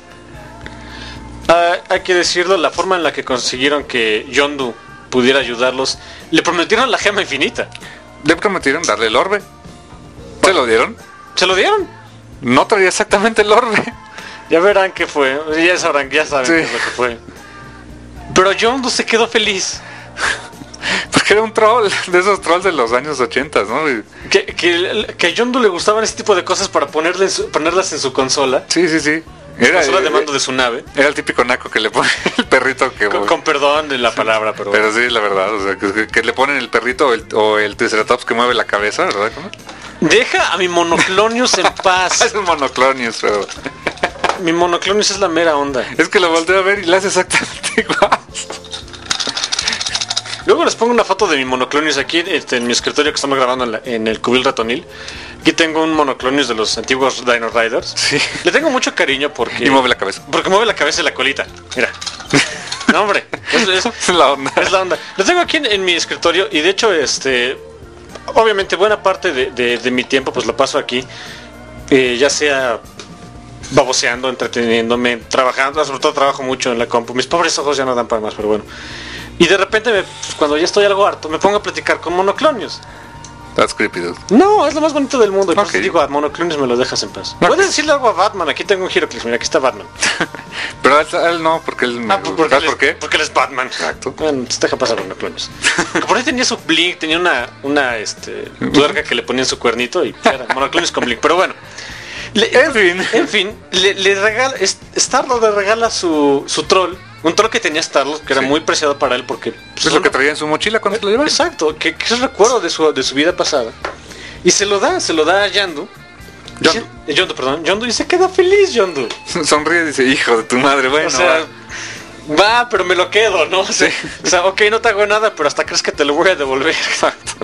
Hay que decirlo, la forma en la que consiguieron que Yondu pudiera ayudarlos, le prometieron la gema infinita. Le prometieron darle el orbe. ¿Se lo dieron? ¿Se lo dieron? No traía exactamente el orbe. Ya verán qué fue, ya saben Sí. qué es lo que fue. Pero Yondu se quedó feliz. Porque era un troll, de esos trolls de los años 80, ¿no? Que a Yondu le gustaban ese tipo de cosas para ponerlas en su consola. Sí. Consola de mando de su nave. Era el típico naco que le pone el perrito que... Con perdón de la palabra, pero... Pero sí, la verdad, o sea, que le ponen el perrito o el Triceratops que mueve la cabeza, ¿verdad? ¿Cómo? Deja a mi Monoclonius en paz. Es un monoclonius, pero... Mi Monoclonius es la mera onda. Es que lo volteo a ver y le hace exactamente igual. Luego les pongo una foto de mi Monoclonius aquí en mi escritorio que estamos grabando en el cubil ratonil. Aquí tengo un Monoclonius de los antiguos Dino Riders. Sí. Le tengo mucho cariño porque... Y mueve la cabeza. Porque mueve la cabeza y la colita. Mira. No, hombre. Es la onda. Es la onda. Lo tengo aquí en mi escritorio y de hecho, obviamente buena parte de mi tiempo pues lo paso aquí. Ya sea baboseando, entreteniéndome, trabajando. Sobre todo trabajo mucho en la compu. Mis pobres ojos ya no dan para más, pero bueno. Y de repente, pues, cuando ya estoy algo harto, me pongo a platicar con Monoclonius. That's creepy, dude. No, es lo más bonito del mundo. Y por eso Ok. digo, a Monoclonius me lo dejas en paz. Ok. Puedes decirle algo a Batman. Aquí tengo un Heroclix. Mira, aquí está Batman. Pero a él no, porque él... ¿Sabes por qué? Porque él es Batman. Exacto. Bueno, te deja pasar Monoclonius. Por ahí tenía su Blink, tenía una tuerca que le ponía en su cuernito y era Monoclonius con Blink. Pero bueno. En fin, le regala... Star-Lord le regala su troll. Un troll que tenía Star-Lord, que era Sí. muy preciado para él porque... Es lo que traía en su mochila cuando se lo llevaba. Exacto, que es recuerdo de su vida pasada. Y se lo da a Yondu. Yondu. Yondu, perdón. Yondu, y se queda feliz, Yondu. Sonríe y dice, hijo de tu madre, bueno. O sea, va, pero me lo quedo, ¿no? O sea, ok, no te hago nada, pero hasta crees que te lo voy a devolver. Exacto.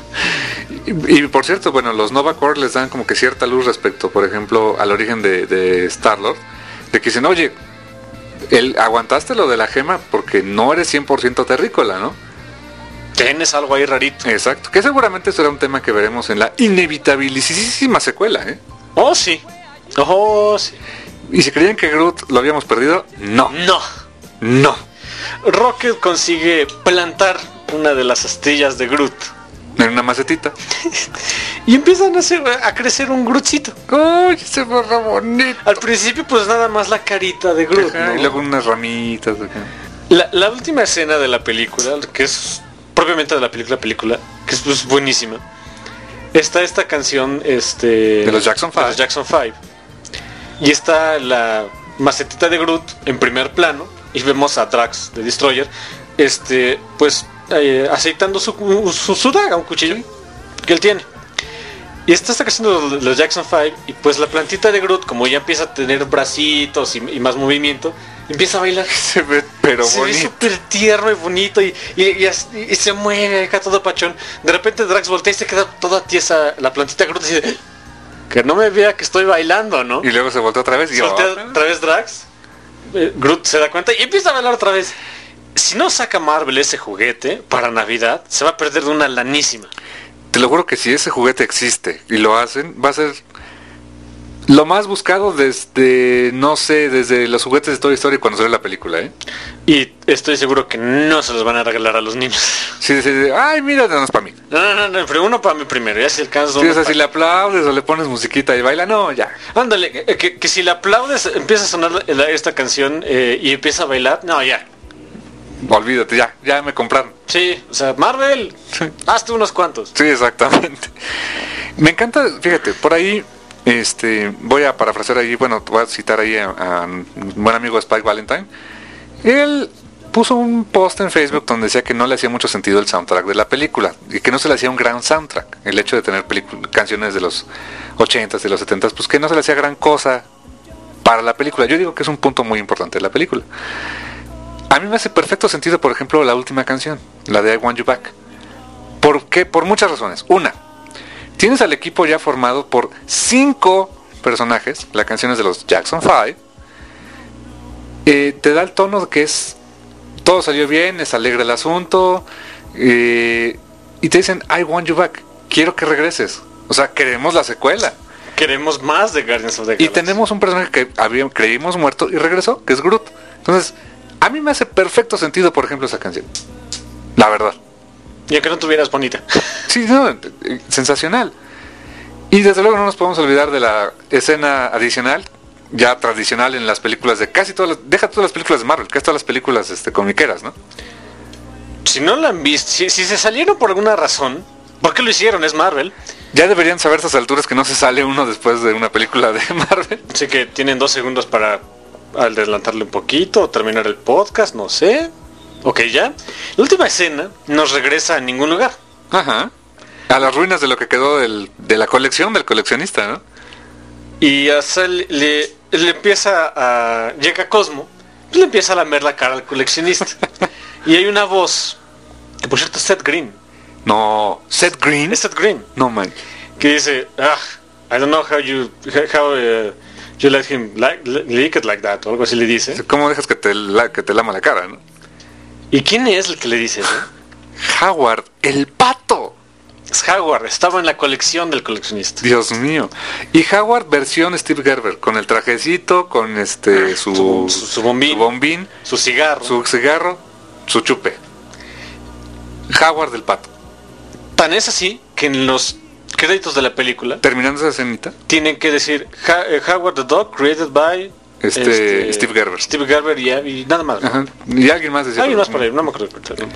Y por cierto, bueno, los Nova Corps les dan como que cierta luz respecto, por ejemplo, al origen de Star-Lord. De que dicen, oye, aguantaste lo de la gema porque no eres 100% terrícola, ¿no? Tienes algo ahí rarito. Exacto, que seguramente será un tema que veremos en la inevitabilísima secuela, ¿eh? Oh, sí. Oh, sí. ¿Y si creían que Groot lo habíamos perdido? No. No. Rocket consigue plantar una de las astillas de Groot. En una macetita. Y empiezan a crecer un Grootcito. ¡Uy, se ve re bonito! Al principio pues nada más la carita de Groot, Ajá, ¿no? y luego unas ramitas. La última escena de la película, que es propiamente de la película, que es pues, buenísima. Está esta canción de los Jackson 5. De los Jackson 5. Y está la macetita de Groot en primer plano. Y vemos a Drax de Destroyer. Pues aceitando su daga, un cuchillo que él tiene. Y está esta canción de los Jackson 5. Y pues la plantita de Groot, como ya empieza a tener bracitos y más movimiento, empieza a bailar. Se ve pero se bonito. ve súper tierno y bonito y se mueve acá todo pachón. De repente Drax voltea y se queda toda tiesa la plantita de Groot así de, que no me vea que estoy bailando, ¿no? Y luego se volteó otra vez y Se voltea otra vez Drax. Groot se da cuenta y empieza a bailar otra vez. Si no saca Marvel ese juguete para Navidad, se va a perder de una lanísima. Te lo juro que si ese juguete existe y lo hacen, va a ser lo más buscado desde, no sé, desde los juguetes de Toy Story cuando salió la película, ¿eh? Y estoy seguro que no se los van a regalar a los niños. Sí, ay, mira, no es para mí. No, pero uno para mí primero, ya si alcanzas. Sí, o sea, si le aplaudes o le pones musiquita y baila, no, ya. Ándale, que si le aplaudes, empieza a sonar esta canción y empieza a bailar, no, ya. Olvídate, ya me compraron. Sí, o sea, Marvel, hazte unos cuantos. Sí, exactamente. Me encanta, fíjate, por ahí, voy a parafrasear ahí, bueno, voy a citar ahí a un buen amigo Spike Valentine. Él puso un post en Facebook donde decía que no le hacía mucho sentido el soundtrack de la película y que no se le hacía un gran soundtrack. El hecho de tener canciones de los 80s, de los 70s, pues que no se le hacía gran cosa para la película. Yo digo que es un punto muy importante de la película. A mí me hace perfecto sentido, por ejemplo, la última canción, la de I Want You Back. ¿Por qué? Por muchas razones. Una, tienes al equipo ya formado por 5 personajes, la canción es de los Jackson 5, te da el tono de que es, todo salió bien, es alegre el asunto, y te dicen, I want you back, quiero que regreses, o sea, queremos la secuela. Queremos más de Guardians of the Galaxy. Y tenemos un personaje que creímos muerto y regresó, que es Groot. Entonces, a mí me hace perfecto sentido, por ejemplo, esa canción, la verdad. Y aunque no tuvieras bonita. Sí, no, sensacional. Y desde luego no nos podemos olvidar de la escena adicional, ya tradicional en las películas de casi todas deja todas las películas de Marvel, casi todas las películas comiqueras, ¿no? Si no la han visto, si se salieron por alguna razón, ¿por qué lo hicieron? Es Marvel. Ya deberían saber a estas alturas que no se sale uno después de una película de Marvel. Así que tienen 2 segundos para adelantarle un poquito o terminar el podcast, no sé. Ok, ya. La última escena nos regresa a ningún lugar. Ajá. A las ruinas de lo que quedó de la colección del coleccionista, ¿no? Y le empieza a... Llega Cosmo, pues le empieza a lamer la cara al coleccionista. Y hay una voz, que por cierto es Seth Green. No, Seth Green. Es Seth Green. No, man. Que dice, I don't know how you let him lick it like that, o algo así le dice. ¿Cómo dejas que te lama la cara, no? ¿Y quién es el que le dice eso? Howard, el pato. Es Howard, estaba en la colección del coleccionista. Dios mío. Y Howard versión Steve Gerber, con el trajecito, con su bombín, su cigarro, su chupe. Howard el pato. Tan es así que en los créditos de la película, terminando esa escenita, tienen que decir Howard the Dog, created by Steve Gerber. Steve Gerber y nada más. Ajá. Y alguien más decía. Alguien más por ahí, no me acuerdo.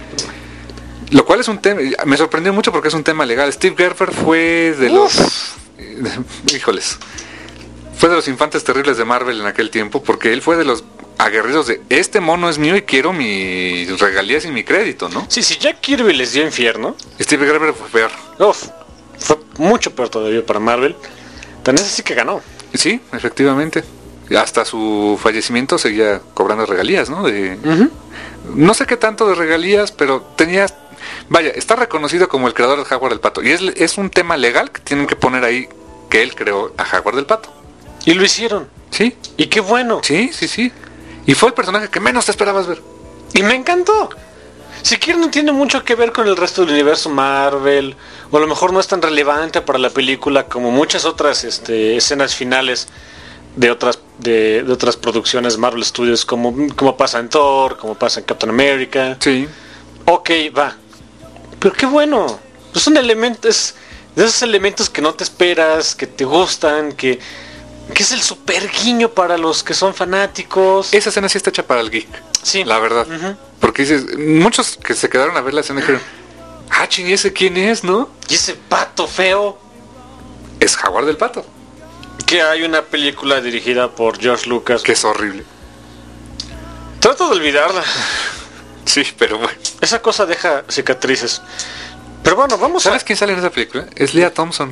Lo cual es un tema, me sorprendió mucho porque es un tema legal. Steve Gerber fue de los híjoles, fue de los infantes terribles de Marvel en aquel tiempo, porque él fue de los aguerridos de este mono es mío y quiero mis regalías y mi crédito, ¿no? Sí, si Jack Kirby les dio infierno, Steve Gerber fue peor. uf, fue mucho peor todavía para Marvel. Tan es así que ganó. Sí, efectivamente. Hasta su fallecimiento seguía cobrando regalías, ¿no? No sé qué tanto de regalías, pero tenía... Vaya, está reconocido como el creador de Jaguar del Pato. Y es un tema legal que tienen que poner ahí que él creó a Jaguar del Pato. Y lo hicieron. Sí. Y qué bueno. Sí. Y fue el personaje que menos te esperabas ver. Y me encantó. Siquiera no tiene mucho que ver con el resto del universo Marvel, o a lo mejor no es tan relevante para la película como muchas otras escenas finales de otras producciones Marvel Studios, como pasa en Thor, como pasa en Captain America. Sí. Ok, va. Pero qué bueno. Son elementos, de esos elementos que no te esperas, que te gustan, que es el super guiño para los que son fanáticos. Esa escena sí está hecha para el geek. Sí. La verdad. Porque dices, muchos que se quedaron a ver la escena dijeron, ching, ¿y ese quién es, no? Y ese pato feo. Es Jaguar del Pato. Que hay una película dirigida por George Lucas. Que es horrible. Trato de olvidarla. Sí, pero bueno. Esa cosa deja cicatrices. Pero bueno, vamos ¿Sabes quién sale en esa película? Es Lea Thompson.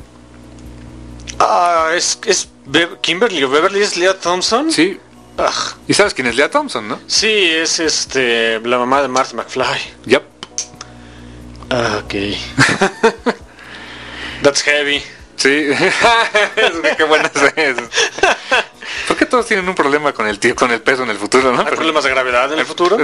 Es Kimberly o Beverly, es Lea Thompson. Sí. ¿Y sabes quién es Lea Thompson, no? Sí, es la mamá de Marty McFly. Yep. Ok. That's heavy. Sí. Qué buena es. ¿Por qué todos tienen un problema con el peso en el futuro, no? ¿Hay problemas de gravedad en el futuro?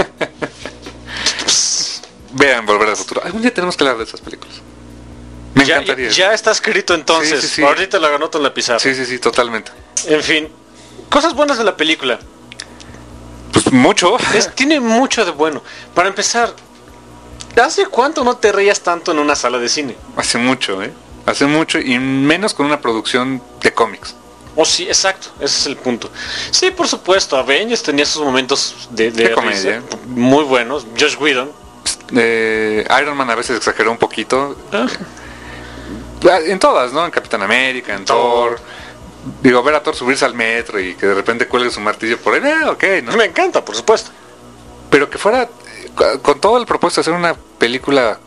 Vean Volver al Futuro. Algún día tenemos que hablar de esas películas. Me encantaría. Ya está escrito entonces. Sí. Ahorita lo anoto en la pizarra. Sí, totalmente. En fin, cosas buenas de la película. Pues mucho. Tiene mucho de bueno. Para empezar, ¿hace cuánto no te reías tanto en una sala de cine? Hace mucho, Hace mucho, y menos con una producción de cómics. Oh, sí, exacto, ese es el punto. Sí, por supuesto, Avengers tenía sus momentos de comedia. Muy buenos. Josh Whedon. Iron Man a veces exageró un poquito. En todas, ¿no? En Capitán América, en Thor. Digo, ver a Thor subirse al metro y que de repente cuelgue su martillo por ahí, ok, ¿no? Me encanta, por supuesto. Pero que fuera con todo el propósito de hacer una película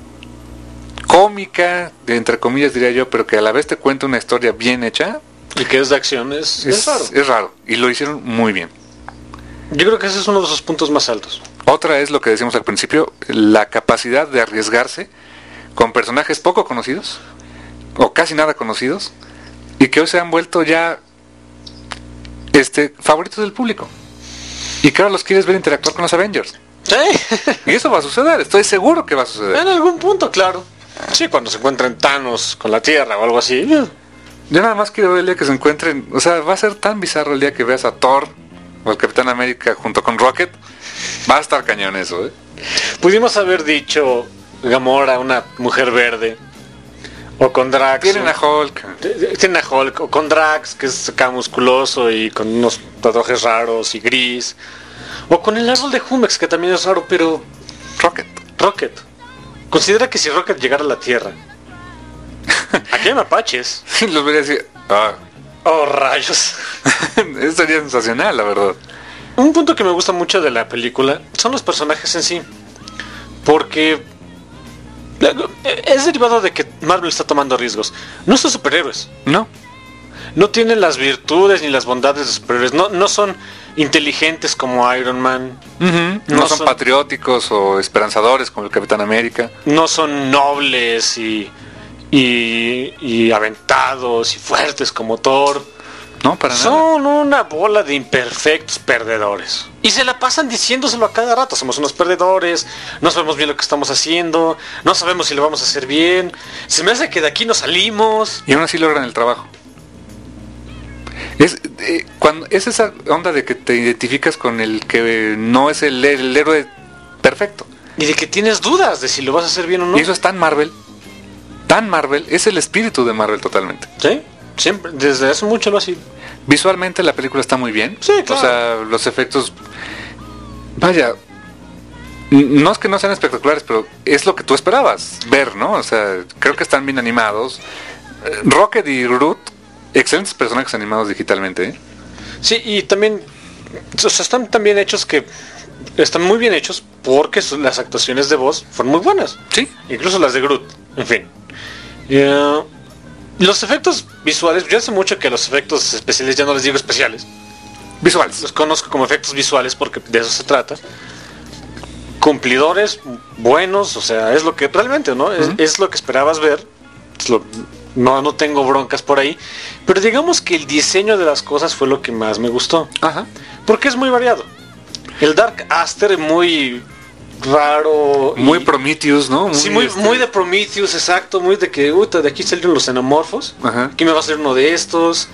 cómica, entre comillas diría yo, pero que a la vez te cuenta una historia bien hecha. Y que es de acción, es raro. Es raro, y lo hicieron muy bien. Yo creo que ese es uno de sus puntos más altos. Otra es lo que decíamos al principio, la capacidad de arriesgarse con personajes poco conocidos, o casi nada conocidos, y que hoy se han vuelto ya favoritos del público. Y que ahora los quieres ver interactuar con los Avengers. Sí. Y eso va a suceder, estoy seguro que va a suceder. En algún punto, claro. Sí, cuando se encuentren Thanos con la Tierra o algo así. Yo nada más quiero ver el día que se encuentren, o sea, va a ser tan bizarro el día que veas a Thor o al Capitán América junto con Rocket. Va a estar cañón eso, Pudimos haber dicho Gamora, una mujer verde. O con Drax. Tienen a Hulk. Tienen a Hulk. O con Drax, que es acá musculoso y con unos tatuajes raros y gris. O con el árbol de Jumex, que también es raro, pero... Rocket. Considera que si Rocket llegara a la Tierra... Aquí hay mapaches. Los vería así... Oh, rayos. Eso sería sensacional, la verdad. Un punto que me gusta mucho de la película son los personajes en sí. Porque... es derivado de que Marvel está tomando riesgos. No son superhéroes. No tienen las virtudes ni las bondades de superhéroes. No son inteligentes como Iron Man. No son patrióticos o esperanzadores como el Capitán América. No son nobles y aventados y fuertes como Thor. No, para nada. Son una bola de imperfectos perdedores. Y se la pasan diciéndoselo a cada rato. Somos unos perdedores, no sabemos bien lo que estamos haciendo, no sabemos si lo vamos a hacer bien. Se me hace que de aquí no salimos. Y aún así logran el trabajo. Es esa onda de que te identificas con el que no es el héroe perfecto. Y de que tienes dudas de si lo vas a hacer bien o no. Y eso es tan Marvel, es el espíritu de Marvel totalmente. Sí, siempre, desde hace mucho lo ha sido. Visualmente la película está muy bien. Sí, claro. O sea, los efectos, vaya, no es que no sean espectaculares, pero es lo que tú esperabas ver, ¿no? O sea, creo que están bien animados. Rocket y Groot, excelentes personajes animados digitalmente, Sí, y también, o sea, están tan bien hechos que están muy bien hechos porque las actuaciones de voz fueron muy buenas. Sí. Incluso las de Groot, en fin. Los efectos visuales, yo hace mucho que los efectos especiales ya no les digo especiales. Visuales. Los conozco como efectos visuales porque de eso se trata. Cumplidores, buenos, o sea, es lo que realmente, ¿no? Es lo que esperabas ver. No tengo broncas por ahí. Pero digamos que el diseño de las cosas fue lo que más me gustó. Ajá. Porque es muy variado. El Dark Aster es muy raro. Muy Prometheus, ¿no? Sí, muy de Prometheus, exacto. Muy de que, de aquí salieron los xenomorfos. Ajá. Aquí me va a salir uno de estos.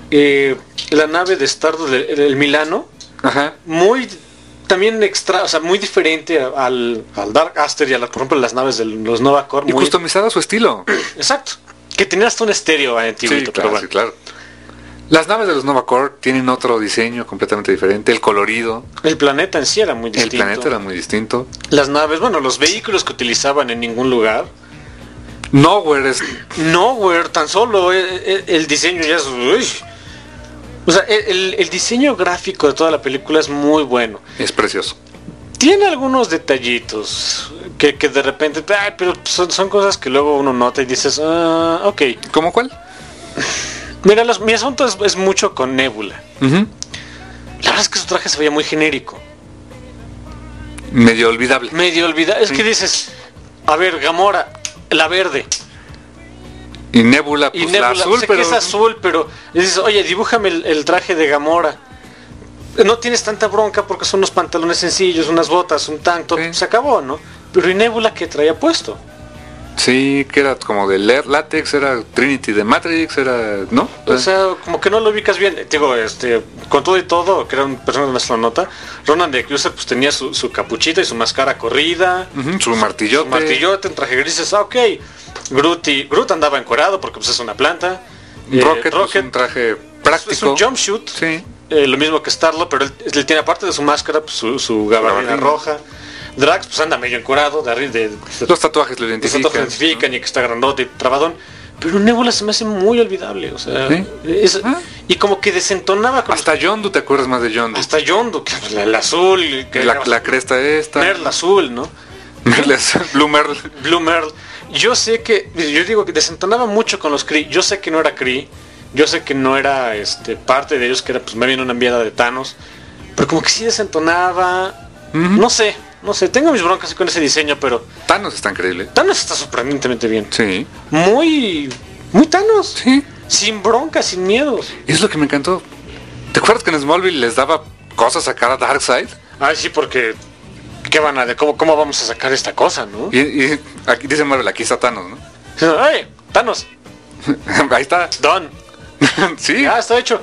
La nave de Stardust, el Milano. Ajá. Muy... También extra, o sea, muy diferente al Dark Aster y por ejemplo, las naves de los Nova Corps. Y customizado a su estilo. Exacto. Que tenía hasta un estéreo antiguo, Sí, pero claro, bueno. sí, claro. Las naves de los Nova Corps tienen otro diseño completamente diferente. El colorido. El planeta en sí era muy distinto. El planeta era muy distinto. Las naves, bueno, los vehículos que utilizaban en ningún lugar. Nowhere es... Nowhere, tan solo el diseño ya es... Uy. O sea, el diseño gráfico de toda la película es muy bueno. Es precioso. Tiene algunos detallitos que de repente... pero son cosas que luego uno nota y dices... ok. ¿Cómo cuál? Mira, mi asunto es mucho con Nebula. Uh-huh. La verdad es que su traje se veía muy genérico. Medio olvidable. Es que dices... A ver, Gamora, la verde. Y Nebula, pues Y Nebula, la azul, sé pero... que es azul, pero dices, oye, dibújame el traje de Gamora. No tienes tanta bronca porque son unos pantalones sencillos, unas botas, un tank top, Sí. se acabó, ¿no? Pero ¿y Nebula qué traía puesto? Sí, que era como de látex, era Trinity de Matrix, era... ¿no? O sea, como que no lo ubicas bien. Digo, con todo y todo, que era un personaje de nuestra nota, Ronan de Cruiser pues tenía su capuchita y su máscara corrida, Ujú, su martillote. su martillote, un traje gris, dices, ok. Groot andaba encuerado porque pues es una planta. Rocket, pues, un traje práctico. es un jumpsuit. Sí. Lo mismo que Star-Lord, pero él tiene aparte de su máscara pues, su gabardina roja. Drax pues anda medio encuerado, Los tatuajes lo los identifican. tatuajes identifican y que está grandote y trabadón. Pero Nebula se me hace muy olvidable, o sea, ¿Sí? y como que desentonaba con Hasta Yondu, ¿te acuerdas más de Yondu? hasta Yondu, que el azul, que La cresta esta. Merle azul, ¿no? Blue Merle. Blue Merle. Yo sé que, yo digo que desentonaba mucho con los Kree. Yo sé que no era Kree. Yo sé que no era parte de ellos, que era pues más bien una enviada de Thanos. Pero como que sí desentonaba. No sé, tengo mis broncas con ese diseño, pero Thanos está increíble. Thanos está sorprendentemente bien. Sí. Muy Thanos. Sí. Sin broncas, sin miedos. Y es lo que me encantó. ¿Te acuerdas que en Smallville les daba cosas a cara Darkseid? Ah, sí, porque ¿qué van a de cómo vamos a sacar esta cosa, no? Y aquí dice Marvel, aquí está Thanos, ¿no? ¡Ay! Thanos, Ahí está. Don. Sí. Ya está hecho.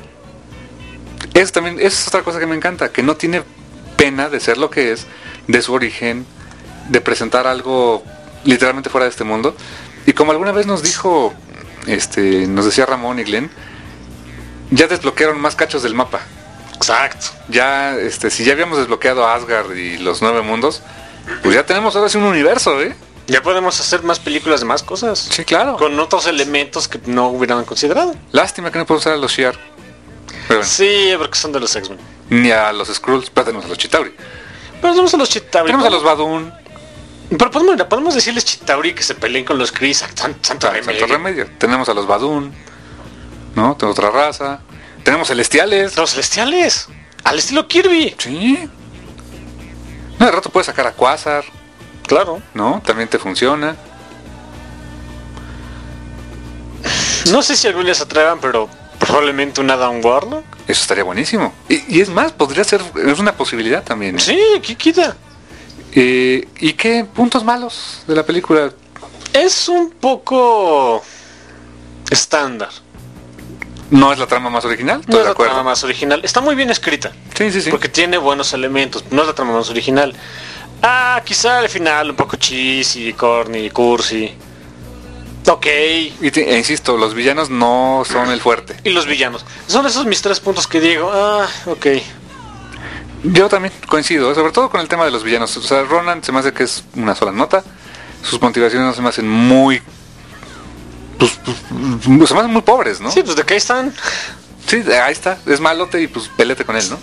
Eso también es otra cosa que me encanta, que no tiene pena de ser lo que es, de su origen, de algo literalmente fuera de este mundo. Y como alguna vez nos dijo, nos decía Ramón y Glenn, ya desbloquearon más cachos del mapa. Exacto. Ya, si ya habíamos desbloqueado Asgard y los 9 mundos, pues ya tenemos ahora sí un universo, ¿eh? Ya podemos hacer más películas de más cosas. Sí, claro. Con otros elementos que no hubieran considerado. Lástima que no podemos usar a los Shi'ar. Pero bueno, Sí, porque son de los X-Men. ni a los Skrulls, pero tenemos a los Chitauri. Pero tenemos a los Chitauri. Tenemos a los Badun. Pero podemos decirles Chitauri que se peleen con los Kree. Santo remedio. Santo remedio. Tenemos a los Badun, ¿no? Tenemos otra raza. Tenemos celestiales. Los Celestiales. Al estilo Kirby. Sí. No, de rato puedes sacar a Quasar, Claro. ¿no? También te funciona. No sé si algún día se atrevan, pero probablemente un Adam Warlock. Eso estaría buenísimo. Y es más, podría ser, es una posibilidad también. ¿eh? Sí, ¿qué quita? ¿Y qué puntos malos de la película? Es un poco estándar. No es la trama más original, No ¿estás es de la acuerdo? trama más original. Está muy bien escrita. Sí, sí, sí. Porque tiene buenos elementos. No es la trama más original. Quizá al final un poco cheesy, corny, cursi. Ok. Insisto, los villanos no son el fuerte. Y los villanos. Son esos mis 3 puntos que digo. Ok. Yo también coincido, sobre todo con el tema de los villanos. O sea, Ronan se me hace que es una sola nota. Sus motivaciones no se me hacen muy... Pues, se me hacen muy pobres, ¿no? Sí, pues de qué están. Sí, ahí está. Es malote y pues pelete con él, ¿no?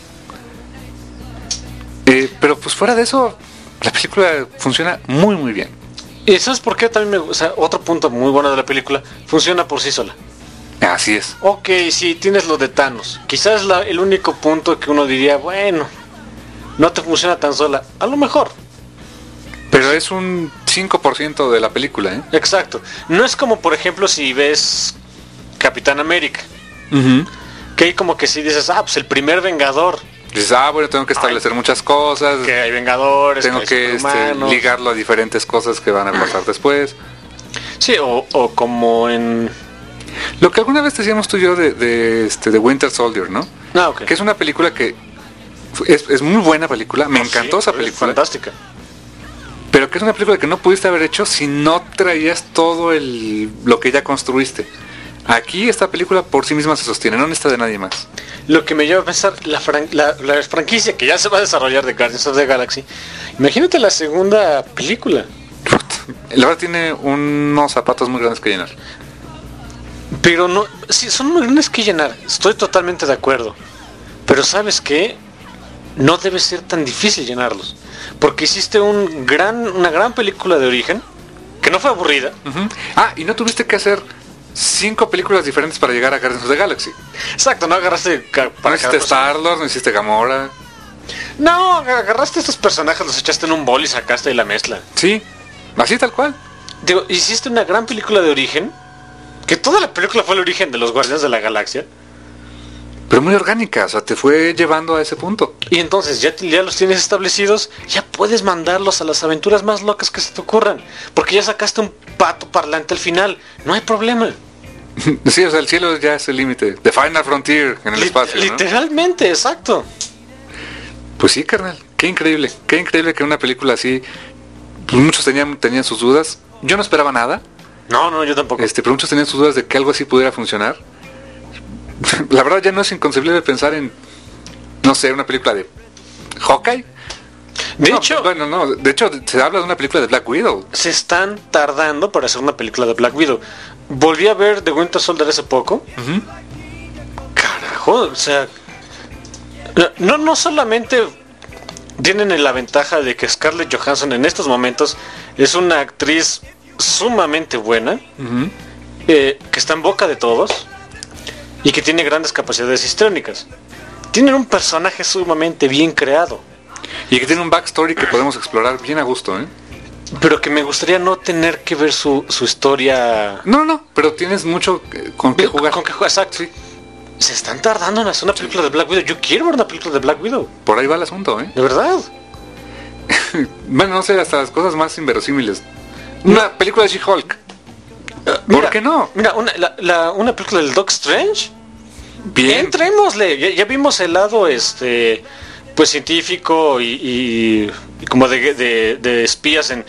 Pero pues fuera de eso, la película funciona muy, muy bien. ¿Y sabes por qué también o sea, otro punto muy bueno de la película? Funciona por sí sola. Así es. Ok, sí, tienes lo de Thanos. Quizás el único punto que uno diría, bueno, no te funciona tan sola. A lo mejor. Pero es un 5% de la película, ¿eh? Exacto. No es como, por ejemplo, si ves Capitán América. Que hay como que si dices, pues el primer Vengador. Dices, bueno, tengo que establecer muchas cosas. Que hay Vengadores. Tengo que que ligarlo a diferentes cosas que van a pasar después. Sí, o como en... Lo que alguna vez decíamos tú y yo de Winter Soldier, ¿no? Ok. Que es una película que es muy buena película. Me encantó esa película. Fantástica. Pero que es una película que no pudiste haber hecho si no traías todo lo que ya construiste. Aquí esta película por sí misma se sostiene, no necesita de nadie más. Lo que me lleva a pensar, la franquicia que ya se va a desarrollar de Guardians of the Galaxy, imagínate la segunda película. La verdad tiene unos zapatos muy grandes que llenar. Pero no, sí, son muy grandes que llenar, estoy totalmente de acuerdo. Pero ¿sabes qué? No debe ser tan difícil llenarlos. Porque hiciste una gran película de origen, que no fue aburrida. Y no tuviste que hacer 5 películas diferentes para llegar a Guardians of the Galaxy. Exacto, no agarraste... No hiciste Star-Lord, no hiciste Gamora. No, agarraste estos personajes, los echaste en un bol y sacaste de la mezcla. Sí, así tal cual. Digo, hiciste una gran película de origen, que toda la película fue el origen de los Guardianes de la Galaxia. Pero muy orgánica, o sea, te fue llevando a ese punto. Y entonces ya los tienes establecidos, ya puedes mandarlos a las aventuras más locas que se te ocurran. Porque ya sacaste un pato parlante al final, no hay problema. Sí, o sea, el cielo ya es el límite. The Final Frontier en el espacio, ¿no? Literalmente, exacto. Pues sí, carnal, qué increíble que una película así, pues muchos tenían sus dudas. Yo no esperaba nada. No, yo tampoco. Pero muchos tenían sus dudas de que algo así pudiera funcionar. La verdad ya no es inconcebible pensar en, no sé, una película de Hawkeye. De hecho se habla de una película de Black Widow. Se están tardando para hacer una película de Black Widow. Volví a ver The Winter Soldier hace poco. Carajo, o sea, no solamente tienen la ventaja de que Scarlett Johansson en estos momentos es una actriz sumamente buena, que está en boca de todos y que tiene grandes capacidades histriónicas. Tienen un personaje sumamente bien creado. Y que tiene un backstory que podemos explorar bien a gusto, ¿eh? Pero que me gustaría no tener que ver su historia. No, pero tienes mucho con qué jugar. Exacto. Sí. Se están tardando en hacer una película de Black Widow. Yo quiero ver una película de Black Widow. Por ahí va el asunto, ¿eh? De verdad. Bueno, no sé, hasta las cosas más inverosímiles. Una película de She-Hulk. ¿Por qué no? Mira, una película del Doc Strange. Bien. Entrémosle. Ya vimos el lado pues científico y como de espías en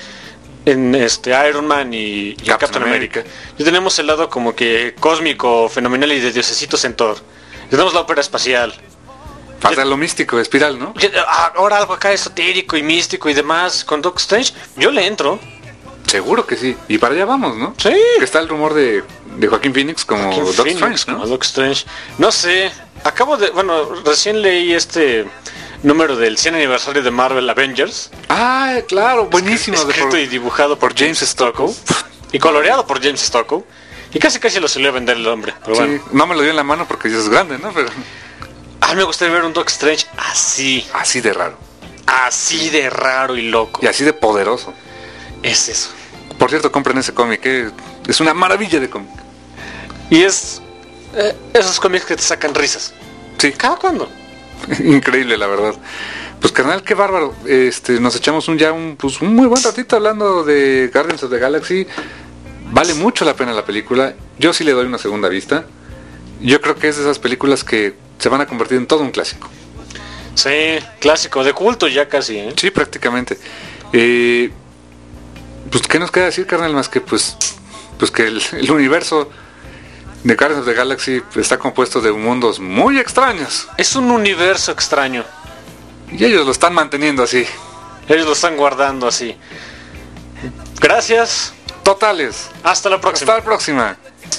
Iron Man y Captain America. Y tenemos el lado como que cósmico, fenomenal y de diosesitos en Thor. Tenemos la ópera espacial. Falta lo místico, espiral, ¿no? Ahora algo acá esotérico y místico y demás con Doc Strange. Yo le entro. Seguro que sí. Y para allá vamos, ¿no? Sí. Que está el rumor de Joaquín Phoenix como Doc Strange, ¿no? Como Doc Strange. No sé. Recién leí número del 100 aniversario de Marvel Avengers. Claro, buenísimo. Escrito y dibujado por James Stockow. Y coloreado por James Stockow. Y casi lo salió a vender el hombre. Pero bueno. No me lo dio en la mano porque ya es grande, ¿no? Pero... me gustaría ver un Doc Strange así. Así de raro. Así de raro y loco. Y así de poderoso. Es eso. Por cierto, compren ese cómic, es una maravilla de cómic. Y es esos cómics que te sacan risas. Sí. ¿Cada cuándo? Increíble, la verdad. Pues carnal, qué bárbaro. Nos echamos un muy buen ratito hablando de Guardians of the Galaxy. Vale mucho la pena la película. Yo sí le doy una segunda vista. Yo creo que es de esas películas que se van a convertir en todo un clásico. Sí, clásico, de culto ya casi, ¿eh? Sí, prácticamente. Pues qué nos queda decir, carnal, más que pues que el universo de Guardians of the Galaxy está compuesto de mundos muy extraños. Es un universo extraño. Y ellos lo están manteniendo así. Ellos lo están guardando así. Gracias. Totales. Hasta la próxima. Hasta la próxima.